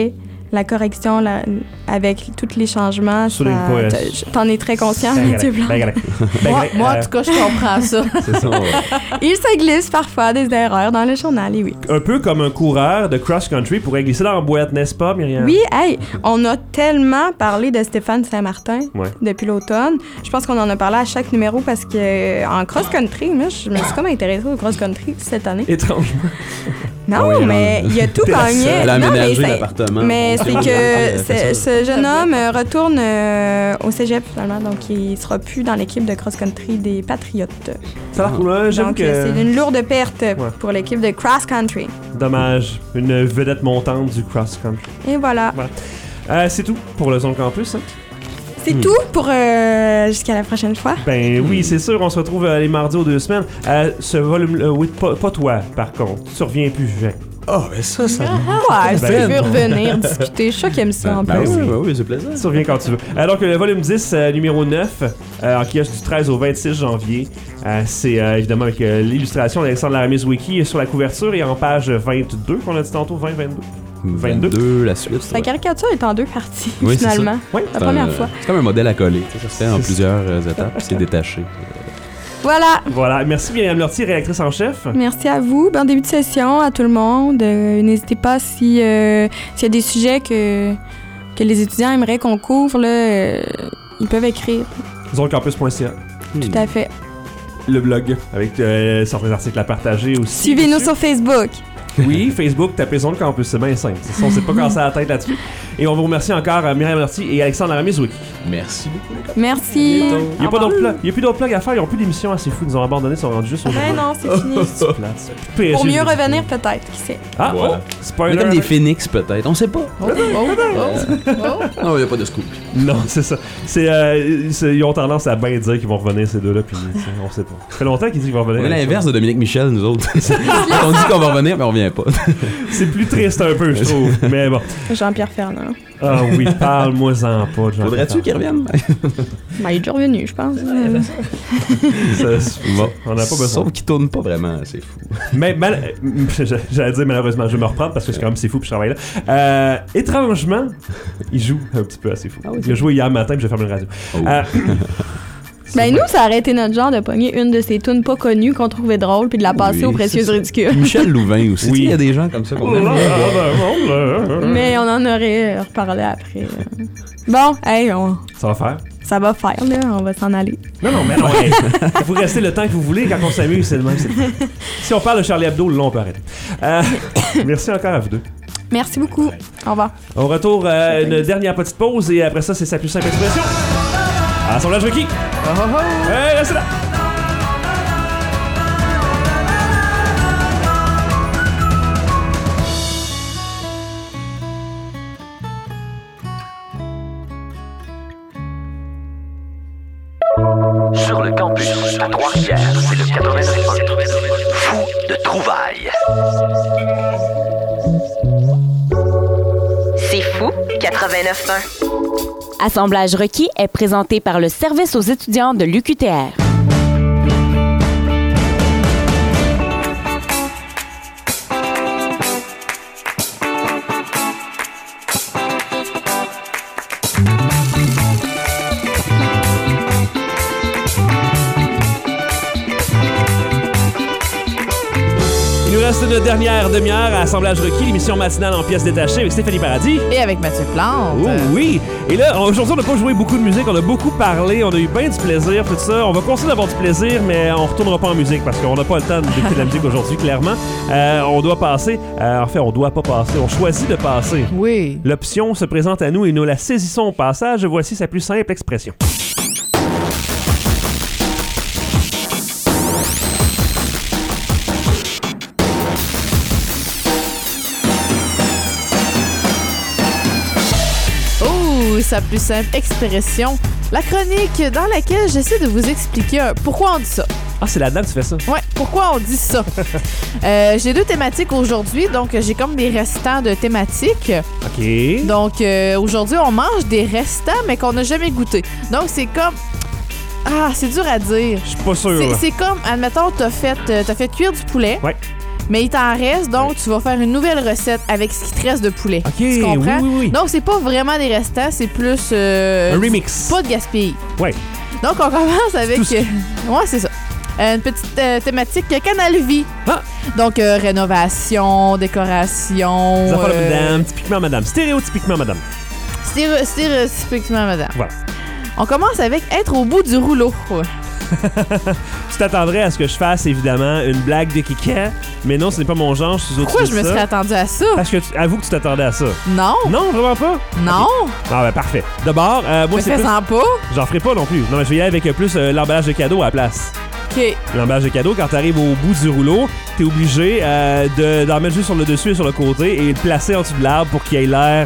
la correction la- avec tous les changements. Souligne ça- pas, euh, t- T'en es très conscient, Ben Mathieu correct, Blanc. ben correct. Ben Moi, correct, moi, en euh, tout cas, je comprends ça. C'est ça, ouais. Il se glisse parfois des erreurs dans le journal, et oui. Un peu comme un coureur de cross-country pourrait glisser dans la boîte, n'est-ce pas, Myriam? Oui, hey, on a tellement parlé de Stéphane Saint-Martin Ouais. depuis l'automne. Je pense qu'on en a parlé à chaque numéro parce que euh, en cross-country, moi, je me suis comme intéressée au cross-country cette année. Étrangement. Non, Ah oui, mais non. il a tout T'es la gagné. seule. Elle a Non, mais aménagé c'est- l'appartement. Mais Bon, c'est c'est que vrai, ce, c'est ça. ce jeune homme euh, retourne euh, au cégep finalement, donc il sera plus dans l'équipe de cross-country des Patriotes. Ça a l'air cool, hein? J'aime Donc que... euh, c'est une lourde perte pour l'équipe de cross-country. Dommage. Une vedette montante du cross-country. Et voilà. Voilà. Euh, c'est tout pour le Zone Campus, hein? C'est Hmm. tout pour euh, jusqu'à la prochaine fois. Ben oui, c'est sûr, on se retrouve euh, les mardis aux deux semaines. Euh, ce volume, euh, oui, pas, pas toi, par contre. Tu reviens plus, Jacques. Ah, ben ça, ça. Ouais, si tu Ben, veux revenir discuter, je suis sûr qu'il aime ça en Ben plus. oui, ben oui, c'est plaisant. Tu reviens quand tu veux. Euh, donc, le volume dix, euh, numéro neuf, euh, en kiosque du treize au vingt-six janvier. Euh, c'est euh, évidemment avec euh, l'illustration d'Alexandre Laramis Wiki sur la couverture et en page vingt-deux, qu'on a dit tantôt, vingt, vingt-deux. vingt-deux, la suite. La caricature est en deux parties, Oui, c'est finalement. ça. Oui, la c'est première un- fois. C'est comme un modèle à coller. tu sais, Ça se fait en plusieurs euh, étapes, puis c'est détaché. Voilà. Voilà. Merci Myriam Lortie, rédactrice en chef. Merci à vous. Bon début de session à tout le monde. Euh, N'hésitez pas si euh, s'il y a des sujets que, que les étudiants aimeraient qu'on couvre, là, euh, ils peuvent écrire. zonecampus point c a. Tout à fait. Le blog avec euh, certains articles à partager aussi. Suivez-nous dessus. sur Facebook. Oui, Facebook, tapez Zone Campus, c'est bien simple. C'est ça, on s'est pas cassé la tête là-dessus. Et on vous remercie encore euh, Myriam Lortie et Alexandre Laramis Wiki. Merci beaucoup. Merci. Il n'y a pas d'autres plugs. Il y a plus d'autres plugs à faire. Ils n'ont plus d'émissions assez fous. Ils nous ont abandonné. Ils sont rendus juste au Ben non, c'est fini. C'est plate. P S G, Pour mieux je- revenir peut-être, qui sait. Ah, Voilà. oh, On spoiler. est comme des phénix, peut-être. On sait pas. Oh, oh, oh, oh. Non, il n'y a pas de scoop. Non, c'est ça. C'est, euh, c'est- ils ont tendance à bien dire qu'ils vont revenir, ces deux-là, puis tu sais, on sait pas. Ça fait longtemps qu'ils disent qu'ils vont revenir. On est l'inverse de Dominique Michel, nous autres. On dit qu'on va revenir, mais on vient pas. C'est plus triste un peu, je trouve. Mais bon. Jean-Pierre Fernand. Ah oui, parle-moi-en pas, Jean. Faudrait-tu qu'il revienne? Ben, il est déjà revenu, je pense. Euh, Ça, Bon. on n'a pas besoin. Sauf qu'il tourne pas vraiment, c'est fou. Mais mal- j'allais dire malheureusement, je vais me reprendre parce que c'est quand même c'est fou puis je travaille là. Euh, étrangement, il joue un petit peu assez fou. Il a joué hier matin puis j'ai fermé le radio. Euh, Ben nous, ça aurait été notre genre de pogner une de ces tunes pas connues qu'on trouvait drôle puis de la passer Oui, aux précieuses c'est ça. ridicules. Michel Louvain aussi. Oui. Tu sais, Il y a des gens comme ça qu'on aime bien voir. Mais on en aurait euh, reparlé après. euh. Bon, hey, on- Ça va faire. ça va faire, là. On va s'en aller. Non, non, mais non. hey, vous restez le temps que vous voulez quand on s'amuse, c'est le même. c'est le même. Si on parle de Charlie Hebdo, là, on peut arrêter. Euh, merci encore à vous deux. Merci beaucoup. Au revoir. On retourne euh, une dernière petite pause et après ça, c'est sa plus simple expression. Assemblage requis. Oh, oh, oh. Hey, restez là. Sur le campus à Trois-Rivières, c'est le quatre-vingt-neuf un. Fou de trouvailles. C'est fou, quatre-vingt-neuf un. Assemblage requis est présenté par le service aux étudiants de l'U Q T R. Il nous reste une dernière demi-heure à Assemblage requis, l'émission matinale en pièces détachées avec Stéphanie Paradis. Et avec Mathieu Plante. Oh oui! Et là, on- aujourd'hui, on n'a pas joué beaucoup de musique, on a beaucoup parlé, on a eu bien du plaisir, tout ça. On va continuer d'avoir du plaisir, mais on retournera pas en musique parce qu'on n'a pas le temps d'écouter de la musique aujourd'hui, clairement. Euh, on doit passer, euh, en fait, on doit pas passer, on choisit de passer. Oui. L'option se présente à nous et nous la saisissons au passage. Voici sa plus simple expression. Oh, sa plus simple expression. La chronique dans laquelle j'essaie de vous expliquer un- pourquoi on dit ça. Ah, c'est là-dedans que tu fais ça? Ouais, pourquoi on dit ça? Euh, j'ai deux thématiques aujourd'hui, donc j'ai comme des restants de thématiques. OK. Donc euh, aujourd'hui, on mange des restants, mais qu'on n'a jamais goûté. Donc c'est comme... Ah, c'est dur à dire. Je suis pas sûr. C'est, là. c'est comme, admettons, t'as fait, euh, t'as fait cuire du poulet. Ouais. Mais il t'en reste, donc tu vas faire une nouvelle recette avec ce qui te reste de poulet. OK, tu comprends? oui, oui, oui. Donc, c'est pas vraiment des restants, c'est plus... Euh, un remix. Pas de gaspillage. Ouais. Donc, on commence avec... Tout ce... Euh, ouais, c'est ça. Euh, une petite euh, thématique Canal Vie. Ah. Donc, euh, rénovation, décoration... Des affaires de euh, madame, typiquement madame. Stéréotypiquement madame. Stéré- stéréotypiquement madame. Voilà. On commence avec être au bout du rouleau. Tu t'attendrais à ce que je fasse, évidemment, une blague de Kika, mais non, ce n'est pas mon genre, je suis au-dessus Pourquoi de je me ça. serais attendu à ça? Parce que, tu, avoue que tu t'attendais à ça. Non. Non, vraiment pas? Non. Okay. Ah ben, parfait. D'abord, euh, moi, Mais c'est plus... fais-en pas. J'en ferai pas non plus. Non, mais je vais y aller avec euh, plus euh, l'emballage de cadeaux à la place. OK. L'emballage de cadeaux, quand t'arrives au bout du rouleau, t'es obligé euh, de, d'en mettre juste sur le dessus et sur le côté et le placer en dessous de l'arbre pour qu'il ait l'air,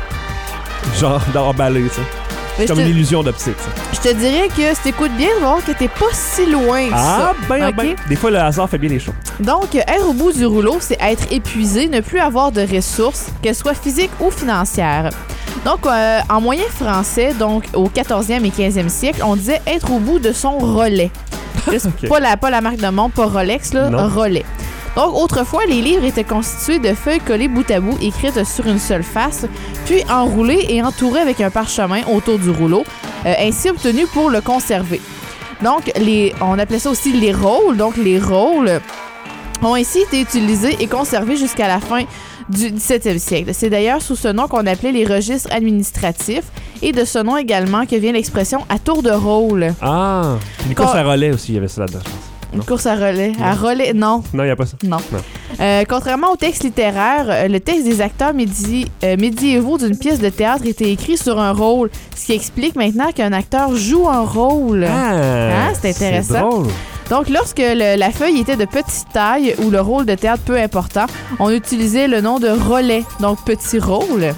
genre, d'emballer, tu sais. C'est comme te... une illusion d'optique. Ça. Je te dirais que si t'écoutes bien, tu vas voir que t'es pas si loin que ah, ça. ben, okay? ben. Des fois, le hasard fait bien les choses. Donc, être au bout du rouleau, c'est être épuisé, ne plus avoir de ressources, qu'elles soient physiques ou financières. Donc, euh, en moyen français, donc au quatorzième et quinzième siècle, on disait être au bout de son relais. okay. pas, la, pas la marque de montre, pas Rolex, là, non. relais. Donc, autrefois, les livres étaient constitués de feuilles collées bout à bout, écrites sur une seule face, puis enroulées et entourées avec un parchemin autour du rouleau, euh, ainsi obtenu pour le conserver. Donc, les, on appelait ça aussi les rôles. Donc, les rôles ont ainsi été utilisés et conservés jusqu'à la fin du dix-septième siècle. C'est d'ailleurs sous ce nom qu'on appelait les registres administratifs et de ce nom également que vient l'expression « à tour de rôle ». Ah! Une course à relais aussi, il y avait ça là-dedans, je pense. Une course à relais. Non. À relais, non. Non, il n'y a pas ça. Non. non. Euh, contrairement au texte littéraire, le texte des acteurs médi- euh, médiévaux d'une pièce de théâtre était écrit sur un rôle, ce qui explique maintenant qu'un acteur joue un rôle. Ah! Hein? C'est intéressant. C'est drôle. Donc, lorsque le, la feuille était de petite taille ou le rôle de théâtre peu important, on utilisait le nom de relais, donc petit rôle.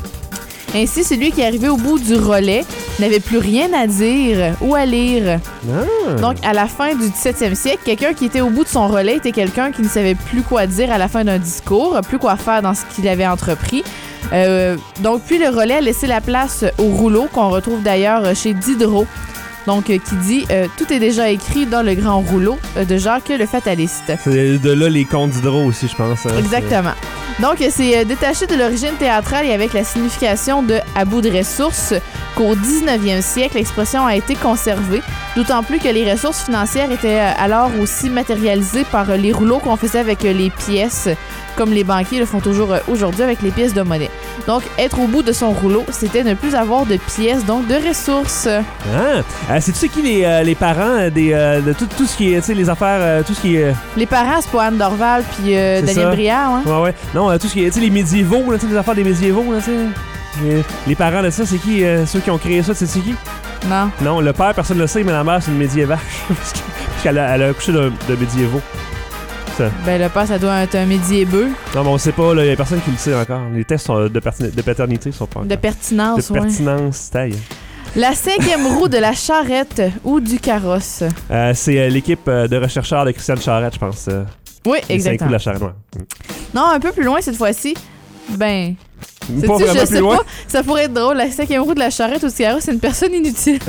Ainsi, celui qui arrivait au bout du relais n'avait plus rien à dire ou à lire. Ah. Donc, à la fin du dix-septième siècle, quelqu'un qui était au bout de son relais était quelqu'un qui ne savait plus quoi dire à la fin d'un discours, plus quoi faire dans ce qu'il avait entrepris. Euh, donc, puis le relais a laissé la place au rouleau, qu'on retrouve d'ailleurs chez Diderot. Donc, euh, qui dit euh, « Tout est déjà écrit dans le grand rouleau euh, de Jacques le Fataliste ». C'est de là les contes Diderot aussi, je pense. Hein, exactement. Donc, c'est euh, détaché de l'origine théâtrale et avec la signification de « à bout de ressources » qu'au dix-neuvième siècle, l'expression a été conservée, d'autant plus que les ressources financières étaient euh, alors aussi matérialisées par euh, les rouleaux qu'on faisait avec euh, les pièces, comme les banquiers le font toujours euh, aujourd'hui avec les pièces de monnaie. Donc, être au bout de son rouleau, c'était ne plus avoir de pièces, donc de ressources. Ah! Euh, c'est tu sais qui les, euh, les parents des, euh, de tout, tout ce qui est, tu sais, les affaires, euh, tout ce qui est... Euh... Les parents, c'est pas Anne Dorval puis euh, Daniel ça. Brière, hein? Ouais, ouais. Non, euh, tout ce qui est, tu sais, les médiévaux, là, tu sais, les affaires des médiévaux, là, tu sais. Les, les parents de ça, c'est qui? Euh, ceux qui ont créé ça, c'est qui? Non. Non, le père, personne ne le sait, mais la mère, c'est une médiévache. Parce qu'elle a, elle a accouché de, de médiévaux. Ça. Ben, le père, ça doit être un médiébeux. Non, mais on sait pas, il y a personne qui le sait encore. Les tests sont de, pertin- de paternité sont pas encore. De pertinence, De pertinence, taille. La cinquième roue de la charrette ou du carrosse. Euh, c'est euh, l'équipe euh, de rechercheurs de Christiane Charette, je pense. Euh, oui, les exactement. cinq roues de la charrette, ouais. Non, un peu plus loin cette fois-ci. Ben... Pas vraiment je plus sais loin. Pas, ça pourrait être drôle. La cinquième roue de la charrette ou du carrosse, c'est une personne inutile.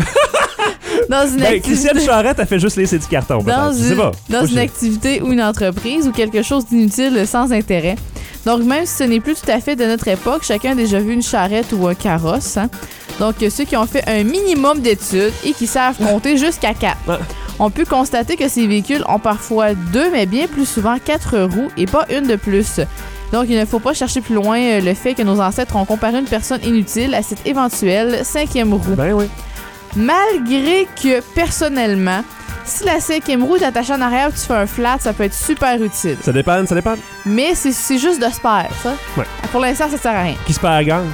Dans une ben, activité... Christiane Charette, elle fait juste laisser du carton. Dans, une, pas. dans une je... activité ou une entreprise ou quelque chose d'inutile sans intérêt. Donc, même si ce n'est plus tout à fait de notre époque, chacun a déjà vu une charrette ou un carrosse. Hein? Donc, ceux qui ont fait un minimum d'études et qui savent compter jusqu'à quatre. Ah. On peut constater que ces véhicules ont parfois deux, mais bien plus souvent quatre roues et pas une de plus. Donc, il ne faut pas chercher plus loin le fait que nos ancêtres ont comparé une personne inutile à cette éventuelle cinquième roue. Ben oui. Malgré que, personnellement, si la cinquième roue est attachée en arrière et tu fais un flat, ça peut être super utile. Ça dépend, ça dépend. Mais c'est, c'est juste de se perdre, ça. Ouais. Pour l'instant, ça sert à rien. Qui se perd à gang,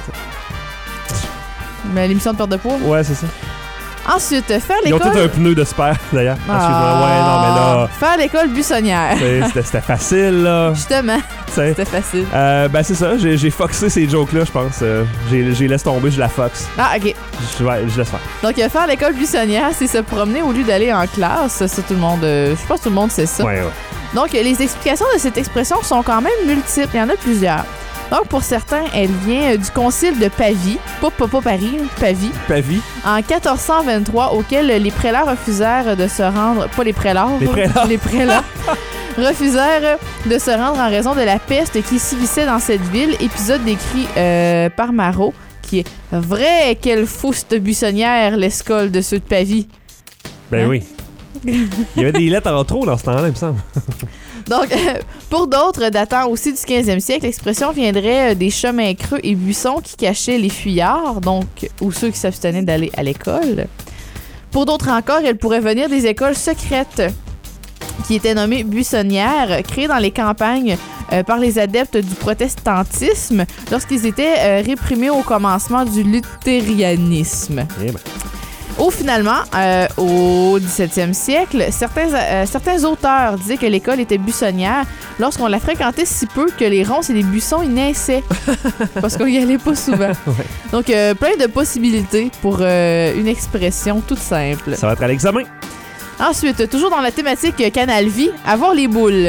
Mais l'émission de perte de poids? Ouais, c'est ça. Ensuite, faire l'école... Ils ont tout un pneu de super, d'ailleurs. Ah, excuse-moi. Ouais, non, mais là... Faire l'école buissonnière. C'était, c'était facile, là. Justement. T'sais. C'était facile. Euh, ben, c'est ça. J'ai, j'ai foxé ces jokes-là, je pense. Euh, j'ai, j'ai laisse tomber, je la fox. Ah, OK. Je, ouais, je laisse faire. Donc, euh, faire l'école buissonnière, c'est se promener au lieu d'aller en classe. Ça, tout le monde... Euh, je pense que tout le monde sait ça. Ouais, ouais. Donc, les explications de cette expression sont quand même multiples. Il y en a plusieurs. Donc, pour certains, elle vient du concile de Pavie, pas, pas, pas Paris, Pavie, Pavie, en quatorze cent vingt-trois, auquel les prélats refusèrent de se rendre, pas les prélats, les prélats, les prélats refusèrent de se rendre en raison de la peste qui sévissait dans cette ville, épisode décrit euh, par Marot, qui est vrai quelle fouste buissonnière l'escole de ceux de Pavie. Ben hein? oui. Il y avait des lettres en trop dans ce temps-là, il me semble. Donc, euh, pour d'autres, datant aussi du quinzième siècle, l'expression viendrait euh, des chemins creux et buissons qui cachaient les fuyards, donc, ou ceux qui s'abstenaient d'aller à l'école. Pour d'autres encore, elle pourrait venir des écoles secrètes qui étaient nommées buissonnières, créées dans les campagnes euh, par les adeptes du protestantisme lorsqu'ils étaient euh, réprimés au commencement du luthérianisme. Eh ben. Ou finalement, euh, au dix-septième siècle, certains, euh, certains auteurs disaient que l'école était buissonnière lorsqu'on la fréquentait si peu que les ronces et les buissons y naissaient. Parce qu'on y allait pas souvent. Ouais. Donc, euh, plein de possibilités pour euh, une expression toute simple. Ça va être à l'examen. Ensuite, toujours dans la thématique Canal Vie, avoir les boules.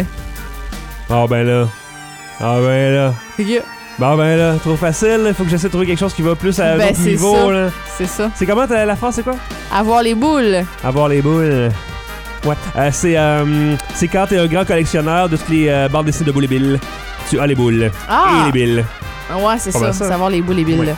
Ah ben là. Ah ben là. Yeah. Bon ben là, trop facile, il faut que j'essaie de trouver quelque chose qui va plus à ben, notre niveau. Ça. Là. C'est ça. C'est comment la phrase, c'est quoi? Avoir les boules. Avoir les boules. Ouais. Euh, c'est, euh, c'est quand t'es un grand collectionneur de toutes les euh, bandes dessinées de boules et billes. Tu as les boules. Ah! Et les billes. Ouais, c'est ça, ça. C'est avoir les boules et billes. Ouais.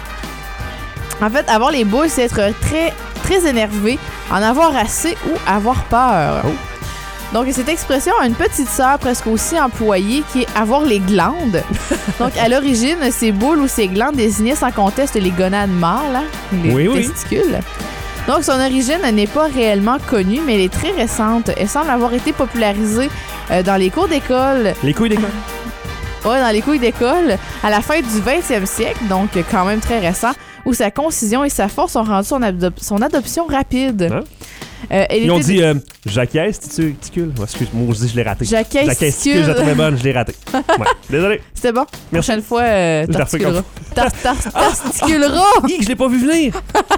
En fait, avoir les boules, c'est être très, très énervé, en avoir assez ou avoir peur. Oh. Donc, cette expression a une petite sœur presque aussi employée qui est avoir les glandes. Donc, à l'origine, ces boules ou ces glandes désignaient sans conteste les gonades mâles, hein, les oui, testicules. Oui. Donc, son origine n'est pas réellement connue, mais elle est très récente. Elle semble avoir été popularisée euh, dans les cours d'école. Les couilles d'école? Ouais, dans les couilles d'école, à la fin du vingtième siècle, donc quand même très récent, où sa concision et sa force ont rendu son, adop- son adoption rapide. Hein? Euh, Ils ont dit euh, Jacques Tisticule. Ouais, excuse-moi, je dis je l'ai raté. Jacques Tisticule, je la trouvais bonne, je l'ai raté. Ouais, désolé. C'était bon. Merci. Prochaine fois, euh, t'articuleras. Tar- tar- T'articuleras! Hi, je l'ai pas vu venir!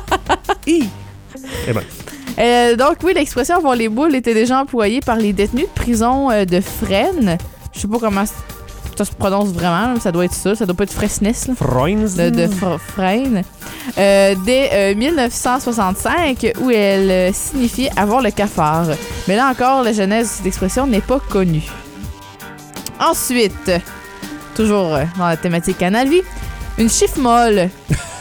Hi! Eh ben. Euh, donc, oui, l'expression avoir les boules était déjà employée par les détenus de prison euh, de Fresnes. Je sais pas comment ça se prononce vraiment, ça doit être ça. Ça doit pas être Fresnes. Fresnes. De, de Fr- Fresnes. Euh, dès euh, dix-neuf cent soixante-cinq, où elle euh, signifiait avoir le cafard. Mais là encore, la genèse de cette expression n'est pas connue. Ensuite, toujours euh, dans la thématique Canal Vie, une chiffre molle.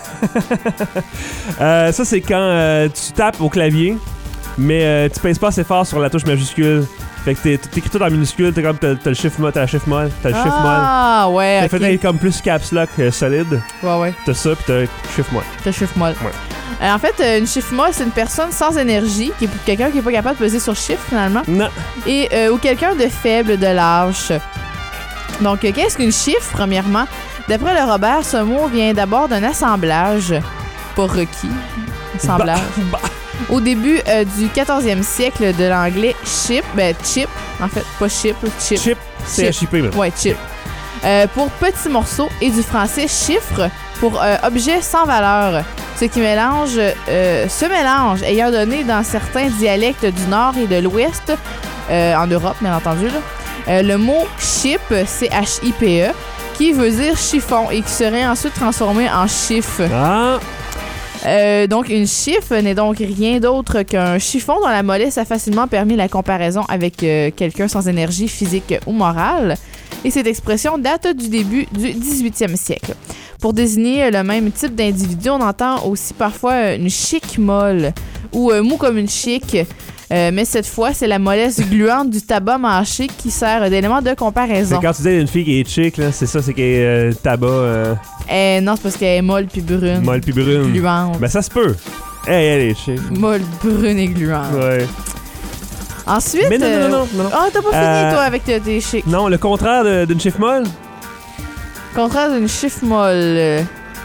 euh, ça, c'est quand euh, tu tapes au clavier, mais euh, tu pèses pas assez fort sur la touche majuscule. Fait que t'écris tout en minuscule, t'as comme t'as, t'as le chiffre molle, t'as le chiffre molle, t'as le chiffre molle. Ah ouais. T'as okay. fait comme plus caps lock euh, solide. Ouais ouais. T'as ça pis t'as le chiffre molle. T'as le chiffre molle. Ouais. Euh, en fait, euh, une chiffre molle, c'est une personne sans énergie, qui est quelqu'un qui est pas capable de peser sur chiffre finalement. Non. Et euh, ou quelqu'un de faible, de lâche. Donc, euh, qu'est-ce qu'une chiffre premièrement? D'après le Robert, ce mot vient d'abord d'un assemblage, pas requis. Assemblage. Bah, bah. Au début euh, du quatorzième siècle de l'anglais chip, ben chip, en fait, pas chip, chip. Chip, c'est chip. Ouais, chip. Euh, pour petit morceau et du français chiffre pour euh, objet sans valeur. Ce qui mélange, euh, ce mélange ayant donné dans certains dialectes du Nord et de l'Ouest, euh, en Europe, bien entendu, là, euh, le mot chip, C H I P E, qui veut dire chiffon et qui serait ensuite transformé en chiffre. Ah! Euh, donc, une chiffre n'est donc rien d'autre qu'un chiffon dont la mollesse a facilement permis la comparaison avec euh, quelqu'un sans énergie physique ou morale. Et cette expression date du début du dix-huitième siècle. Pour désigner le même type d'individu, on entend aussi parfois une chic molle ou euh, mou comme une chic. Euh, mais cette fois, c'est la mollesse gluante du tabac mâché qui sert d'élément de comparaison. C'est quand tu dis une fille qui est chic, là, c'est ça, c'est qu'elle est euh, tabac. Euh... Eh, non, c'est parce qu'elle est molle puis brune. Molle puis brune. Gluante. Ben, ça se peut. Hey, elle est chic. Molle, brune et gluante. Ouais. Ensuite. Mais non, non, non, non. non. Ah, oh, t'as pas euh... fini, toi, avec tes, tes chics. Non, le contraire de, d'une chiffre molle. Contraire d'une chiffre molle.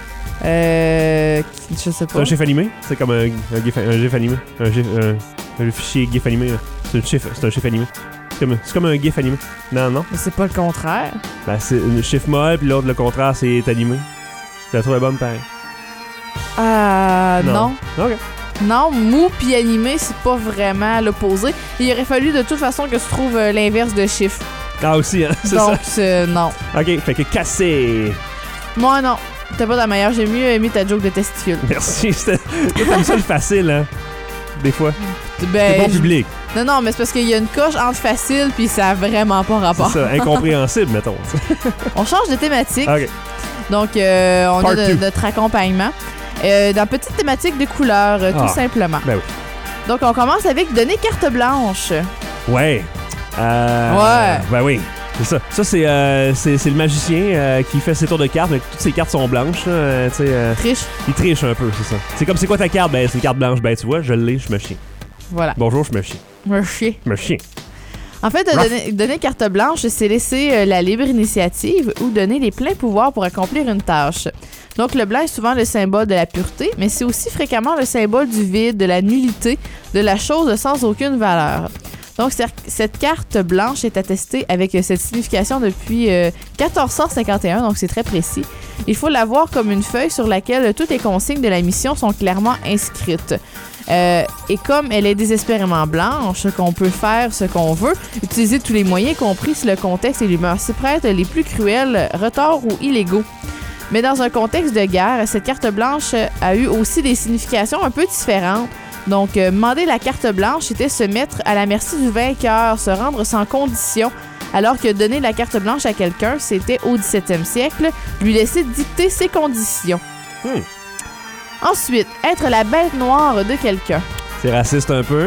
Euh. Je sais pas. C'est un chiffre animé. C'est comme un, un, gif, un gif animé. Un, gif, un, un fichier GIF animé. Là. C'est, un chiffre, c'est un chiffre animé. C'est comme, c'est comme un GIF animé. Non, non. Mais c'est pas le contraire. Ben, c'est une chiffre molle, puis l'autre, le contraire, c'est animé. Je la trouve bonne, pareil. Ah, euh, non. non. OK. Non, mou puis animé, c'est pas vraiment l'opposé. Il aurait fallu de toute façon que tu trouves euh, l'inverse de chiffre. Ah, aussi, hein. C'est Donc, ça. Euh, non. OK, fait que cassé. Moi, non. T'as pas la meilleure. J'ai mieux aimé ta joke de testicule. Merci. C'était... Toi, t'aimes ça le facile, hein. Des fois. Ben, c'est bon public. Non, non, mais c'est parce qu'il y a une coche entre facile puis ça a vraiment pas rapport. C'est ça, incompréhensible, mettons. On change de thématique. OK. Donc, euh, on Part a de- two. notre accompagnement. Euh, dans petite thématique de couleurs, euh, Ah. tout simplement. Ben oui. Donc, on commence avec donner carte blanche. Ouais. Euh, Ouais. Ben oui. C'est ça. Ça, c'est, euh, c'est, c'est le magicien euh, qui fait ses tours de cartes, mais toutes ses cartes sont blanches. Euh, tu sais, euh, Triche. Il triche un peu, c'est ça. C'est comme, c'est quoi ta carte? Ben, c'est une carte blanche. Ben, tu vois, je l'ai, je me chie. Voilà. Bonjour, je me chie. Me chier. Je me chie. En fait, euh, donner, donner carte blanche, c'est laisser euh, la libre initiative ou donner les pleins pouvoirs pour accomplir une tâche. Donc, le blanc est souvent le symbole de la pureté, mais c'est aussi fréquemment le symbole du vide, de la nullité, de la chose sans aucune valeur. Donc, cer- cette carte blanche est attestée avec euh, cette signification depuis euh, quatorze cent cinquante et un, donc c'est très précis. Il faut la voir comme une feuille sur laquelle toutes les consignes de la mission sont clairement inscrites. Euh, et comme elle est désespérément blanche, qu'on peut faire ce qu'on veut, utiliser tous les moyens, y compris si le contexte et l'humeur s'y prêtent, les plus cruels, retards ou illégaux. Mais dans un contexte de guerre, cette carte blanche a eu aussi des significations un peu différentes. Donc, euh, demander la carte blanche, c'était se mettre à la merci du vainqueur, se rendre sans condition, alors que donner la carte blanche à quelqu'un, c'était au dix-septième siècle, lui laisser dicter ses conditions. Hmm. Ensuite, être la bête noire de quelqu'un. C'est raciste un peu.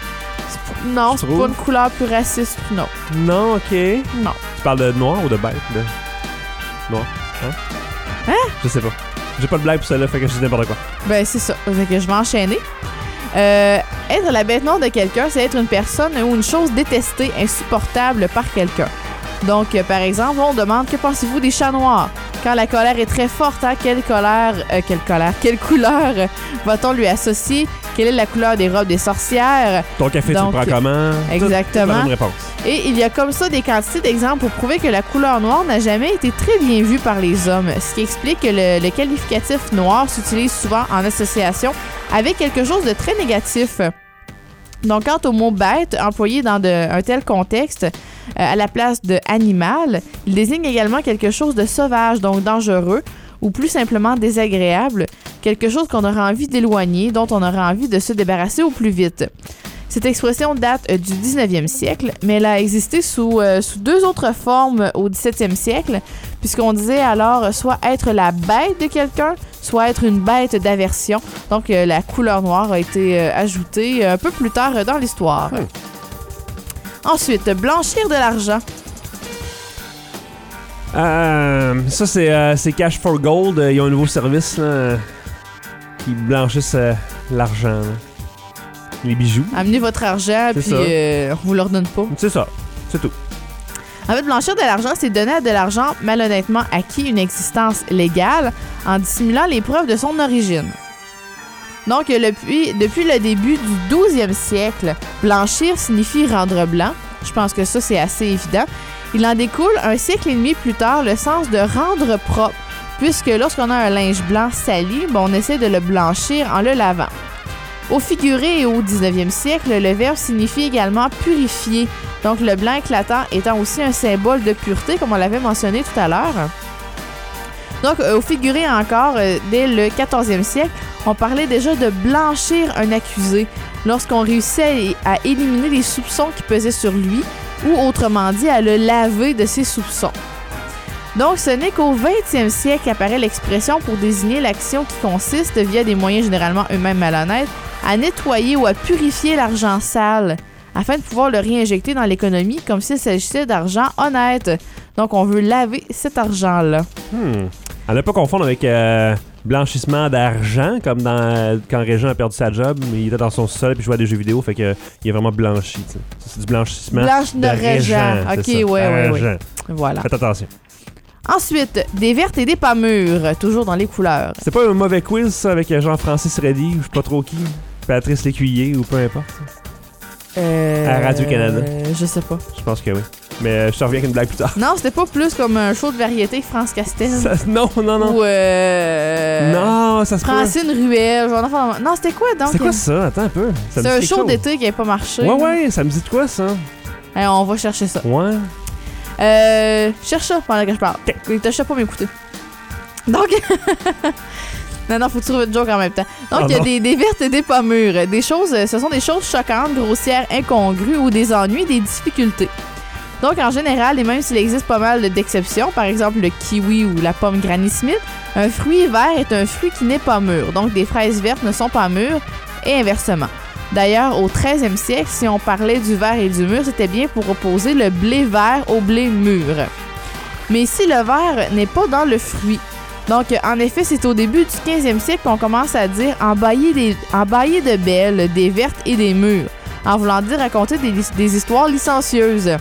Non, Tu c'est trouves? pas une couleur plus raciste, non. Non, OK. Non. Tu parles de noir ou de bête? De... Noir. Hein? Hein? Je sais pas. J'ai pas de blague pour ça là, fait que je dis n'importe quoi. Ben, c'est ça. Fait que je vais enchaîner. Euh, être la bête noire de quelqu'un, c'est être une personne ou une chose détestée, insupportable par quelqu'un. Donc, euh, par exemple, on demande que pensez-vous des chats noirs? Quand la colère est très forte, hein, quelle colère, euh, quelle colère, quelle couleur euh, va-t-on lui associer? Quelle est la couleur des robes des sorcières? Ton café, Donc, tu le prends comment? Exactement. Toute la même réponse. Et il y a comme ça des quantités d'exemples pour prouver que la couleur noire n'a jamais été très bien vue par les hommes, ce qui explique que le, le qualificatif noir s'utilise souvent en association avec quelque chose de très négatif. Donc, quant au mot bête, employé dans de, un tel contexte, euh, à la place de animal, il désigne également quelque chose de sauvage, donc dangereux, ou plus simplement désagréable, quelque chose qu'on aurait envie d'éloigner, dont on aurait envie de se débarrasser au plus vite. Cette expression date euh, du dix-neuvième siècle, mais elle a existé sous, euh, sous deux autres formes au dix-septième siècle, puisqu'on disait alors euh, soit être la bête de quelqu'un, soit être une bête d'aversion. Donc, euh, la couleur noire a été euh, ajoutée euh, un peu plus tard euh, dans l'histoire. Hmm. Ensuite, blanchir de l'argent. Euh, ça, c'est, euh, c'est Cash for Gold. Euh, Ils ont un nouveau service là, euh, qui blanchissent euh, l'argent. là. Les bijoux. Amenez votre argent, C'est puis ça. euh, on vous le redonne pas. C'est ça. C'est tout. En fait, blanchir de l'argent, c'est donner à de l'argent malhonnêtement acquis une existence légale en dissimulant les preuves de son origine. Donc, depuis, depuis le début du douzième siècle, blanchir signifie rendre blanc. Je pense que ça, c'est assez évident. Il en découle un siècle et demi plus tard le sens de rendre propre, puisque lorsqu'on a un linge blanc sali, ben, on essaie de le blanchir en le lavant. Au figuré et au dix-neuvième siècle, le verbe signifie également purifier. Donc, le blanc éclatant étant aussi un symbole de pureté, comme on l'avait mentionné tout à l'heure. Donc, euh, au figuré encore, euh, dès le quatorzième siècle, on parlait déjà de blanchir un accusé lorsqu'on réussissait à, à éliminer les soupçons qui pesaient sur lui ou, autrement dit, à le laver de ses soupçons. Donc, ce n'est qu'au vingtième siècle qu'apparaît l'expression pour désigner l'action qui consiste, via des moyens généralement eux-mêmes malhonnêtes, à nettoyer ou à purifier l'argent sale afin de pouvoir le réinjecter dans l'économie comme s'il s'agissait d'argent honnête. Donc, on veut laver cet argent-là. Hmm. À ne pas confondre avec euh, blanchissement d'argent, comme dans, euh, quand Régent a perdu sa job, mais il était dans son sol et jouait à des jeux vidéo, fait que euh, il est vraiment blanchi. T'sais. C'est du blanchissement Blanche de Régent. Ok, c'est ça. ouais, ouais, Régent. ouais. Voilà. Faites attention. Ensuite, des vertes et des pas mûres, toujours dans les couleurs. C'est pas un mauvais quiz, ça, avec Jean-Francis Reddy, ou je sais pas trop qui, Patrice Lécuyer, ou peu importe. Euh, À Radio-Canada. euh, je sais pas. Je pense que oui. Mais euh, je te reviens avec une blague plus tard. Non, c'était pas plus comme un show de variété que France Castel. Ça- non, non, non. Ou euh... Non, ça se peut. Francine Ruel. genre d'enfant- Non, c'était quoi donc? C'est quoi ça? Attends un peu. Ça me C'est dit un quelque show chose. d'été qui n'a pas marché. Ouais, ouais, ça me dit de quoi, ça? Allez, on va chercher ça. Ouais. Euh, cherche ça pendant que je parle. Okay. T'as pas m'écouter. Donc, Non, non, faut que tu trouves une joke en même temps. Donc, il Oh y a des, des vertes et des pas mûres. Des choses, ce sont des choses choquantes, grossières, incongrues ou des ennuis, des difficultés. Donc, en général, et même s'il existe pas mal d'exceptions, par exemple le kiwi ou la pomme Granny Smith, un fruit vert est un fruit qui n'est pas mûr. Donc, des fraises vertes ne sont pas mûres et inversement. D'ailleurs, au treizième siècle, si on parlait du vert et du mûr, c'était bien pour opposer le blé vert au blé mûr. Mais ici, le vert n'est pas dans le fruit. Donc, en effet, c'est au début du quinzième siècle qu'on commence à dire embailler, des, embailler de belles, des vertes et des mûres, en voulant dire raconter des, des histoires licencieuses.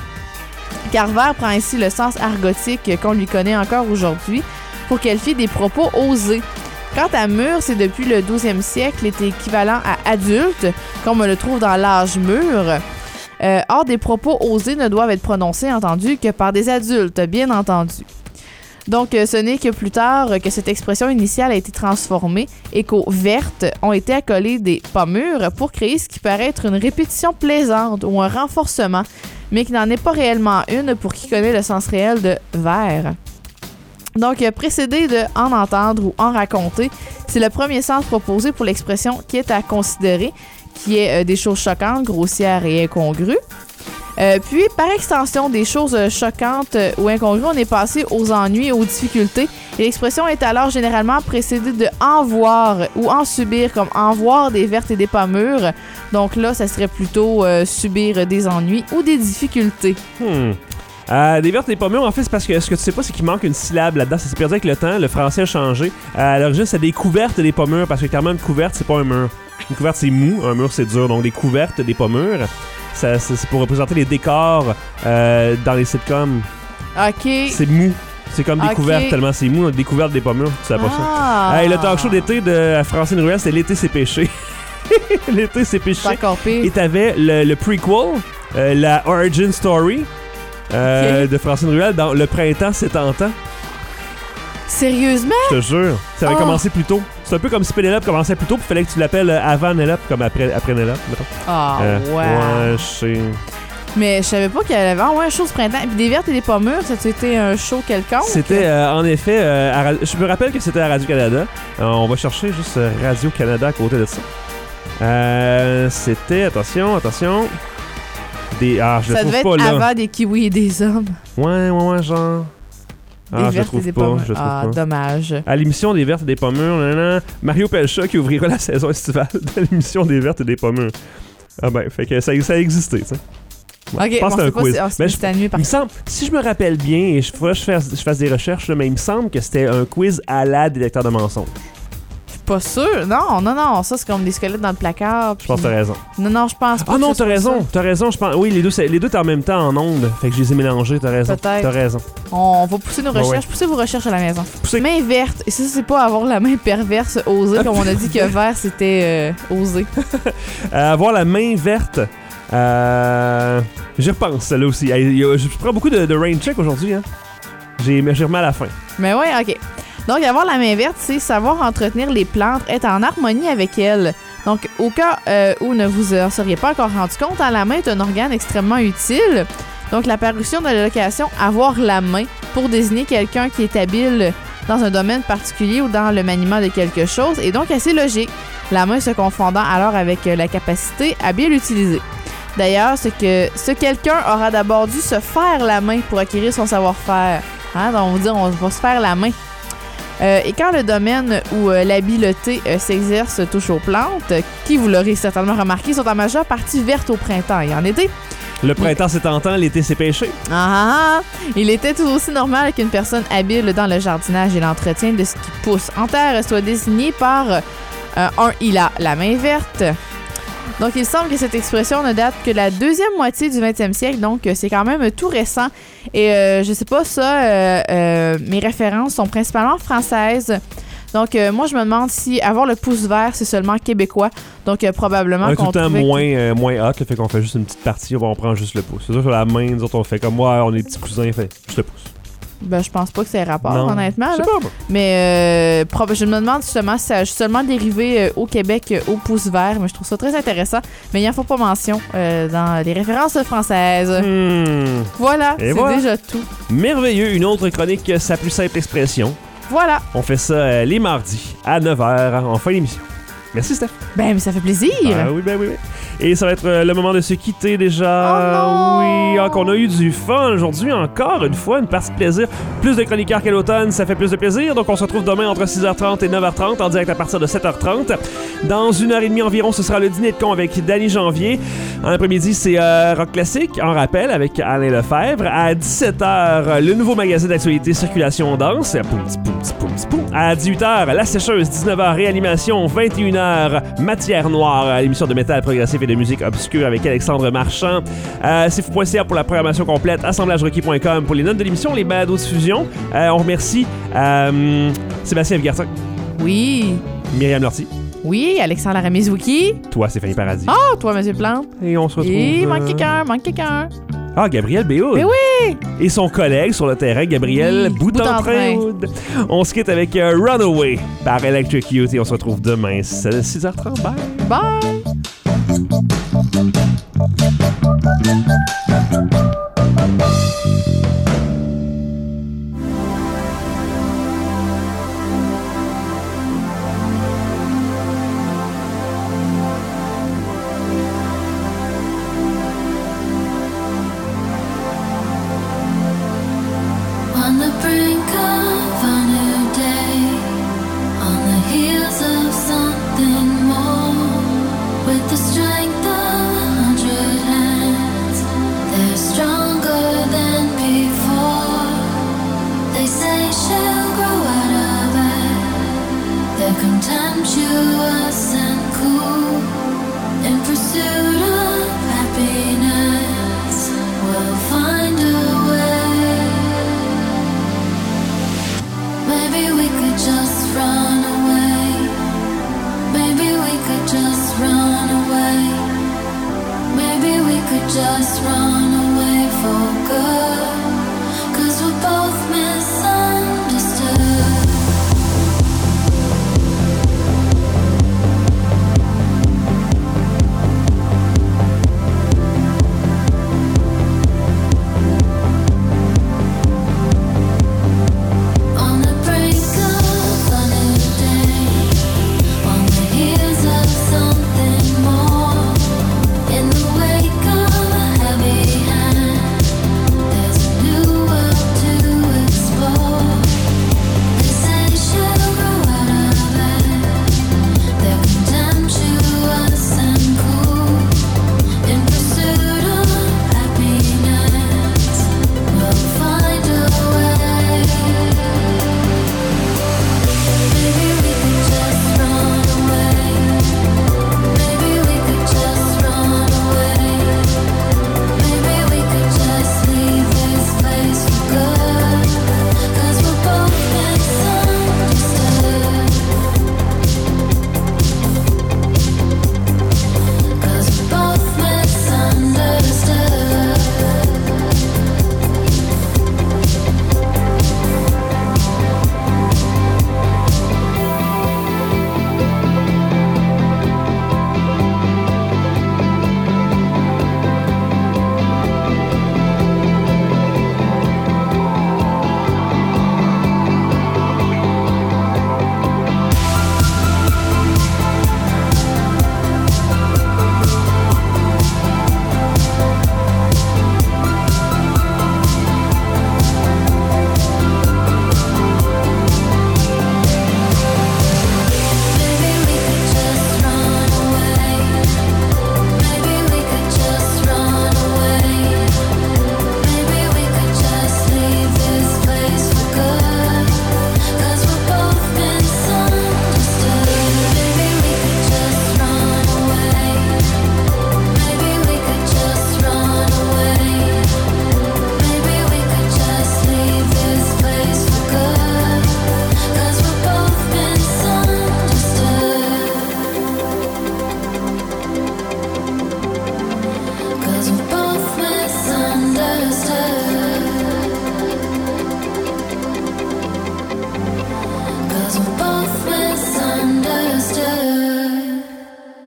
Car vert prend ici le sens argotique qu'on lui connaît encore aujourd'hui pour qualifier des propos osés. Quant à mûr, c'est depuis le douzième siècle est équivalent à adulte, comme on le trouve dans l'âge mûr. Euh, or, des propos osés ne doivent être prononcés, entendu, que par des adultes, bien entendu. Donc, ce n'est que plus tard que cette expression initiale a été transformée et qu'aux vertes ont été accolées des pas mûres pour créer ce qui paraît être une répétition plaisante ou un renforcement, mais qui n'en est pas réellement une pour qui connaît le sens réel de vert. Donc, précédé de en entendre ou en raconter, c'est le premier sens proposé pour l'expression qui est à considérer, qui est euh, des choses choquantes, grossières et incongrues. Euh, puis, par extension, des choses choquantes euh, ou incongrues, on est passé aux ennuis et aux difficultés. Et l'expression est alors généralement précédée de en voir ou en subir, comme en voir des vertes et des pas mûres. Donc là, ça serait plutôt euh, subir des ennuis ou des difficultés. Hmm. Euh, des vertes et des pas mûres, en fait, c'est parce que ce que tu sais pas, c'est qu'il manque une syllabe là-dedans. Ça s'est perdu avec le temps. Le français a changé. Euh, à l'origine, c'est des couvertes et des pas mûres, parce que clairement, une couverte, c'est pas un mur. Une couverte, c'est mou. Un mur, c'est dur. Donc, des couvertes et des pas mûres, ça, c'est pour représenter les décors euh, dans les sitcoms. OK. C'est mou. C'est comme des okay. couvertes, tellement c'est mou. Des couvertes, des pas mûres. Tu savais pas ah. ça. Hey, le talk show d'été de Francine Ruel, c'était L'été, c'est péché. L'été, c'est péché. C'est encore pire. Et t'avais le, le prequel, euh, la origin story. Euh, okay. de Francine Ruel dans Le printemps, c'est tentant. Sérieusement? Je te jure. Ça avait oh. commencé plus tôt. C'est un peu comme si Pénélope commençait plus tôt, puis il fallait que tu l'appelles avant Nélope, comme après, après Nélope. Ah, oh, euh, wow. Ouais, je sais. Mais je savais pas qu'il y avait ouais, un show ce printemps. Puis des vertes et des pas mûres, ça a-tu un show quelconque? C'était, euh, en effet, euh, à, je me rappelle que c'était à Radio-Canada. Euh, on va chercher juste Radio-Canada à côté de ça. Euh, c'était, attention, attention... Des, ah, je ça le trouve devait pas être là. avant des kiwis et des hommes. Ouais, ouais, ouais, genre. Ah, des je le trouve des pas. pommes. Je le trouve ah, pas. dommage. À l'émission des vertes et des pas mûres, nanana, Mario Pelcha qui ouvrira la saison estivale de l'émission des vertes et des pas mûres. Ah ben, fait que ça, ça a existé, tu sais. Ouais, ok, je pense bon, que c'est un quiz. Pas, mais je, il me semble, si je me rappelle bien, et il faudrait que je fasse, je fasse des recherches, là, mais il me semble que c'était un quiz à la détecteur de mensonges. Pas sûr. Non, non, non. Ça, c'est comme des squelettes dans le placard. Je pense que t'as raison. Non, non, je pense pas. Ah non, t'as raison. T'as raison. Je pense. Oui, les deux, les deux, t'es en même temps en ondes. Fait que je les ai mélangés. T'as raison. Peut-être. T'as raison. On va pousser nos recherches. Ouais, ouais. Poussez vos recherches à la maison. Poussez. Main verte. Et ça, c'est pas avoir la main perverse osée, comme on a dit que vert, c'était euh, osé. euh, avoir la main verte. Euh... J'y repense, celle-là aussi. Je prends beaucoup de, de rain check aujourd'hui. Hein. J'ai remis à la fin. Mais ouais, OK. Donc, avoir la main verte, c'est savoir entretenir les plantes, être en harmonie avec elles. Donc, au cas euh, où ne vous en seriez pas encore rendu compte, hein, la main est un organe extrêmement utile. Donc, l'apparition de la location « avoir la main » pour désigner quelqu'un qui est habile dans un domaine particulier ou dans le maniement de quelque chose est donc assez logique. La main se confondant alors avec la capacité à bien l'utiliser. D'ailleurs, ce que ce quelqu'un aura d'abord dû se faire la main pour acquérir son savoir-faire. Hein? Donc, on va dire on va se faire la main. Euh, et quand le domaine où euh, l'habileté euh, s'exerce touche aux plantes, euh, qui, vous l'aurez certainement remarqué, sont en majeure partie vertes au printemps et en été. Le printemps, c'est tentant, l'été, c'est péché. Ah, ah, il était tout aussi normal qu'une personne habile dans le jardinage et l'entretien de ce qui pousse en terre soit désignée par euh, un « il a la main verte ». Donc, il semble que cette expression ne date que la deuxième moitié du vingtième siècle, donc c'est quand même tout récent. Et euh, je sais pas ça, euh, euh, mes références sont principalement françaises. Donc, euh, moi, je me demande si avoir le pouce vert, c'est seulement québécois. Donc, euh, probablement on qu'on tout le temps trouvait moins, que... euh, moins hot, le fait qu'on fait juste une petite partie, on prend juste le pouce. C'est sûr que la main, nous autres, on fait comme moi, on est petits cousins, fait juste le pouce. Ben, je pense pas que c'est rapport, non, honnêtement. Je sais là. pas. Mais euh, je me demande justement si ça a seulement dérivé euh, au Québec euh, au pouce vert. Mais je trouve ça très intéressant. Mais il n'en faut pas mention euh, dans les références françaises. Hmm. Voilà, Et c'est voilà. déjà tout. Merveilleux. Une autre chronique, sa plus simple expression. Voilà. On fait ça euh, les mardis à neuf heures en fin d'émission. Merci, Steph. Ben, mais ça fait plaisir. Ah oui, ben oui, oui. Et ça va être euh, le moment de se quitter déjà. Oh non! Oui, ah, qu'on a eu du fun aujourd'hui, encore une fois, une partie de plaisir. Plus de chroniqueurs qu'à l'automne, ça fait plus de plaisir. Donc on se retrouve demain entre six heures trente et neuf heures trente, en direct à partir de sept heures trente. Dans une heure et demie environ, ce sera le dîner de con avec Danny Janvier. En après-midi, c'est euh, Rock Classique, en rappel, avec Alain Lefebvre. À dix-sept heures, le nouveau magazine d'actualité Circulation Danse. Poum, poum, poum, poum. À dix-huit heures, La Sécheuse. dix-neuf heures, Réanimation. vingt et une heures, Matière Noire, l'émission de métal progressif et de musique obscure avec Alexandre Marchand. Euh, c'est fou point c a pour la programmation complète, assemblage requis point com pour les notes de l'émission, les balados de diffusion. Euh, on remercie euh, Sébastien Evgartin. Oui. Myriam Lortie. Oui, Alexandre Aramis-Wiki. Toi, Stéphanie Paradis. Ah, oh, toi, Monsieur Plante. Et on se retrouve... Et euh... manque quelqu'un, manque quelqu'un. Ah, Gabriel Béhoud. Mais oui! Et son collègue sur le terrain, Gabriel oui, Boutentrain. On se quitte avec euh, Runaway par Electric Youth et on se retrouve demain, six heures trente. Bye! Bye! On the brink of a new day, on the heels of something more, with the strength of a hundred hands, they're stronger than before. They say she'll grow out of it, they're contemptuous and cool, in pursuit of happiness, we'll find a way. Maybe we could just run away. Maybe we could just run away. Maybe we could just run away for good.